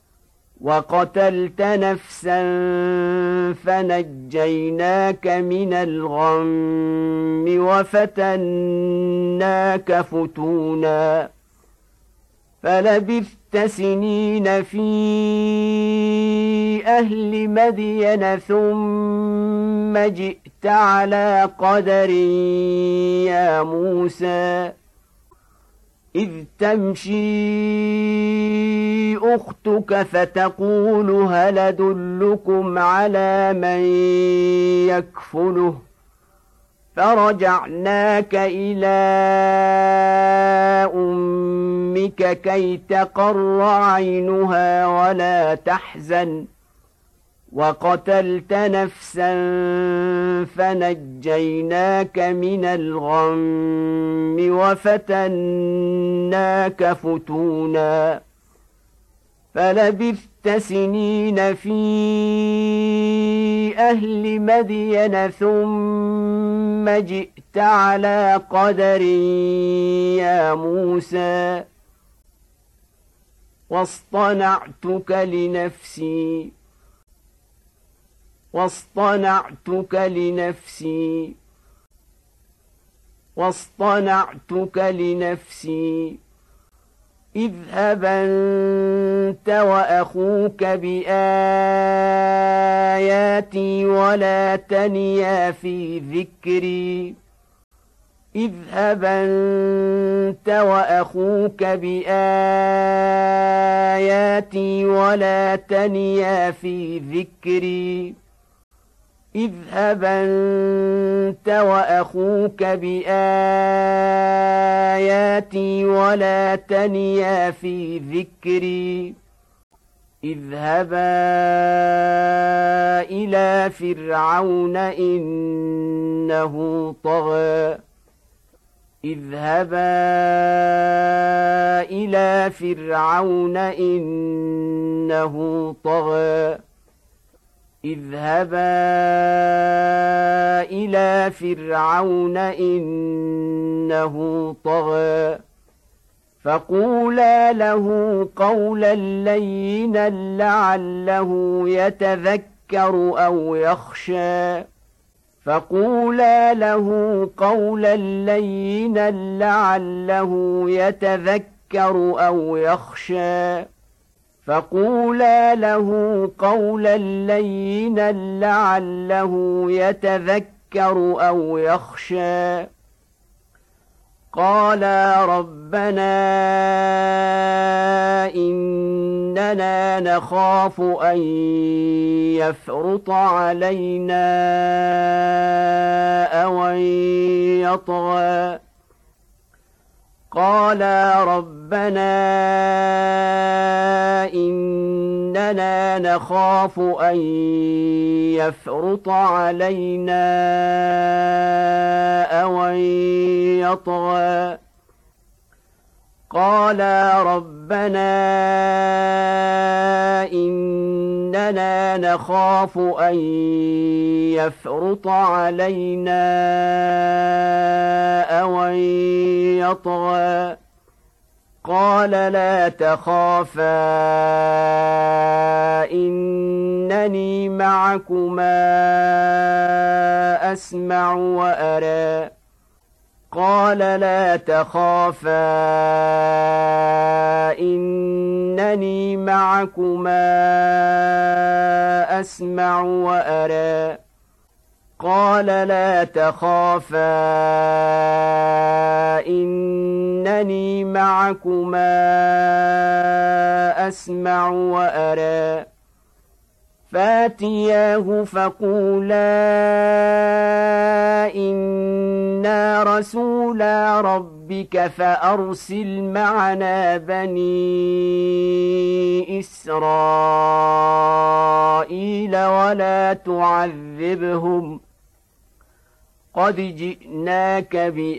وقتلت نفسا فنجيناك من الغم وفتناك فتونا فلبثت سنين في أهل مدين ثم جئت على قدر يا موسى إذ تمشي أختك فتقول هل أدلكم على من يكفله فرجعناك إلى أمك كي تقر عينها ولا تحزن وقتلت نفسا فنجيناك من الغم وفتناك فتونا فلبثت سنين في أهل مدين ثم جئت على قدر يا موسى واصطنعتك لنفسي واصطنعتك لنفسي واصطنعتك لنفسي اذهب أنت وأخوك بآياتي ولا تنيا في ذكري اذهب أنت وأخوك بآياتي ولا تنيا في ذكري اذهب أنت وأخوك بآياتي ولا تنيا في ذكري اذهبا إلى فرعون إنه طغى اذهبا إلى فرعون إنه طغى اذهبا إلى فرعون إنه طغى فقولا له قولا لينا لعله يتذكر أو يخشى فقولا له قولا لينا لعله يتذكر أو يخشى فقولا له قولا لينا لعله يتذكر أو يخشى قالا ربنا إننا نخاف أن يفرط علينا أو أن يطغى قالا ربنا إننا نخاف أن يفرط علينا أو أن يطغى قالا ربنا إننا نخاف أن يفرط علينا أو أن يطغى قال لا تخافا إنني معكما أسمع وأرى قال لا تخافا إنني معكما أسمع وأرى قال لا تخافا إنني معكما أسمع وأرى فاتياه فقولا إنا رسولا ربك فأرسل معنا بني إسرائيل ولا تعذبهم قد جئناك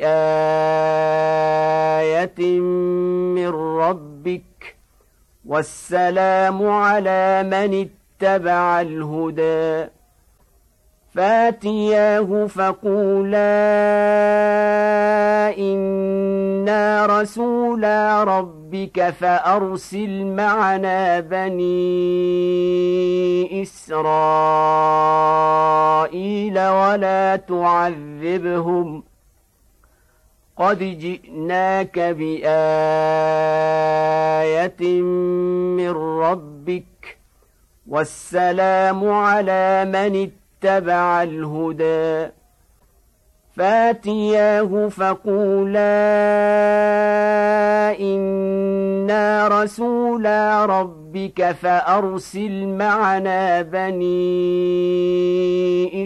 بآية من ربك والسلام على من اتبع الهدى فاتياه فقولا إنا رسولا ربك فأرسل معنا بني إسرائيل ولا تعذبهم قد جئناك بآية من ربك والسلام على من اتبع الهدى فاتياه فقولا إنا رسولا ربك فأرسل معنا بني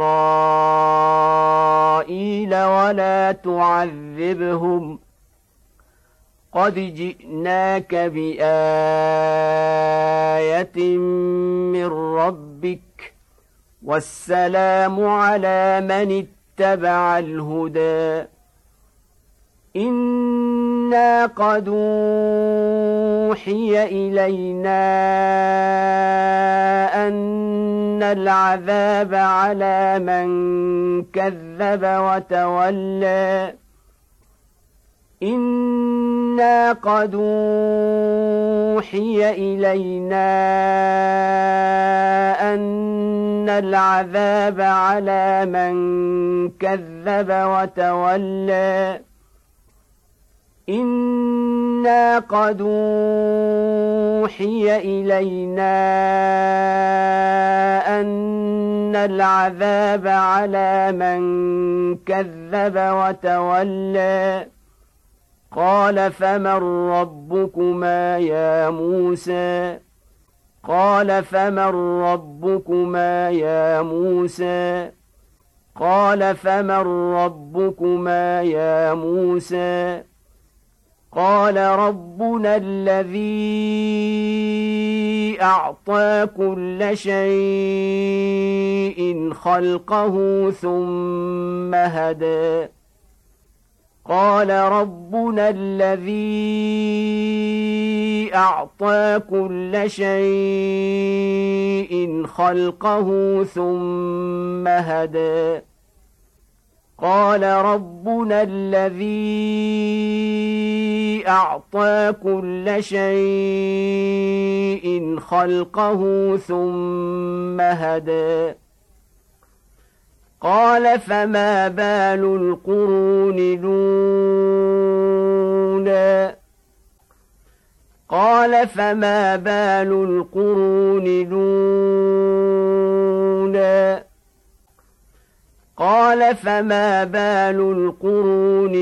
إسرائيل ولا تعذبهم قد جئناك بآية من ربك والسلام على من اتبع الهدى إنا قد أوحي إلينا أن العذاب على من كذب وتولى إنا قد أوحي إلينا أن العذاب على من كذب وتولى إنا قد أوحي إلينا أن العذاب على من كذب وتولى قال فمن ربكما يا موسى قال فمن ربكما يا موسى قال فمن ربكما يا موسى قال ربنا الذي أعطى كل شيء خلقه ثم هدى قال ربنا الذي أعطى كل شيء خلقه ثم هدى قال ربنا الذي أعطى كل شيء خلقه ثم هدى قال فما بال القرون الأولى قال فما بال القرون الأولى قال فما بال القرون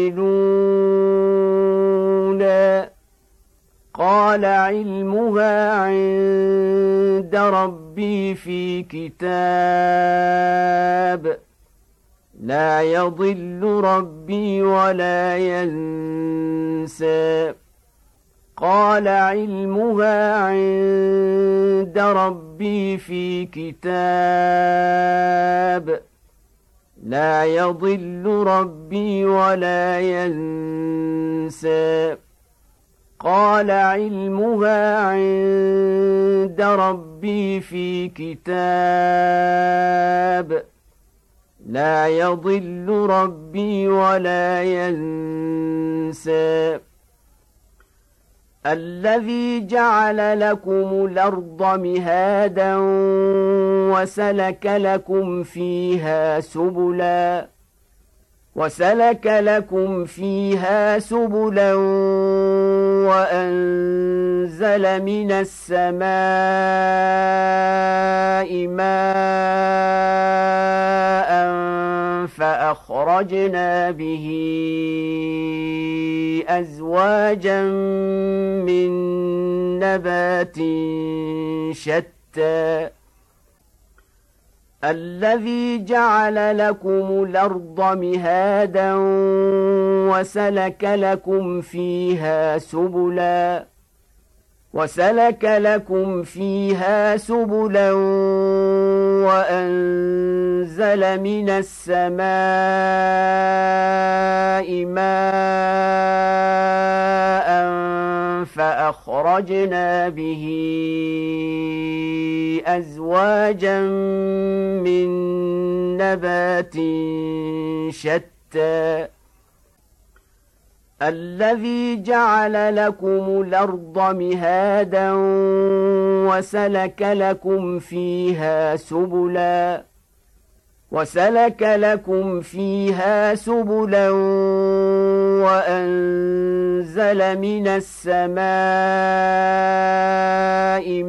الأولى قال علمها عند ربي في كتاب لا يضل ربي ولا ينسى قال علمها عند ربي في كتاب لا يضل ربي ولا ينسى قال علمها عند ربي في كتاب لا يضل ربي ولا ينسى الذي جعل لكم الأرض مهادا وسلك لكم فيها سبلا وسلك لكم فيها سبلا وأنزل من السماء ماء فأخرجنا به أزواجا من نبات شتى الذي جعل لكم الأرض مهادا وسلك لكم فيها سبلا وسلك لكم فيها سبلا وأنزل من السماء ماء فأخرجنا به أزواجا من نبات شتى الذي جعل لكم الأرض مهادا وسلك لكم فيها سبلا وسلك لكم فيها سبلا وأنزل من السماء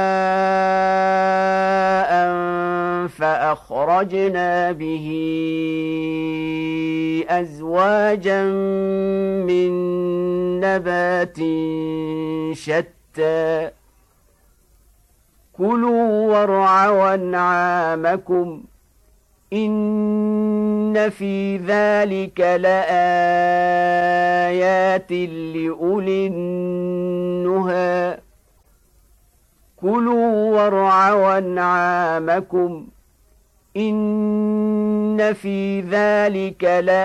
ماء فأخرجنا به أزواجا من نبات شتى كلوا وارعوا أنعامكم إن في ذلك لآيات لأولي النهى كلوا وارعوا أنعامكم إن في ذلك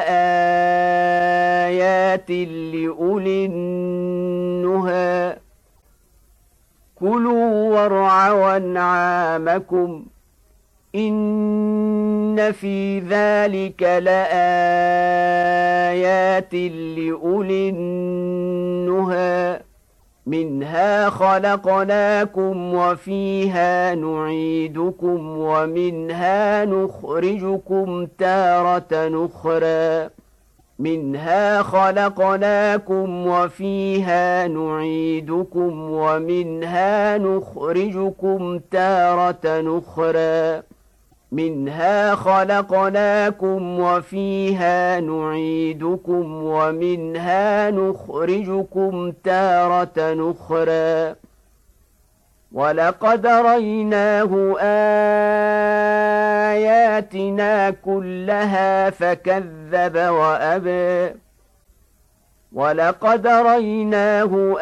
لآيات لأولي النهى كلوا وارعوا أنعامكم إن في ذلك لآيات لأولي النهى منها خلقناكم وفيها نعيدكم ومنها نخرجكم تارة أخرى منها خلقناكم وفيها نعيدكم ومنها نخرجكم تارة أخرى منها خلقناكم وفيها نعيدكم ومنها نخرجكم تارة أخرى ولقد ريناه آياتنا كلها فكذب وأبى ولقد ريناه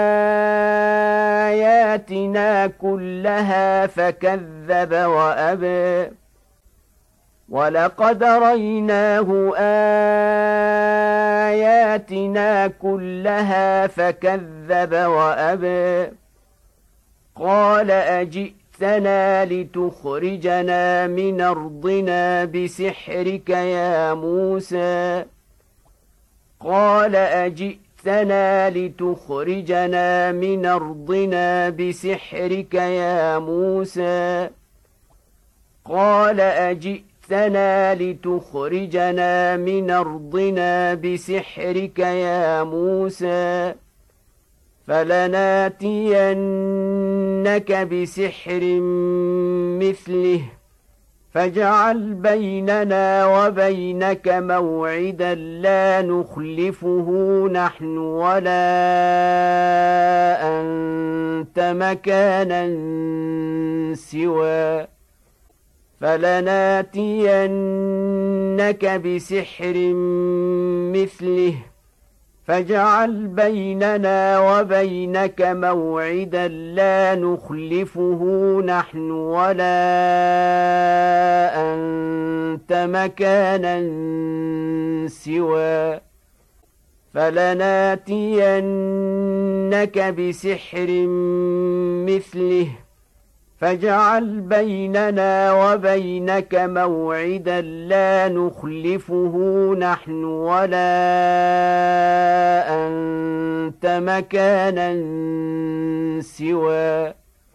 آياتنا كلها فكذب وأبى ولقد ريناه آياتنا كلها فكذب وأبى قال أجئتني أجئتنا لتخرجنا من أرضنا بسحرك يا موسى قال أجئتنا لتخرجنا من أرضنا بسحرك يا موسى قال أجئتنا لتخرجنا من أرضنا بسحرك يا موسى فلناتينك بسحر مثله فاجعل بيننا وبينك موعدا لا نخلفه نحن ولا أنت مكانا سوى فلناتينك بسحر مثله فاجعل بيننا وبينك موعدا لا نخلفه نحن ولا أنت مكانا سوى فلناتينك بسحر مثله فاجعل بيننا وبينك موعدا لا نخلفه نحن ولا أنت مكانا سوى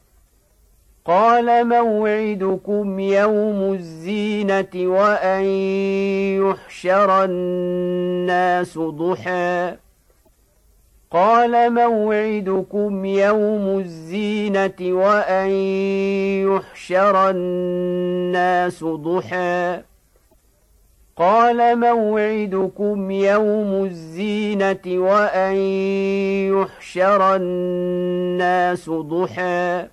قال موعدكم يوم الزينة وأن يحشر الناس ضحى قال موعدكم يوم الزينة وأن يحشر الناس ضحى قال موعدكم يوم الزينة وأن يحشر الناس ضحى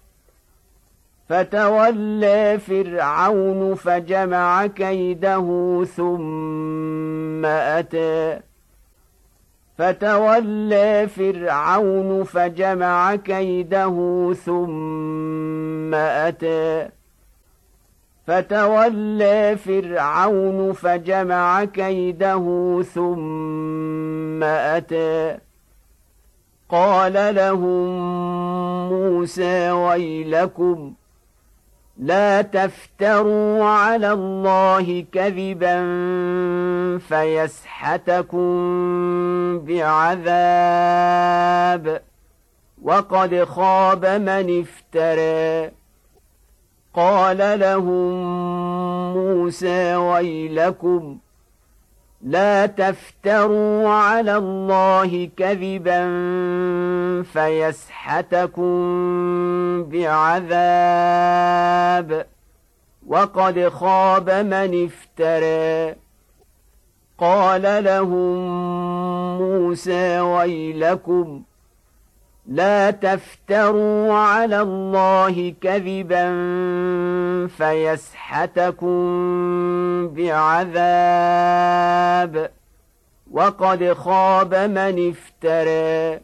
فتولى فرعون فجمع كيده ثم أتى فتولى فرعون فجمع كيده ثم أتى فتولى فرعون فجمع كيده ثم أتى قال لهم موسى ويلكم لا تفتروا على الله كذبا فيسحتكم بعذاب وقد خاب من افترى قال لهم موسى ويلكم لا تفتروا على الله كذبا فيسحتكم بعذاب وقد خاب من افترى قال لهم موسى ويلكم لا تفتروا على الله كذبا فيسحتكم بعذاب وقد خاب من افترى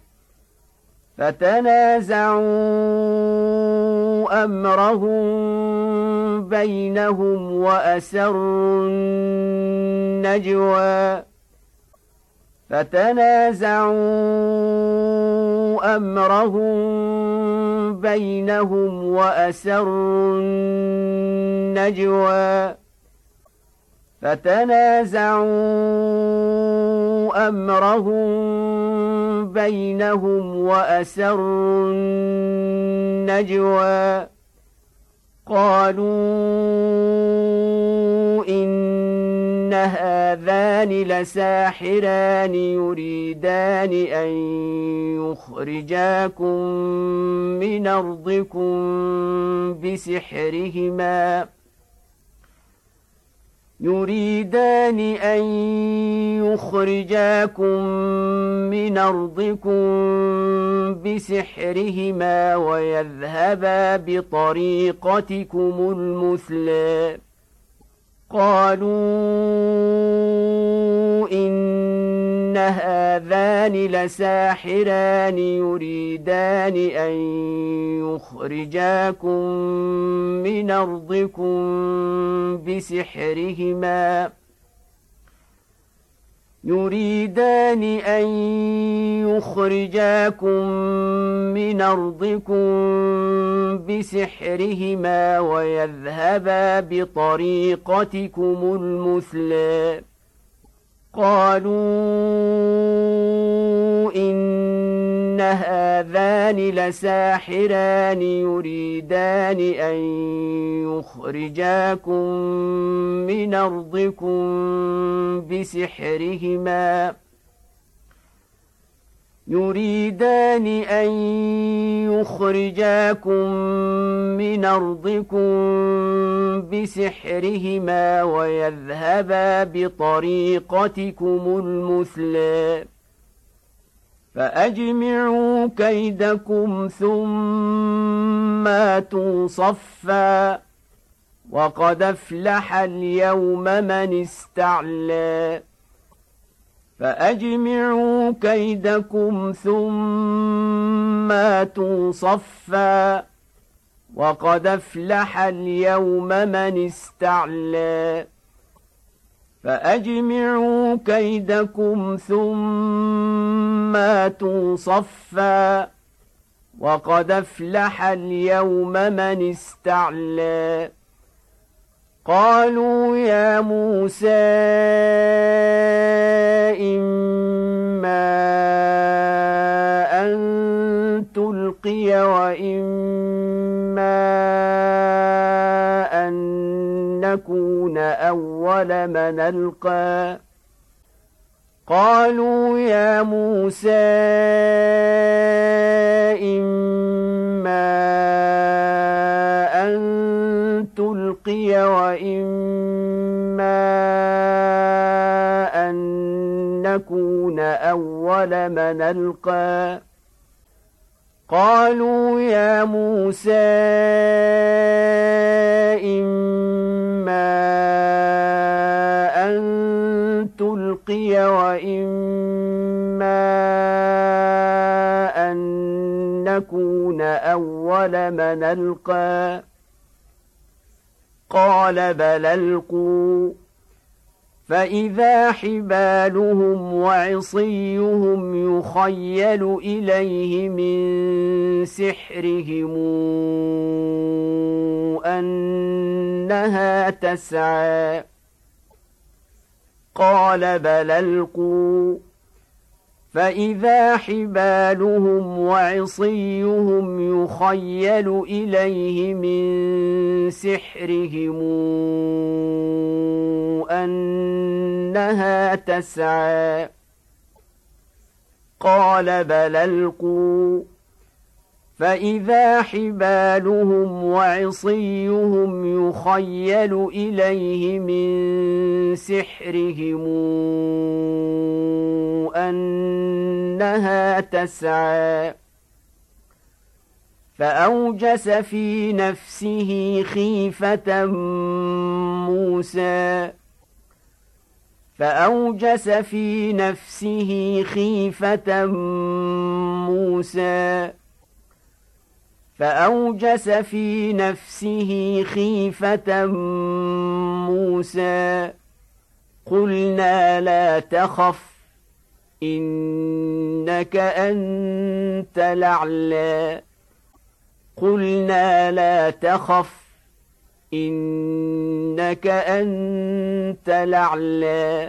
فتنازعوا أمرهم بينهم وأسروا النجوى فتنازعوا أمرهم بينهم وأسروا النجوى فتنازعوا أمرهم بينهم وأسروا النجوى قالوا إن هذان لساحران يريدان أن يخرجاكم من أرضكم بسحرهما يريدان أن يخرجاكم من أرضكم بسحرهما ويذهبا بطريقتكم المثلى قالوا إن هذان لساحران يريدان أن يخرجاكم من أرضكم بسحرهما يريدان أن يخرجاكم من أرضكم بسحرهما ويذهبا بطريقتكم المثلى قالوا إن هذان لساحران يريدان أن يخرجاكم من أرضكم بسحرهما يريدان أن يخرجاكم من أرضكم بسحرهما ويذهبا بطريقتكم المثلى فأجمعوا كيدكم ثم أتوا صفا وقد أفلح اليوم من استعلى فأجمعوا كيدكم ثم أتوا صفا وقد أفلح اليوم من استعلى فأجمعوا كيدكم ثم أتوا صفا وقد أفلح اليوم من استعلى قالوا يا موسى إما أن تلقي وإما أن نكون أول من ألقى قالوا يا موسى إما أن تلقي وإما أن نكون أول من ألقى قالوا يا موسى إما أن تلقي وإما أن نكون أول من ألقى قال بل ألقوا فإذا حبالهم وعصيهم يخيل إليه من سحرهم أنها تسعى قال بل ألقوا فإذا حبالهم وعصيهم يخيل إليه من سحرهم أنها تسعى قال بل ألقوا فإذا حبالهم وعصيهم يخيل إليه من سحرهم أنها تسعى فأوجس في نفسه خيفة موسى فأوجس في نفسه خيفة موسى فأوجس في نفسه خيفة موسى قلنا لا تخف إنك أنت الأعلى قلنا لا تخف إنك أنت الأعلى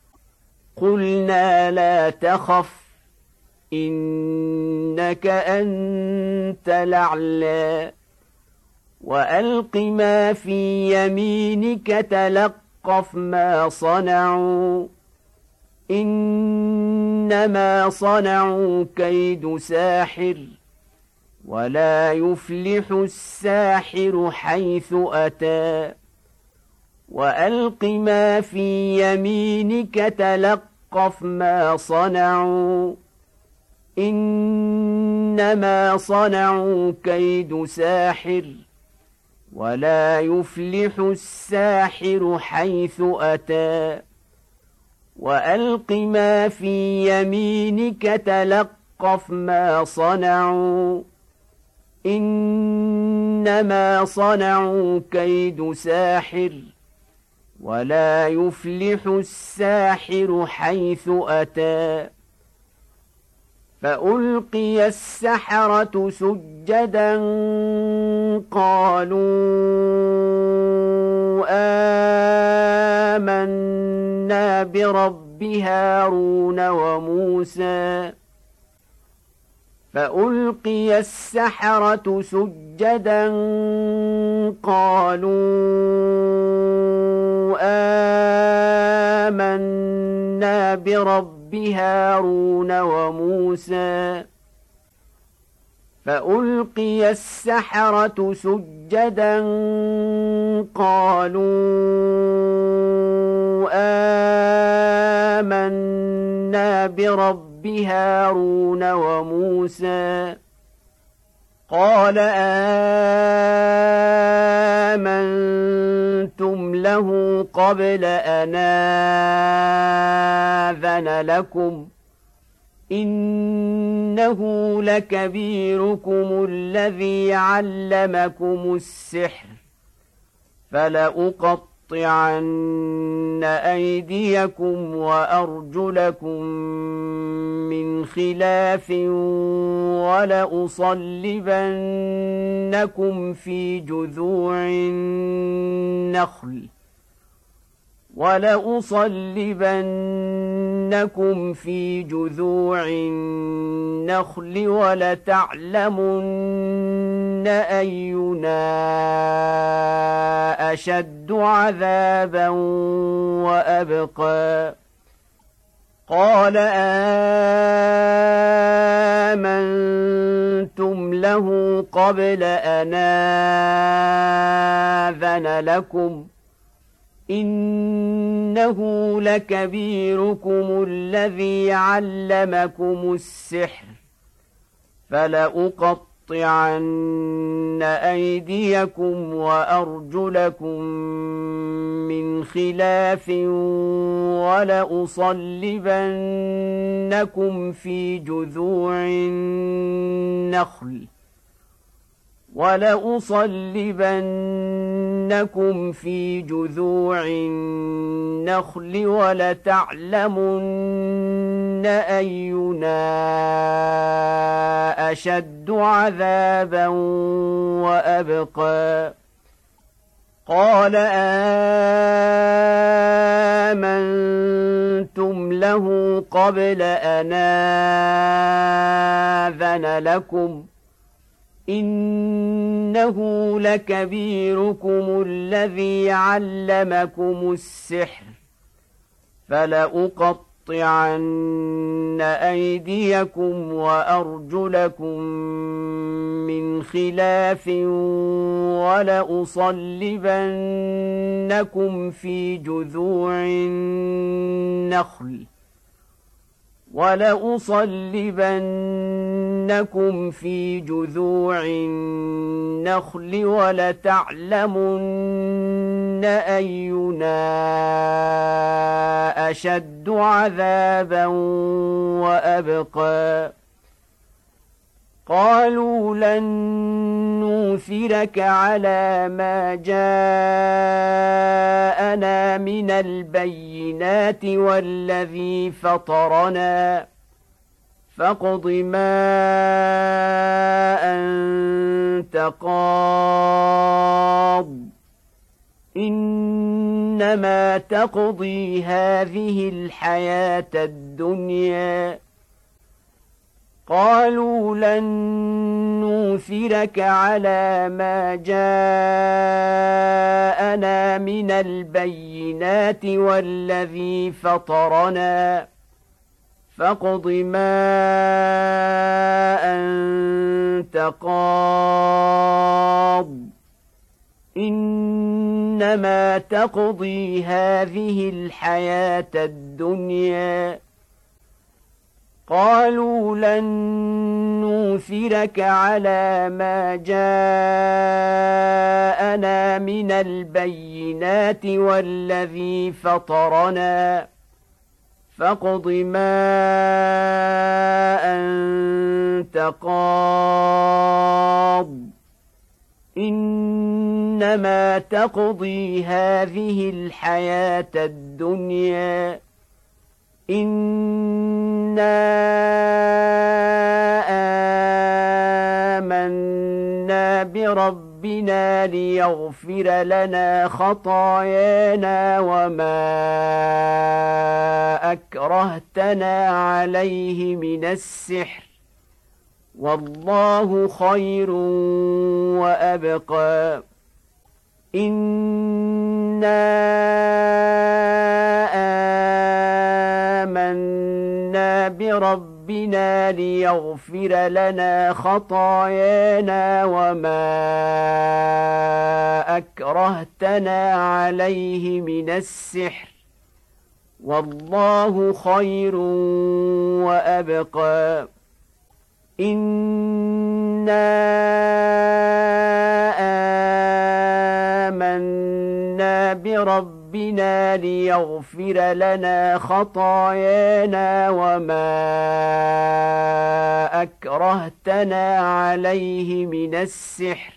قلنا لا تخف إنك أنت الأعلى وألق ما في يمينك تلقف ما صنعوا إنما صنعوا كيد ساحر ولا يفلح الساحر حيث أتى وألق ما في يمينك تلقف ما صنعوا إنما صنعوا كيد ساحر ولا يفلح الساحر حيث أتى وألق ما في يمينك تلقف ما صنعوا إنما صنعوا كيد ساحر ولا يفلح الساحر حيث أتى فألقي السحرة سجدا قالوا آمنا برب هارون وموسى فألقي السحرة سجدا قالوا آمنا برب هارون وموسى فألقي السحرة سجدا قالوا آمنا برب هارون وموسى قال آمنتم له قبل أن آذن لكم إنه لكبيركم الذي علمكم السحر فلأقطعن أيديكم وأرجلكم من خلاف ولأصلبنكم في جذوع النخل ولأصلبنكم في جذوع النخل ولتعلمن أينا أشد عذابا وأبقى قال آمنتم له قبل أن آذن لكم إنه لكبيركم الذي علمكم السحر فلأقطعن أيديكم وأرجلكم من خلاف ولأصلبنكم في جذوع النخل ولأصلبنكم في جذوع النخل ولتعلمن أينا أشد عذابا وأبقى قال آمنتم له قبل أن آذن لكم إنه لكبيركم الذي علمكم السحر فلأقطعن أيديكم وأرجلكم من خلاف ولأصلبنكم في جذوع النخل ولأصلبنكم في جذوع النخل ولتعلمن أينا أشد عذابا وأبقى قالوا لن نؤثرك على ما جاءنا من البينات والذي فطرنا فاقض ما أنت قاض إنما تقضي هذه الحياة الدنيا قالوا لن نؤثرك على ما جاءنا من البينات والذي فطرنا فاقض ما أنت قاض إنما تقضي هذه الحياة الدنيا قالوا لن نؤثرك على ما جاءنا من البينات والذي فطرنا فاقض ما أنت قاض إن إنما تقضي هذه الحياة الدنيا إنا آمنا بربنا ليغفر لنا خطايانا وما أكرهتنا عليه من السحر والله خير وأبقى إنا آمنا بربنا ليغفر لنا خطايانا وما أكرهتنا عليه من السحر والله خير وأبقى إنا آمنا بربنا ليغفر لنا خطايانا وما أكرهتنا عليه من السحر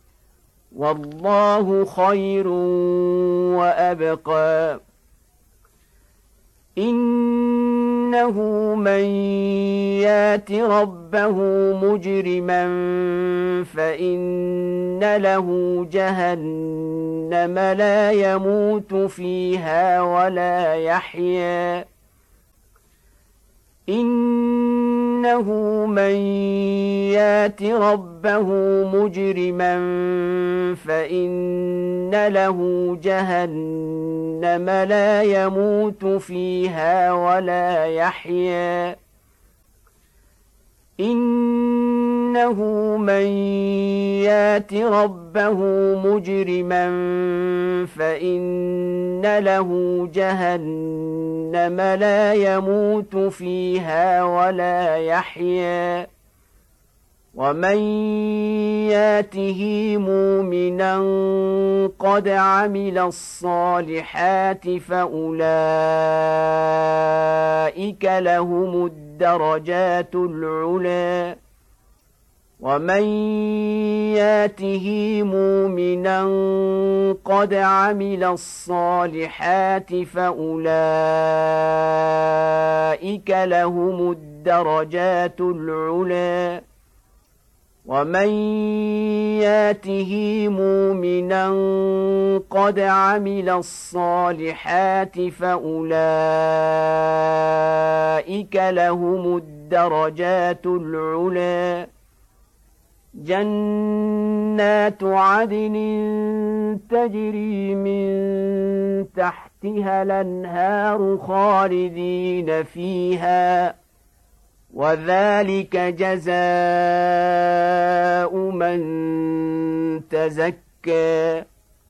والله خير وأبقى إنه من يات ربه مجرما فإن له جهنم لا يموت فيها ولا يحيا إنه من يات ربه مجرما فإن له جهنم لا يموت فيها ولا يحيا إنه من يات ربه مجرما فإن له جهنم لا يموت فيها ولا يحيا ومن ياته مؤمنا قد عمل الصالحات فأولئك لهم الدرجات العلى ومن ياته مؤمنا قد عمل الصالحات فأولئك لهم الدرجات العلى ومن ياته مؤمنا قد عمل الصالحات فأولئك لهم الدرجات العلى جنات عدن تجري من تحتها الأنهار خالدين فيها وذلك جزاء من تزكى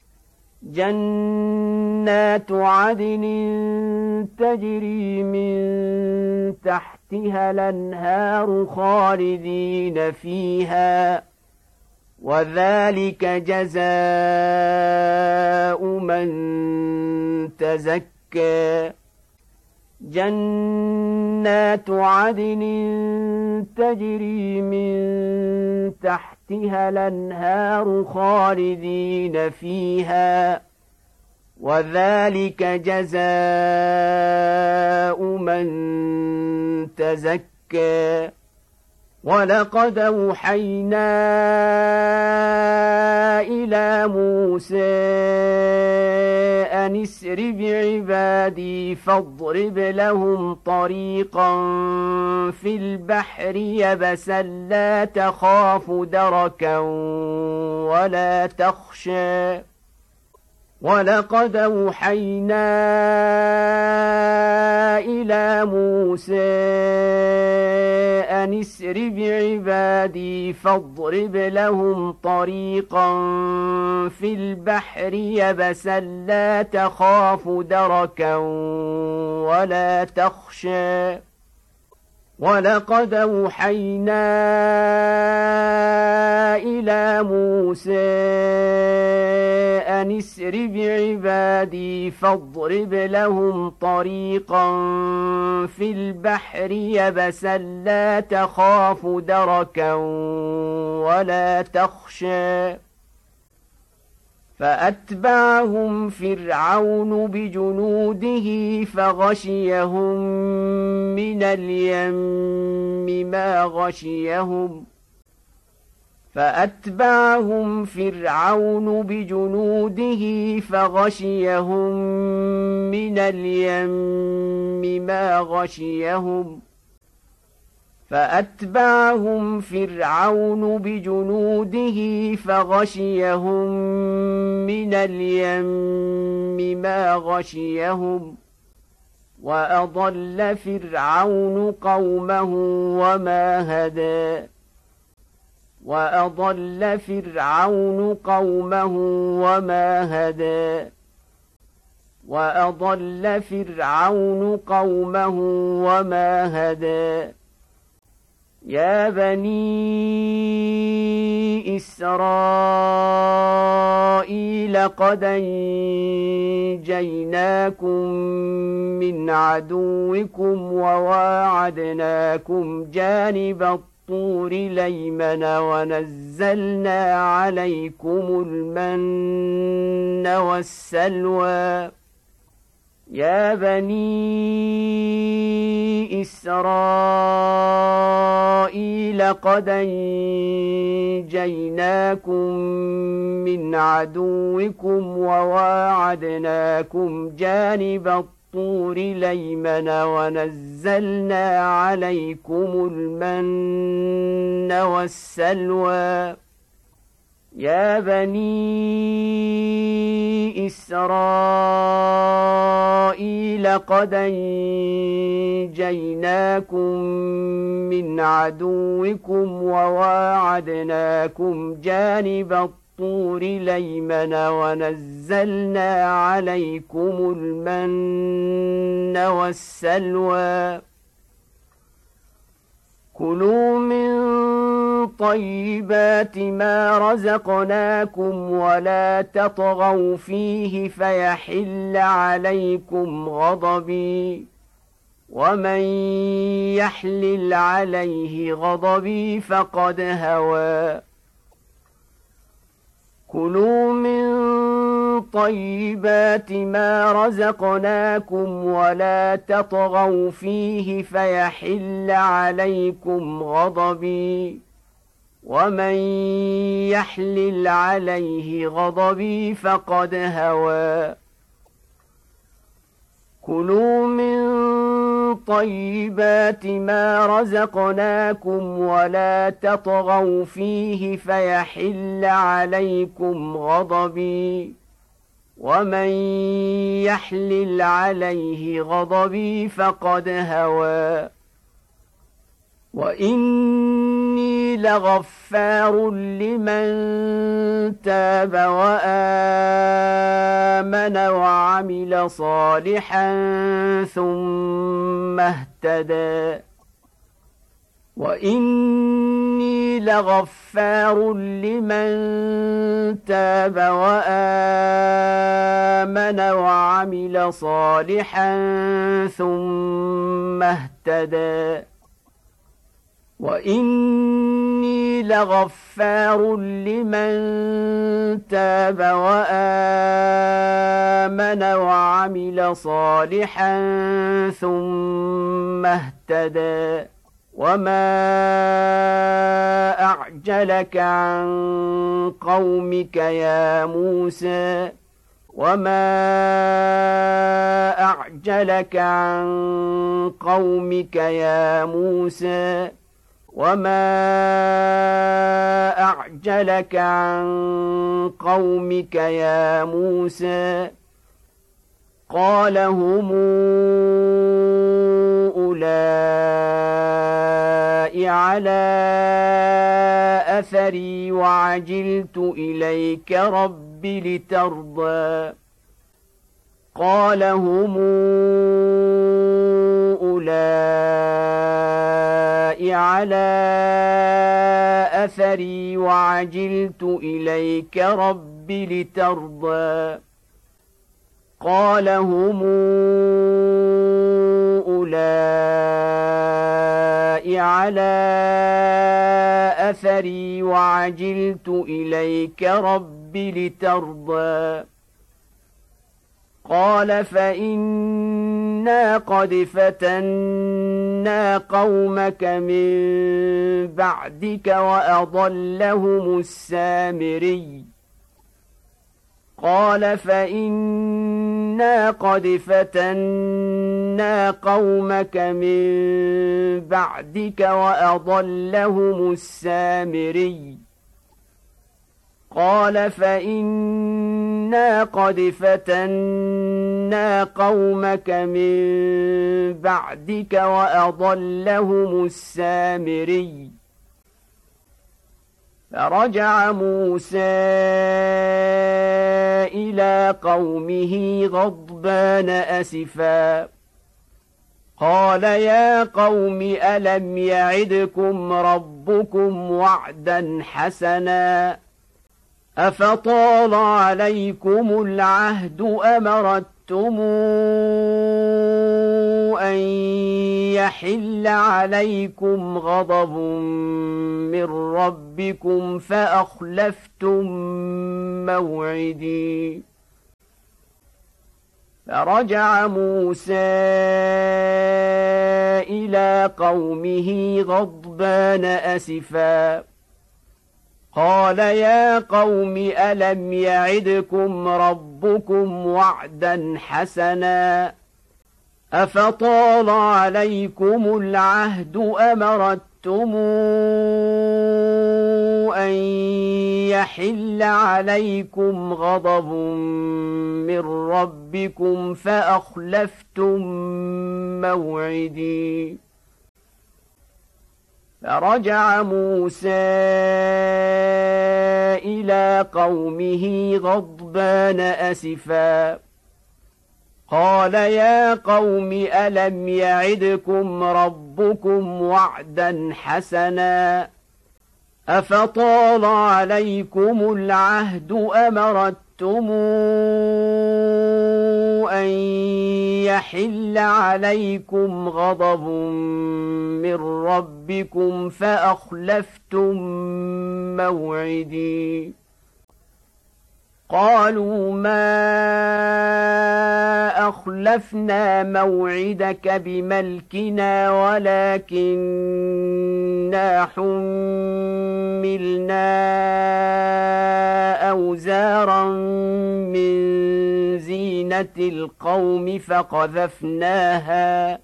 جنات عدن تجري من تحتها الأنهار خالدين فيها وذلك جزاء من تزكى جنات عدن تجري من تحتها الأنهار خالدين فيها وذلك جزاء من تزكى ولقد أوحينا إلى موسى أن اسر بعبادي فاضرب لهم طريقا في البحر يبسا لا تخاف دركا ولا تخشى ولقد أوحينا إلى موسى أن اسر بعبادي فاضرب لهم طريقا في البحر يبسا لا تخاف دركا ولا تخشى ولقد أوحينا إلى موسى أن اسر بعبادي فاضرب لهم طريقا في البحر يبسا لا تخاف دركا ولا تخشى فأتبعهم فرعون بجنوده فغشيهم من اليم ما غشيهم فأتبعهم فرعون بجنوده فغشيهم من اليم ما غشيهم فأتبعهم فرعون بجنوده فغشيهم من اليم ما غشيهم وأضل فرعون قومه وما هدى وأضل فرعون قومه وما هدى وأضل فرعون قومه وما هدى يا بني إسرائيل قد أنجيناكم من عدوكم وواعدناكم جانب الطور الأيمن ونزلنا عليكم المن والسلوى يا بني إسرائيل قد أنجيناكم من عدوكم وواعدناكم جانب الطور الأيمن ونزلنا عليكم المن والسلوى يا بني إسرائيل قد أنجيناكم من عدوكم وواعدناكم جانب الطور الأيمن ونزلنا عليكم المن والسلوى كلوا من طيبات ما رزقناكم ولا تطغوا فيه فيحل عليكم غضبي ومن يحلل عليه غضبي فقد هوى كلوا من طيبات ما رزقناكم ولا تطغوا فيه فيحل عليكم غضبي ومن يحلل عليه غضبي فقد هوى كلوا من طيبات ما رزقناكم ولا تطغوا فيه فيحل عليكم غضبي ومن يحلل عليه غضبي فقد هوى وإني لغفار لمن تاب وآمن وعمل صالحا ثم اهتدى وإني لغفار لمن تاب وآمن وعمل صالحا ثم اهتدى وإني لغفار لمن تاب وآمن وعمل صالحا ثم اهتدى وما أعجلك عن قومك يا موسى وما أعجلك عن قومك يا موسى وما أعجلك عن قومك يا موسى قال هم أولئك على أثري وعجلت إليك رب لترضى قال هم أولئك على أثري وعجلت إليك رب لترضى قال هم أولئك على أثري وعجلت إليك رب لترضى قال فإنا قد فتنا قومك من بعدك وأضلهم السامري قال فإنا قد فتنا قومك من بعدك وأضلهم السامري قال فإنا قد فتنا قومك من بعدك وأضلهم السامري فرجع موسى إلى قومه غضبان أسفا قال يا قوم ألم يعدكم ربكم وعدا حسنا أفطال عليكم العهد أمرتم أن يحل عليكم غضب من ربكم فأخلفتم موعدي فرجع موسى إلى قومه غضبان أسفا قال يا قوم ألم يعدكم ربكم وعدا حسنا أفطال عليكم العهد أمرتم أن يحل عليكم غضب من ربكم فأخلفتم موعدي فرجع موسى إلى قومه غضبان أسفا قال يا قوم ألم يعدكم ربكم وعدا حسنا أفطال عليكم العهد أمرتم أن يحل عليكم غضب من ربكم فأخلفتم موعدي قالوا ما أخلفنا موعدك بملكنا ولكننا حملنا أوزارا من زينة القوم فقذفناها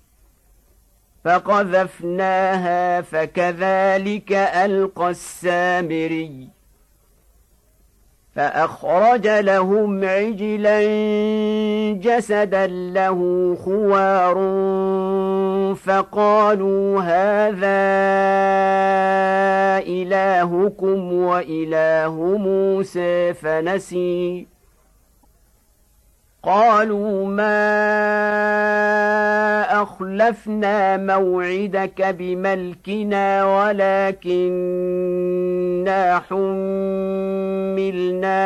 فقذفناها فكذلك ألقى السامري فأخرج لهم عجلا جسدا له خوار فقالوا هذا إلهكم وإله موسى فنسي قالوا ما أخلفنا موعدك بملكنا ولكننا حملنا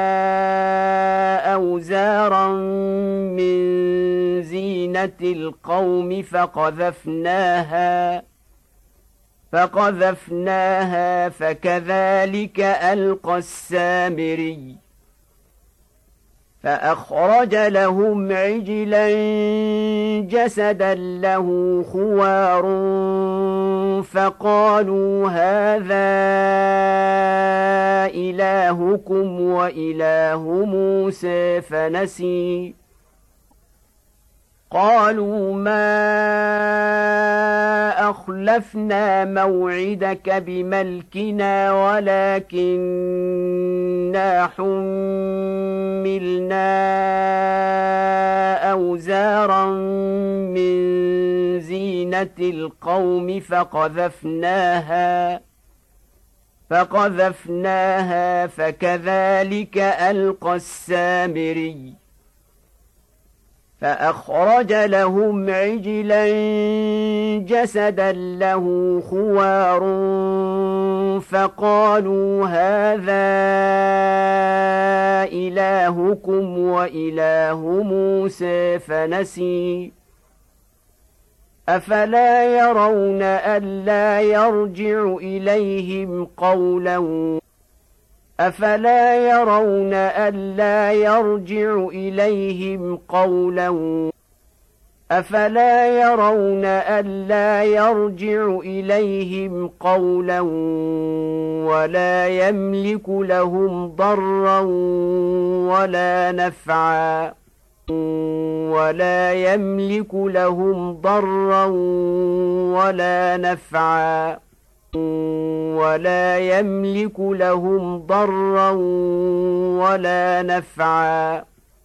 أوزارا من زينة القوم فقذفناها فقذفناها فكذلك ألقى السامري فأخرج لهم عجلا جسدا له خوار فقالوا هذا إلهكم وإله موسى فنسي قالوا ما أخلفنا موعدك بملكنا ولكننا حملنا أوزارا من زينة القوم فقذفناها فقذفناها فكذلك ألقى السامري فأخرج لهم عجلا جسدا له خوار فقالوا هذا إلهكم وإله موسى فنسي أفلا يرون ألا يرجع إليهم قولا أفلا يرون ألا يرجع إليهم قولا أفلا يرون ألا يرجع إليهم قولا ولا يملك لهم ضرا ولا نفعا ولا يملك لهم ضرا ولا نفعا ولا يملك لهم ضرا ولا نفعا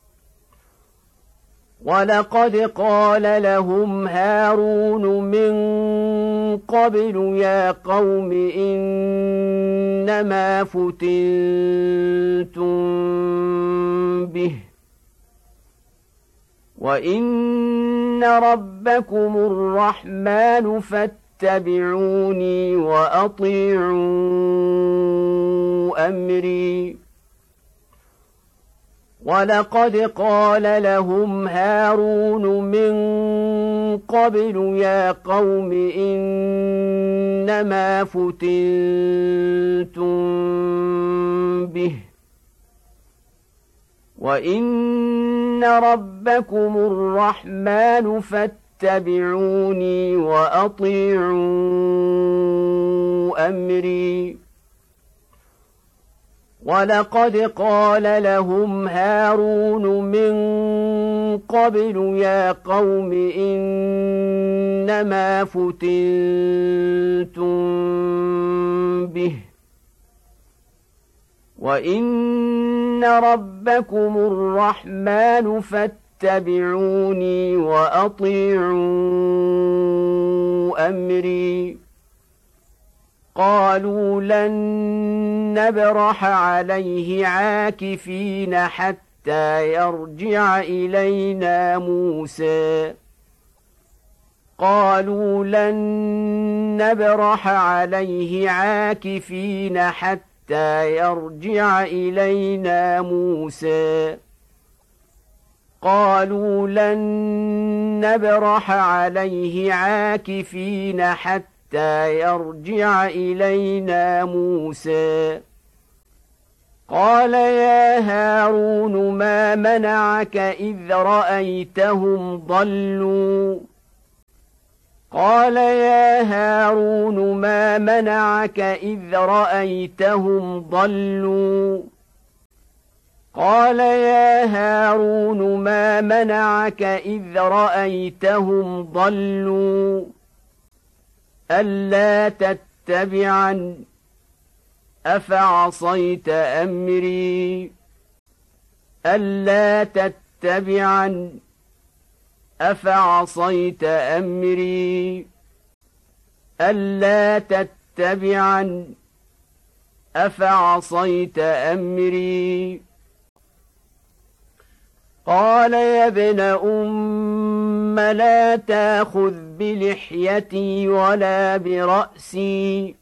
ولقد قال لهم هارون من قبل يا قوم إنما فتنتم به وإن ربكم الرحمن فاتبعوني وأطيعوا أمري ولقد قال لهم هارون من قبل يا قوم إنما فتنتم به وإن ربكم الرحمن فاتبعوني وأطيعوا أمري ولقد قال لهم هارون من قبل يا قوم إنما فتنتم به وإن ربكم الرحمن فاتبعوني وأطيعوا أمري قالوا لن نبرح عليه عاكفين حتى يرجع إلينا موسى قالوا لن نبرح عليه عاكفين حتى يرجع إلينا موسى قالوا لن نبرح عليه عاكفين حتى حتى يرجع إلينا موسى قال يا هارون ما منعك إذ رأيتهم ضلوا قال يا هارون ما منعك إذ رأيتهم ضلوا قال يا هارون ما منعك إذ رأيتهم ضلوا ألا تتبعن أفعصيت أمري ألا تتبعن أفعصيت أمري ألا تتبعن أفعصيت أمري قال يا ابن أم لا تأخذ بلحيتي ولا برأسي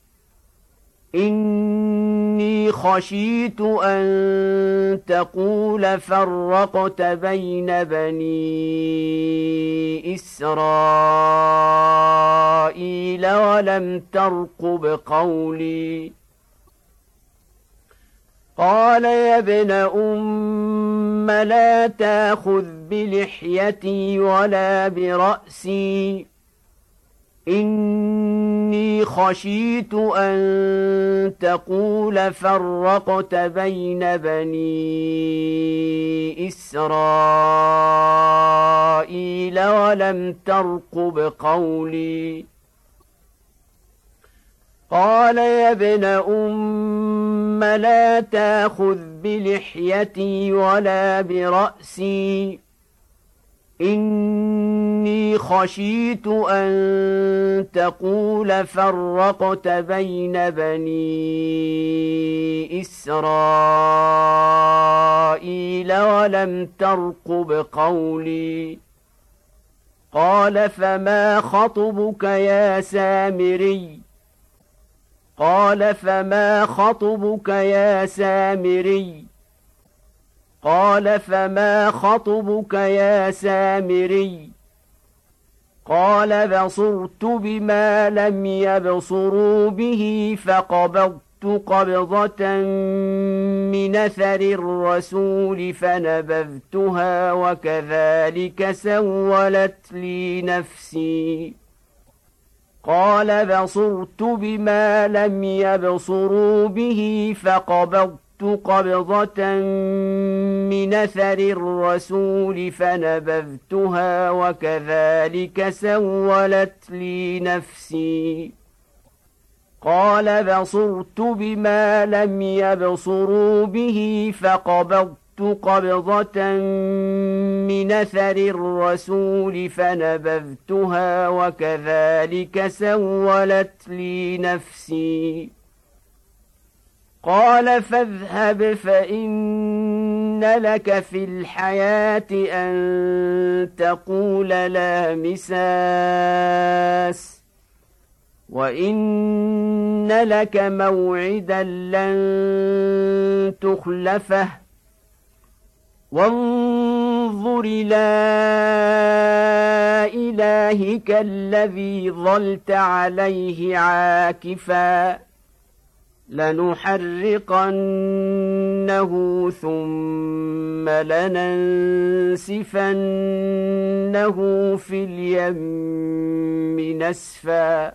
إني خشيت أن تقول فرقت بين بني إسرائيل ولم ترقب قولي قال يا ابن أم لا تأخذ بلحيتي ولا برأسي إني خشيت أن تقول فرقت بين بني إسرائيل ولم ترقب قولي قال يا ابن أم لا تأخذ بلحيتي ولا برأسي إني خشيت أن تقول فرقت بين بني إسرائيل ولم ترقب قولي قال فما خطبك يا سامري قال فما خطبك يا سامري قال فما خطبك يا سامري قال بصرت بما لم يبصروا به فقبضت قبضة من أثر الرسول فنبذتها وكذلك سولت لي نفسي قال بصرت بما لم يبصروا به فقبضت قبضة من أثر الرسول فنبذتها وكذلك سولت لي نفسي قال بصرت بما لم يبصروا به فقبضت قبضة من أثر الرسول فنبذتها وكذلك سولت لي نفسي قال فاذهب فإن لك في الحياة أن تقول لا مساس وإن لك موعدا لن تخلفه وانظر إلى إلهك الذي ظلت عليه عاكفا لنحرقنه ثم لننسفنه في اليم نسفا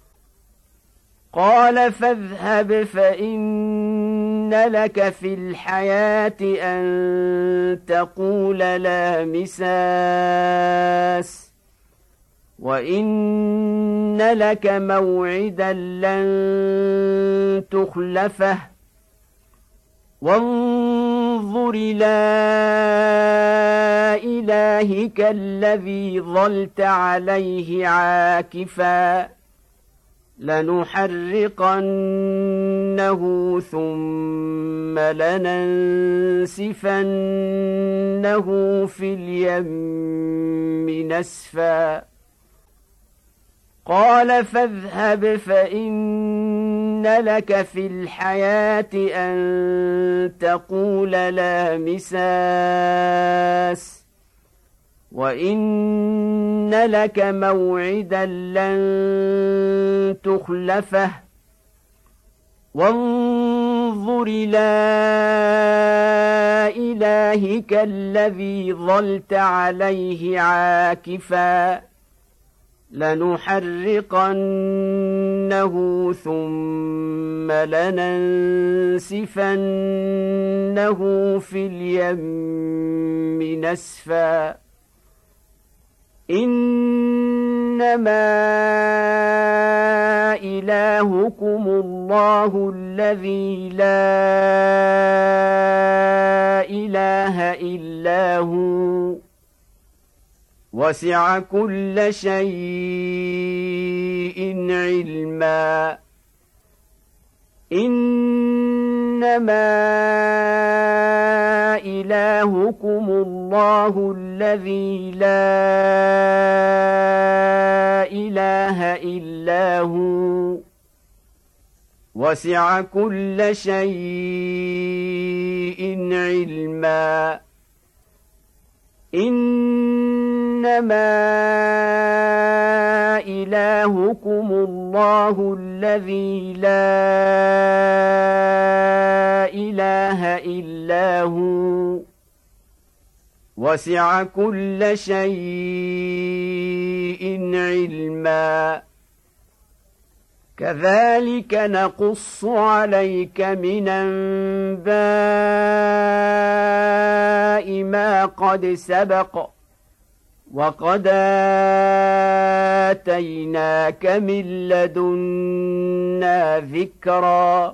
قال فاذهب فإن لك في الحياة أن تقول لا مساس وإن لك موعدا لن تخلفه وانظر إلى إلهك الذي ظلت عليه عاكفا لنحرقنه ثم لننسفنه في اليم نسفا قال فاذهب فإن لك في الحياة أن تقول لا مساس وإن لك موعدا لن تخلفه وانظر إلى إلهك الذي ظلت عليه عاكفا لنحرقنه ثم لننسفنه في اليم نسفا إنما إلهكم الله الذي لا إله إلا هو وسع كل شيء علما إنما إلهكم الله الذي لا إله إلا هو وسع كل شيء علما إنما إلهكم الله الذي لا إله إلا هو وسع كل شيء علما كذلك نقص عليك من أنباء ما قد سبق وقد آتيناك من لدنا ذكرا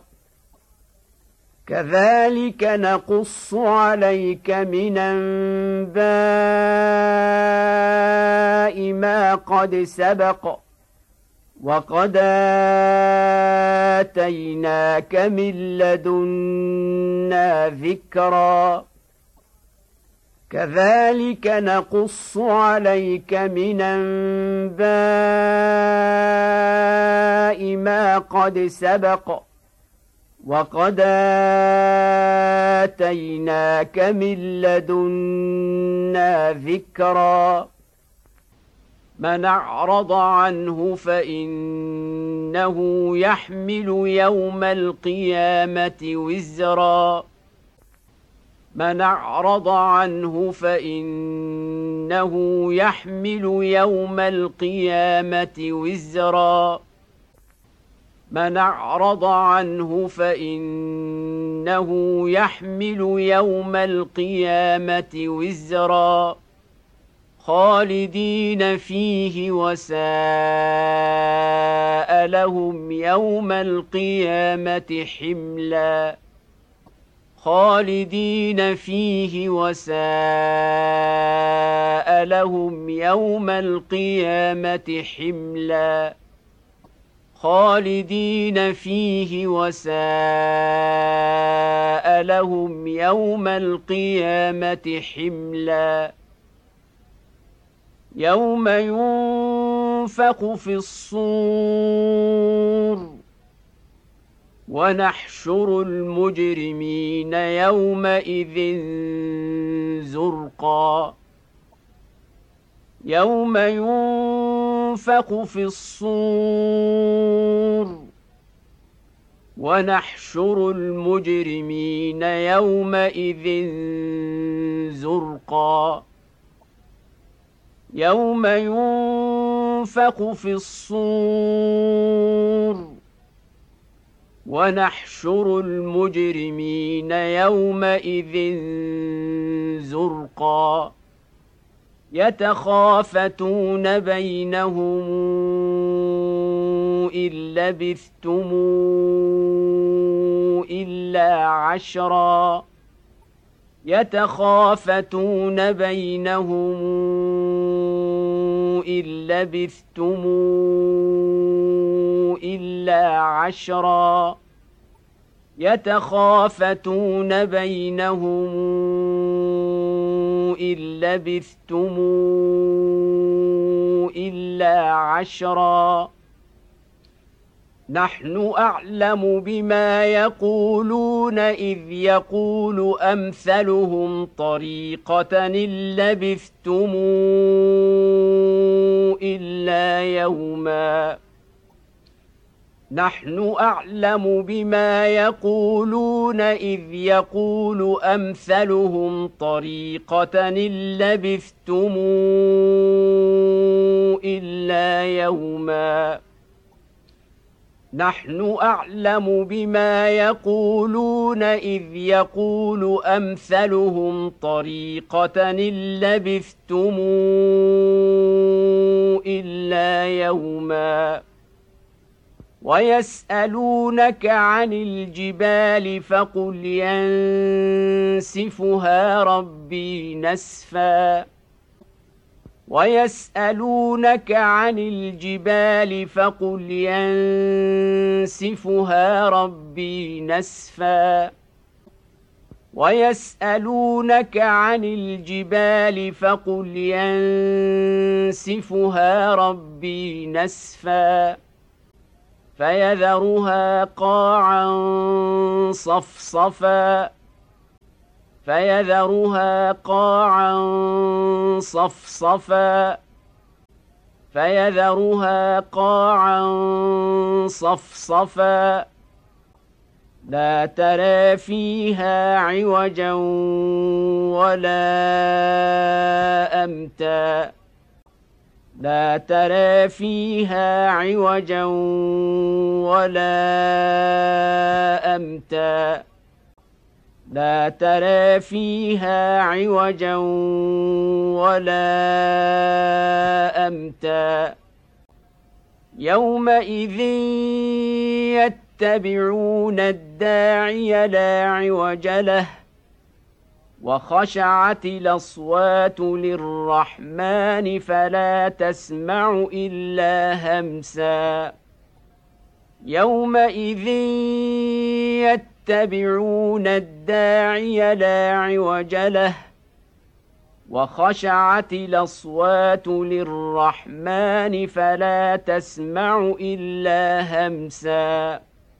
كذلك نقص عليك من أنباء ما قد سبق وقد آتيناك من لدنا ذكرا كذلك نقص عليك من أنباء ما قد سبق وقد آتيناك من لدنا ذكرا من أعرض عنه فإنه يحمل يوم القيامة وزرا من أعرض عنه فإنه يحمل يوم القيامة وزرا من أعرض عنه فإنه يحمل يوم القيامة وزرا خالدين فيه وساء لهم يوم القيامة حملا خالدين فيه وساء لهم يوم القيامة حملا خالدين فيه وساء لهم يوم القيامة حملا يوم ينفخ في الصور ونحشر المجرمين يومئذ زرقا يوم ينفخ في الصور ونحشر المجرمين يومئذ زرقا يوم ينفخ في الصور ونحشر المجرمين يومئذ زرقا يتخافتون بينهم إن لبثتم إلا عشرا يتخافتون بينهم إن لبثتم إلا عشرا يتخافتون بينهم إن لبثتم إلا عشرا نحن أعلم بما يقولون إذ يقول أمثلهم طريقة إن لبثتم إلا يوما نحن أعلم بما يقولون إذ يقول أمثلهم طريقة إن لبثتم إلا يوما نحن أعلم بما يقولون إذ يقول أمثلهم طريقة إن لبثتم إلا يوما ويسألونك عن الجبال فقل ينسفها ربي نسفا ويسألونك عن الجبال فقل ينسفها ربي نسفا ويسألونك عن الجبال فقل ينسفها ربي نسفا فيذرها قاعا صفصفا فيذرها قاعا صفصفا فيذرها قاعا صفصفا لا ترى فيها عوجا ولا أمتا لا ترى فيها عوجا ولا أمتا لا ترى فيها عوجا ولا أمتا يومئذ يتبعون الداعي لا عوج له وخشعت الأصوات للرحمن فلا تسمع إلا همسا يومئذ يتبعون الداعي لا عوج له وخشعت الأصوات للرحمن فلا تسمع إلا همسا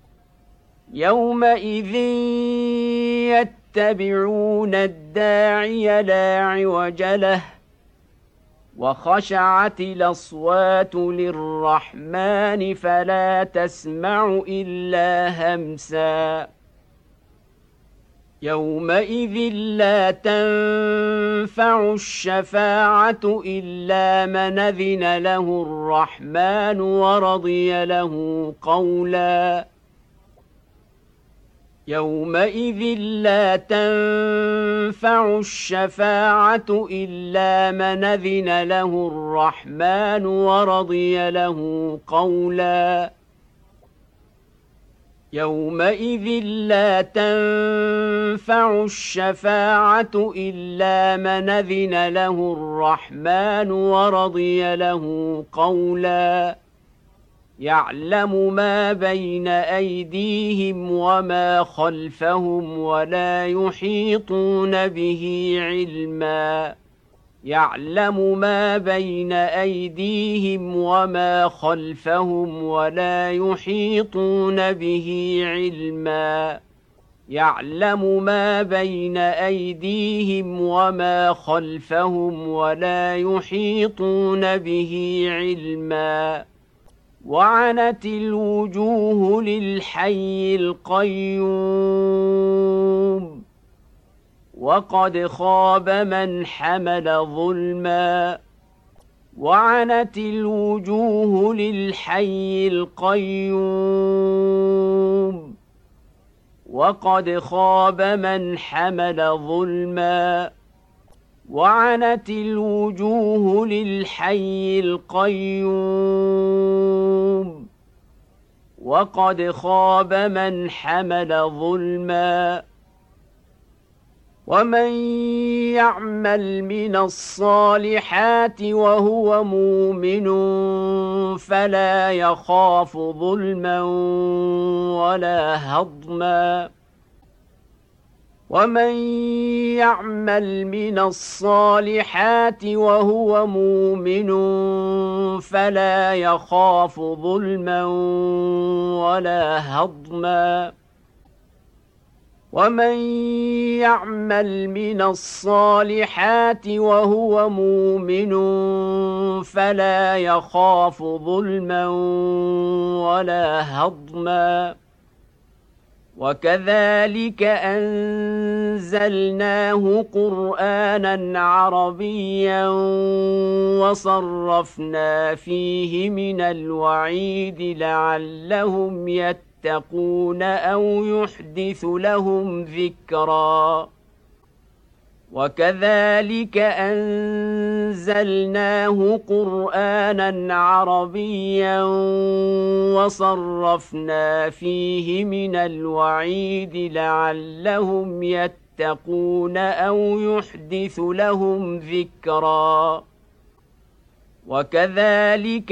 يومئذ يتبعون الداعي لا عوج له وخشعت الأصوات للرحمن فلا تسمع إلا همسا يومئذ لا تنفع الشفاعة إلا من أذن له الرحمن ورضي له قولا يومئذ لا تنفع الشفاعة إلا من أذن له الرحمن ورضي له قولا يومئذ لا تنفع الشفاعة إلا من أذن له الرحمن ورضي له قولا يعلم ما بين أيديهم وما خلفهم ولا يحيطون به علما يعلم ما بين أيديهم وما خلفهم ولا يحيطون به علما يعلم ما بين أيديهم وما خلفهم ولا يحيطون به علما وعنت الوجوه للحي القيوم وقد خاب من حمل ظلما وعنت الوجوه للحي القيوم وقد خاب من حمل ظلما وعنت الوجوه للحي القيوم وقد خاب من حمل ظلما ومن يعمل من الصالحات وهو مؤمن فلا يخاف ظلما ولا هضما ومن يعمل من الصالحات وهو مؤمن فلا يخاف ظلما ولا هضما ومن يعمل من الصالحات وهو مؤمن فلا يخاف ظلما ولا هضما وكذلك أنزلناه قرآنا عربيا وصرفنا فيه من الوعيد لعلهم يتقون أو يحدث لهم ذكرا وكذلك أنزلناه قرآنا عربيا وصرفنا فيه من الوعيد لعلهم يتقون أو يحدث لهم ذكرا وكذلك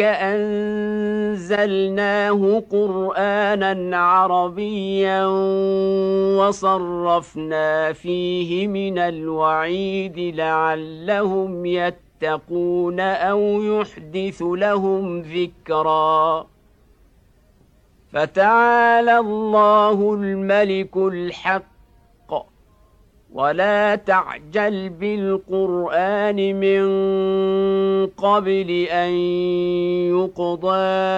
أنزلناه قرآنا عربيا وصرفنا فيه من الوعيد لعلهم يتقون أو يحدث لهم ذكرا فتعالى الله الملك الحق ولا تعجل بالقرآن من قبل أن يقضى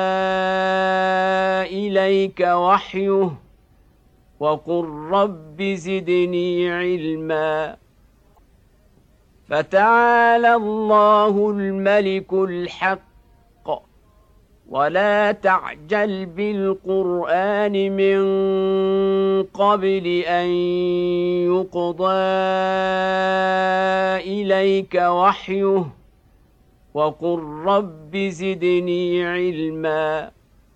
إليك وحيه وقل رب زدني علما فتعالى الله الملك الحق ولا تعجل بالقرآن من قبل أن يقضى إليك وحيه وقل رب زدني علما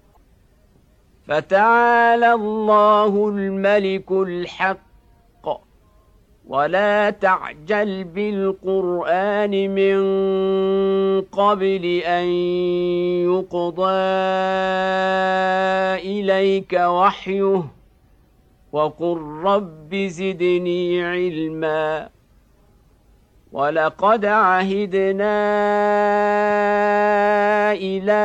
فتعالى الله الملك الحق ولا تعجل بالقرآن من قبل أن يقضى إليك وحيه وقل رب زدني علما ولقد عهدنا إلى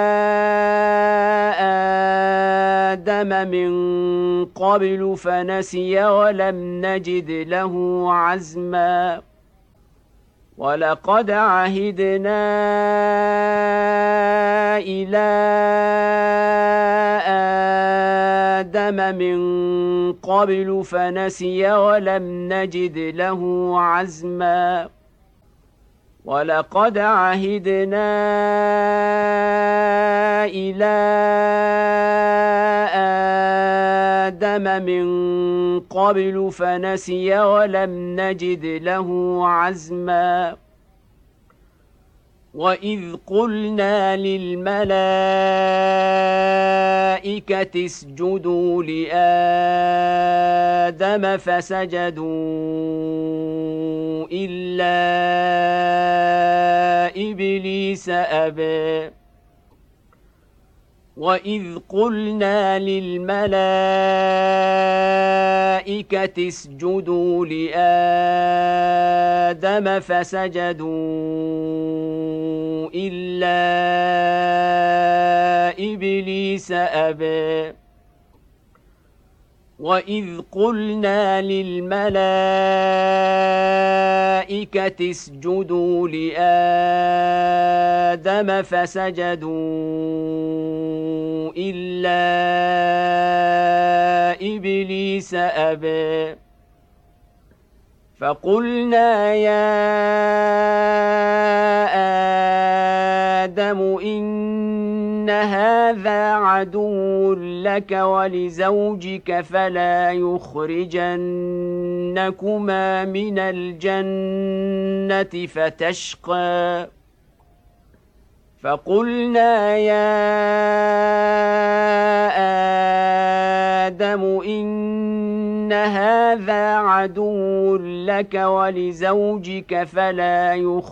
آدم من قبل فنسي ولم نجد له عزما ولقد عهدنا إلى آدم من قبل فنسي ولم نجد له عزما ولقد عهدنا إلى آدم من قبل فنسي ولم نجد له عزما وإذ قلنا للملائكة اسجدوا لآدم فسجدوا إلا إبليس أبى وإذ قلنا للملائكة اسجدوا لآدم فسجدوا إلا إبليس أبى وإذ قلنا للملائكة اسجدوا لآدم فسجدوا إلا إبليس أبى فقلنا يا آدم إن هذا عدو لك ولزوجك فلا يخرجنكما من الجنة فتشقى فقلنا يا آدم إن هذا عدو لك ولزوجك فلا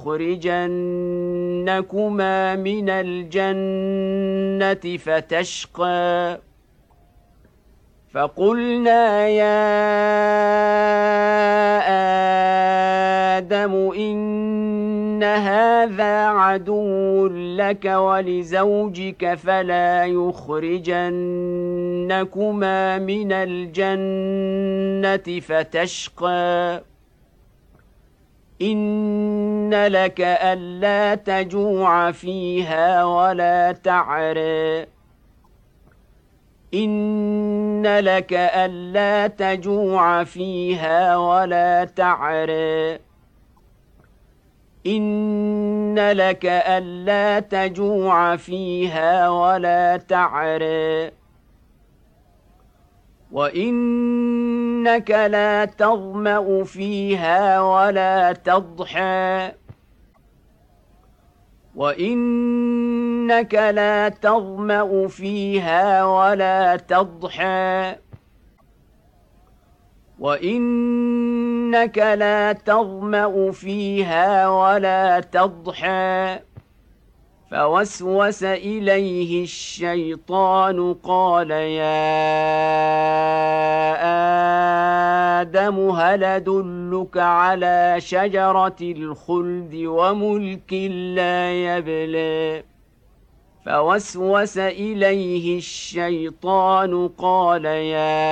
يخرجنكما من الجنة فتشقى فقلنا يا آدم إن هذا عدو لك ولزوجك فلا يخرجنكما من الجنة فتشقى إن لك ألا تجوع فيها ولا تعرى إن لك ألا تجوع فيها ولا تعرى إن لك ألا تجوع فيها ولا تعرى وإنك لا تظمأ فيها ولا تضحى وإنك لا تظمأ فيها ولا تضحى وإنك لا تظمأ فيها ولا تضحى فوسوس إليه الشيطان قال يا آدم هل أدلك على شجرة الخلد وملك لا يبلى فوسوس إليه الشيطان قال يا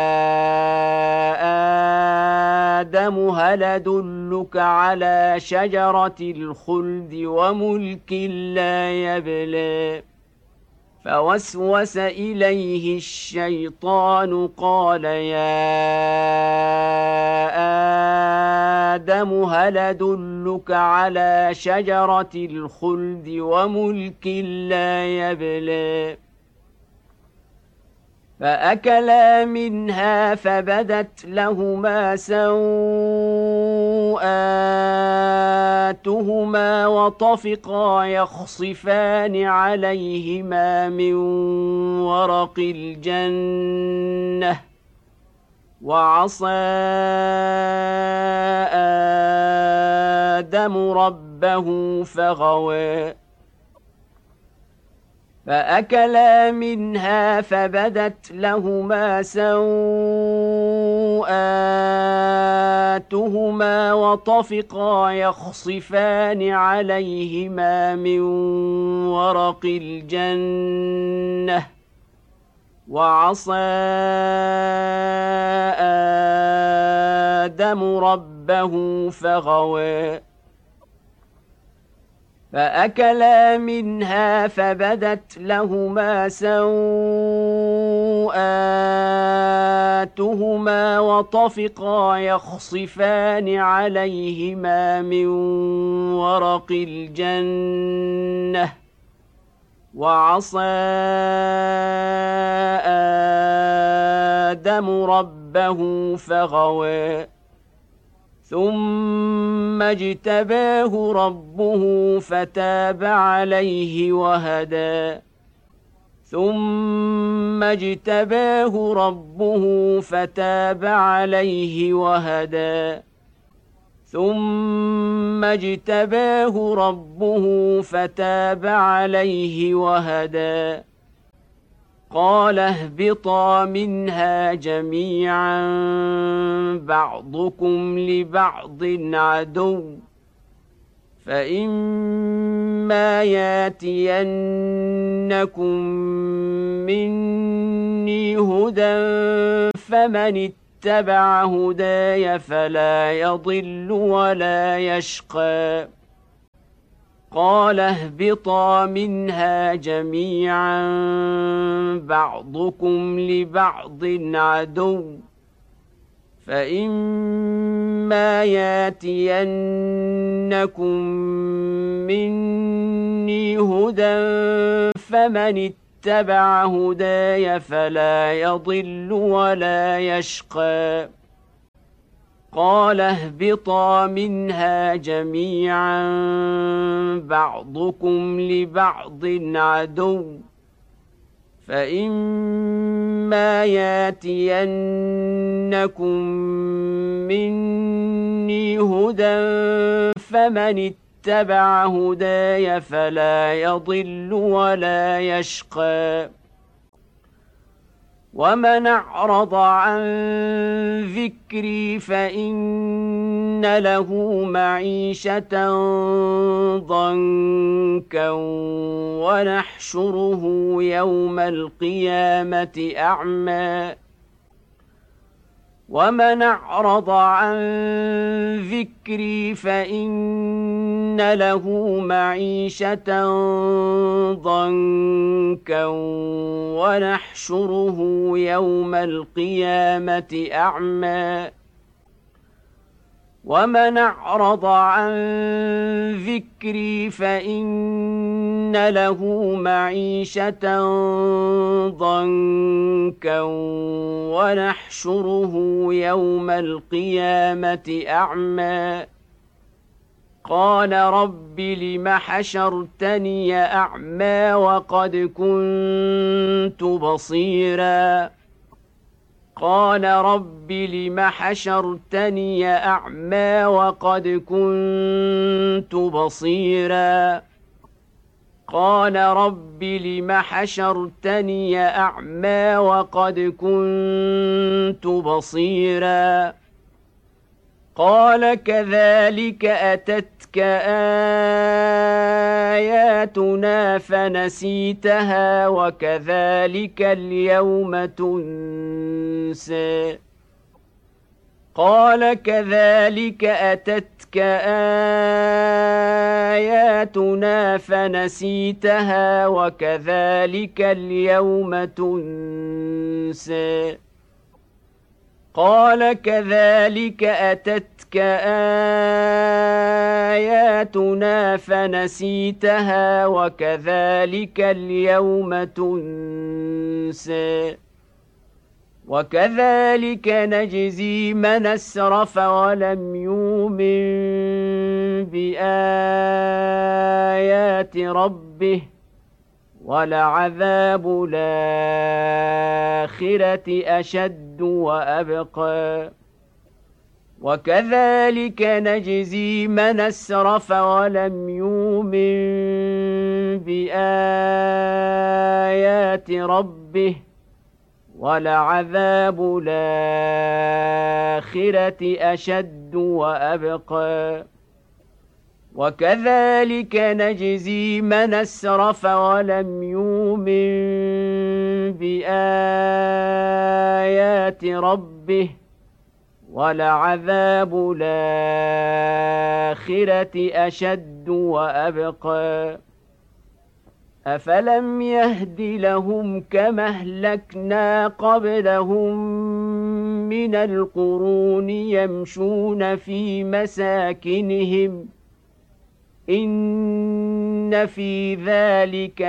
آدم هل أدلك على شجرة الخلد وملك لا يبلى فوسوس إليه الشيطان قال يا آدم هل أدلك على شجرة الخلد وملك لا يبلى فأكلا منها فبدت لهما سوآتهما وطفقا يخصفان عليهما من ورق الجنة وعصى آدم ربه فغوى فأكلا منها فبدت لهما سوآتهما وطفقا يخصفان عليهما من ورق الجنة وعصى آدم ربه فغوى فأكلا منها فبدت لهما سوآتهما وطفقا يخصفان عليهما من ورق الجنة وعصى آدم ربه فغوى ثم اجتباه ربه فتاب عليه وهدى ثم اجتباه ربه فتاب عليه وهدى ثم اجتباه ربه فتاب عليه وهدى قال اهبطا منها جميعا بعضكم لبعض عدو فإما ياتينكم مني هدى فمن اتبع هداي فلا يضل ولا يشقى قال اهبطا منها جميعا بعضكم لبعض عدو فإما ياتينكم مني هدى فمن اتبع هداي فلا يضل ولا يشقى قال اهبطا منها جميعا بعضكم لبعض عدو فإما ياتينكم مني هدى فمن اتبع هداي فلا يضل ولا يشقى ومن أعرض عن ذكري فإن له معيشة ضنكا ونحشره يوم القيامة أعمى ومن أعرض عن ذكري فإن له معيشة ضنكا ونحشره يوم القيامة أعمى ومن أعرض عن ذكري فإن له معيشة ضنكا ونحشره يوم القيامة أعمى قال رب لم حشرتني أعمى وقد كنت بصيرا قال رب لم حشرتني أعمى وقد كنت بصيرا قال رب لم حشرتني أعمى وقد كنت بصيرا قال كذلك أتتك آياتنا فنسيتها وكذلك اليوم تنسى قال كذلك أتتك آياتنا فنسيتها وكذلك اليوم تنسى قال كذلك أتتك آياتنا فنسيتها وكذلك اليوم تنسى وكذلك نجزي من أسرف ولم يؤمن بآيات ربه ولعذاب الآخرة أشد وأبقى وكذلك نجزي من أسرف ولم يؤمن بآيات ربه ولعذاب الآخرة أشد وأبقى وكذلك نجزي من أسرف ولم يؤمن بآيات ربه وَلَعَذَابُ الْآخِرَةِ أَشَدُّ وَأَبْقَىٰ أَفَلَمْ يَهْدِ لَهُمْ كَمَا أَهْلَكْنَا قَبْلَهُم مِّنَ الْقُرُونِ يَمْشُونَ فِي مَسَاكِنِهِمْ إِنَّ فِي ذَلِكَ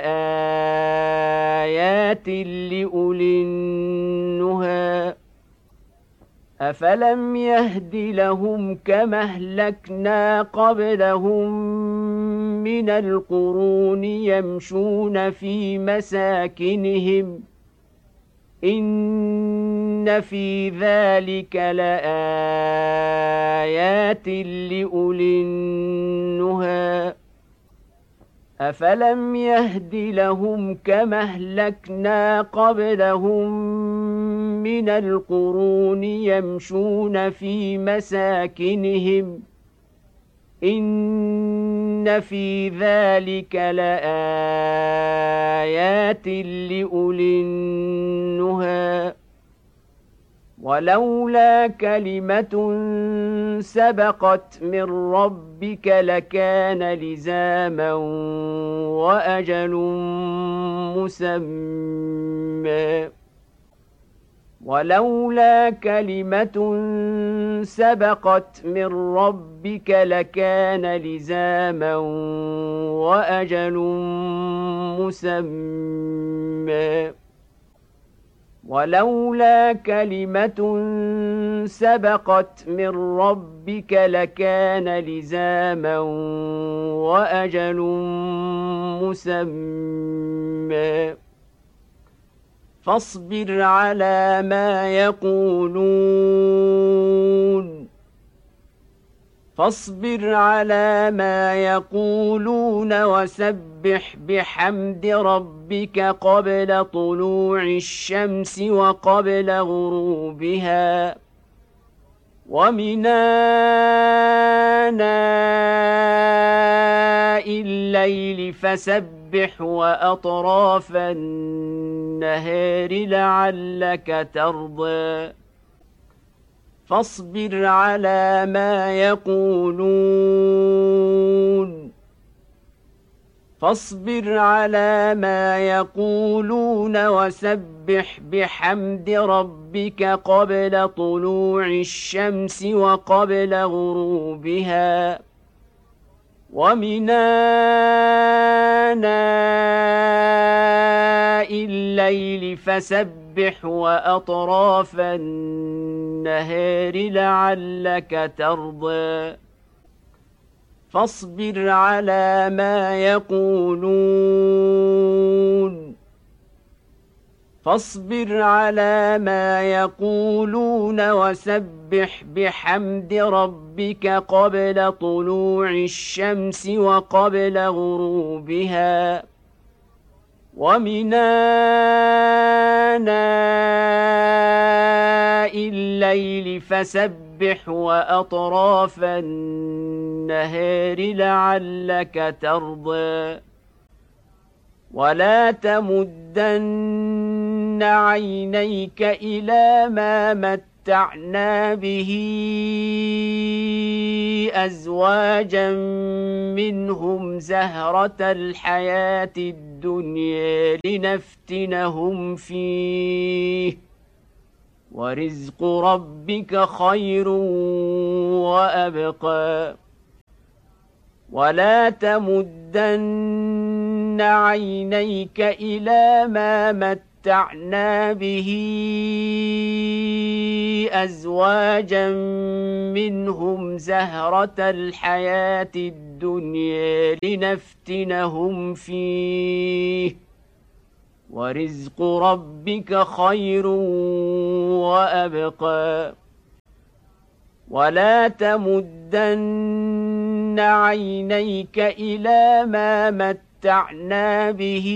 لَآيَاتٍ لِّأُولِي النُّهَىٰ أَفَلَمْ يَهْدِ لَهُمْ كَمَا أَهْلَكْنَا قَبْلَهُم مِّنَ الْقُرُونِ يَمْشُونَ فِي مَسَاكِنِهِمْ إِنَّ فِي ذَلِكَ لَآيَاتٍ لِّأُولِي النُّهَىٰ أَفَلَمْ يَهْدِ لَهُمْ كَمَا أَهْلَكْنَا قَبْلَهُم مِّنَ الْقُرُونِ يَمْشُونَ فِي مَسَاكِنِهِمْ إِنَّ فِي ذَلِكَ لَآيَاتٍ لِّأُولِي النُّهَىٰ وَلَوْلَا كَلِمَةٌ سَبَقَتْ مِن رَّبِّكَ لَكَانَ لِزَامًا وَأَجَلٌ مُّسَمًّى وَلَوْلَا كَلِمَةٌ سَبَقَتْ مِن رَّبِّكَ لَكَانَ لِزَامًا وَأَجَلٌ مُّسَمًّى وَلَوْلَا كَلِمَةٌ سَبَقَتْ مِن رَّبِّكَ لَكَانَ لِزَامًا وَأَجَلٌ مُّسَمًّى فاصبر على ما يقولون فاصبر على ما يقولون وسبح بحمد ربك قبل طلوع الشمس وقبل غروبها ومن آناء الليل فسبح وأطراف النهار لعلك ترضى فاصبر على ما يقولون فاصبر على ما يقولون وسبح بحمد ربك قبل طلوع الشمس وقبل غروبها ومن آناء الليل فسبح وأطراف النهار لعلك ترضى فاصبر على ما يقولون فاصبر على ما يقولون وسبح بحمد ربك قبل طلوع الشمس وقبل غروبها ومن آناء الليل فسبح وأطراف النهار لعلك ترضى ولا تمدن عينيك إلى ما متعنا به أزواجا منهم زهرة الحياة الدنيا لنفتنهم فيه ورزق ربك خير وأبقى ولا تمدن عينيك إلى ما متعنا به أزواجا منهم زهرة الحياة الدنيا لنفتنهم فيه ورزق ربك خير وأبقى ولا تمدن عينيك إلى ما متعنا به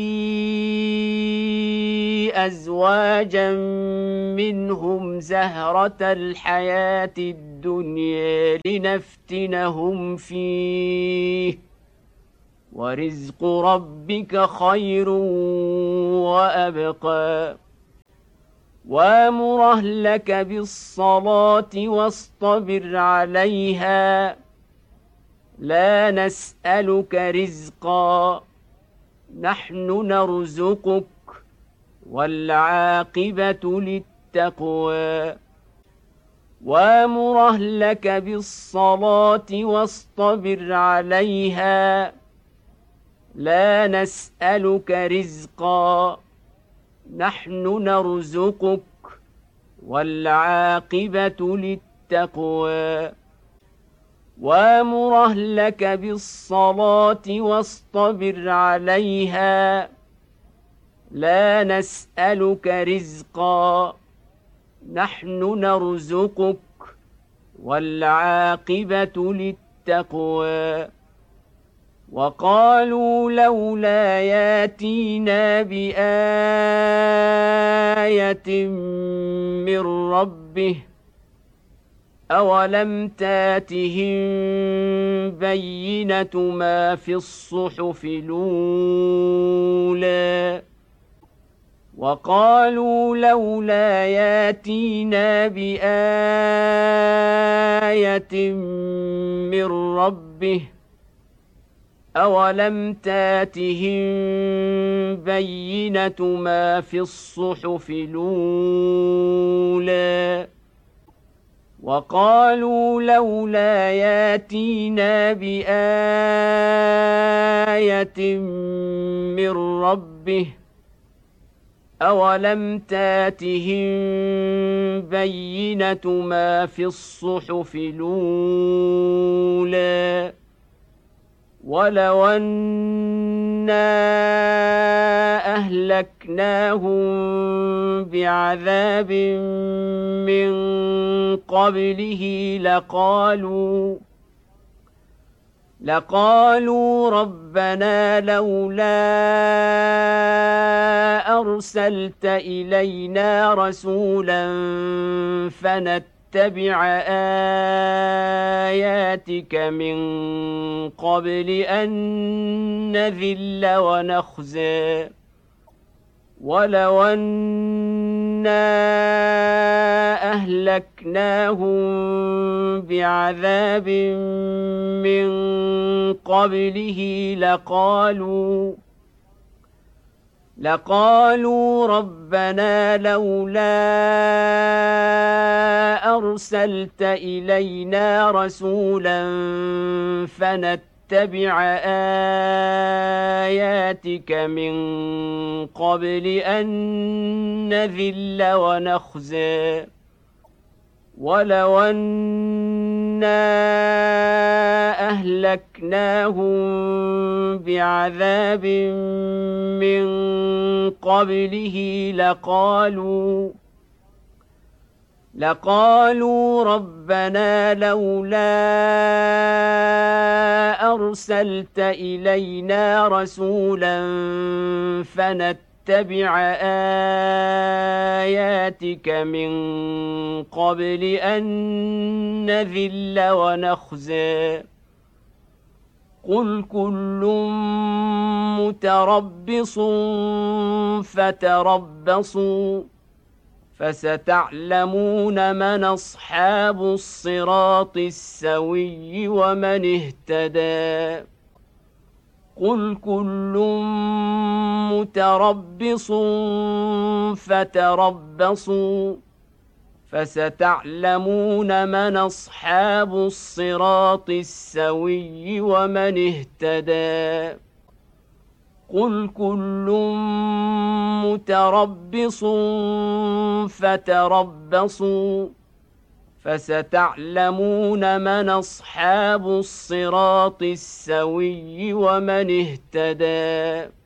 أزواجا منهم زهرة الحياة الدنيا لنفتنهم فيه ورزق ربك خير وأبقى وامر أهلك بالصلاة واصطبر عليها لا نسألك رزقا نحن نرزقك والعاقبة للتقوى وامر أهلك بالصلاة واصطبر عليها لا نسألك رزقا نحن نرزقك والعاقبة للتقوى وامر أهلك بالصلاة واصطبر عليها لا نسألك رزقا نحن نرزقك والعاقبة للتقوى وقالوا لولا ياتينا بآية من ربه أولم تاتهم بينة ما في الصحف الأولى وقالوا لولا ياتينا بآية من ربه أولم تاتهم بينة ما في الصحف الأولى وقالوا لولا ياتينا بآية من ربه أولم تاتهم بينة ما في الصحف الأولى ولو أنا أهلكناهم بعذاب من قبله لقالوا لقالوا ربنا لولا أرسلت إلينا رسولا فنتبع آياتك من قبل أن نذل ونخزى ولو أنا أهلكناهم بعذاب من قبله لقالوا لقالوا ربنا لولا أرسلت إلينا رسولا فنتبع آياتك من قبل أن نذل ونخزى ولو أنا أهلكناهم بعذاب من قبله لقالوا لقالوا ربنا لولا أرسلت إلينا رسولا فنتبع آياتك من قبل أن نذل ونخزى قل كل متربص فتربصوا فستعلمون من أصحاب الصراط السوي ومن اهتدى قل كل متربص فتربصوا فستعلمون من أصحاب الصراط السوي ومن اهتدى قل كل متربص فتربصوا فستعلمون من أصحاب الصراط السوي ومن اهتدى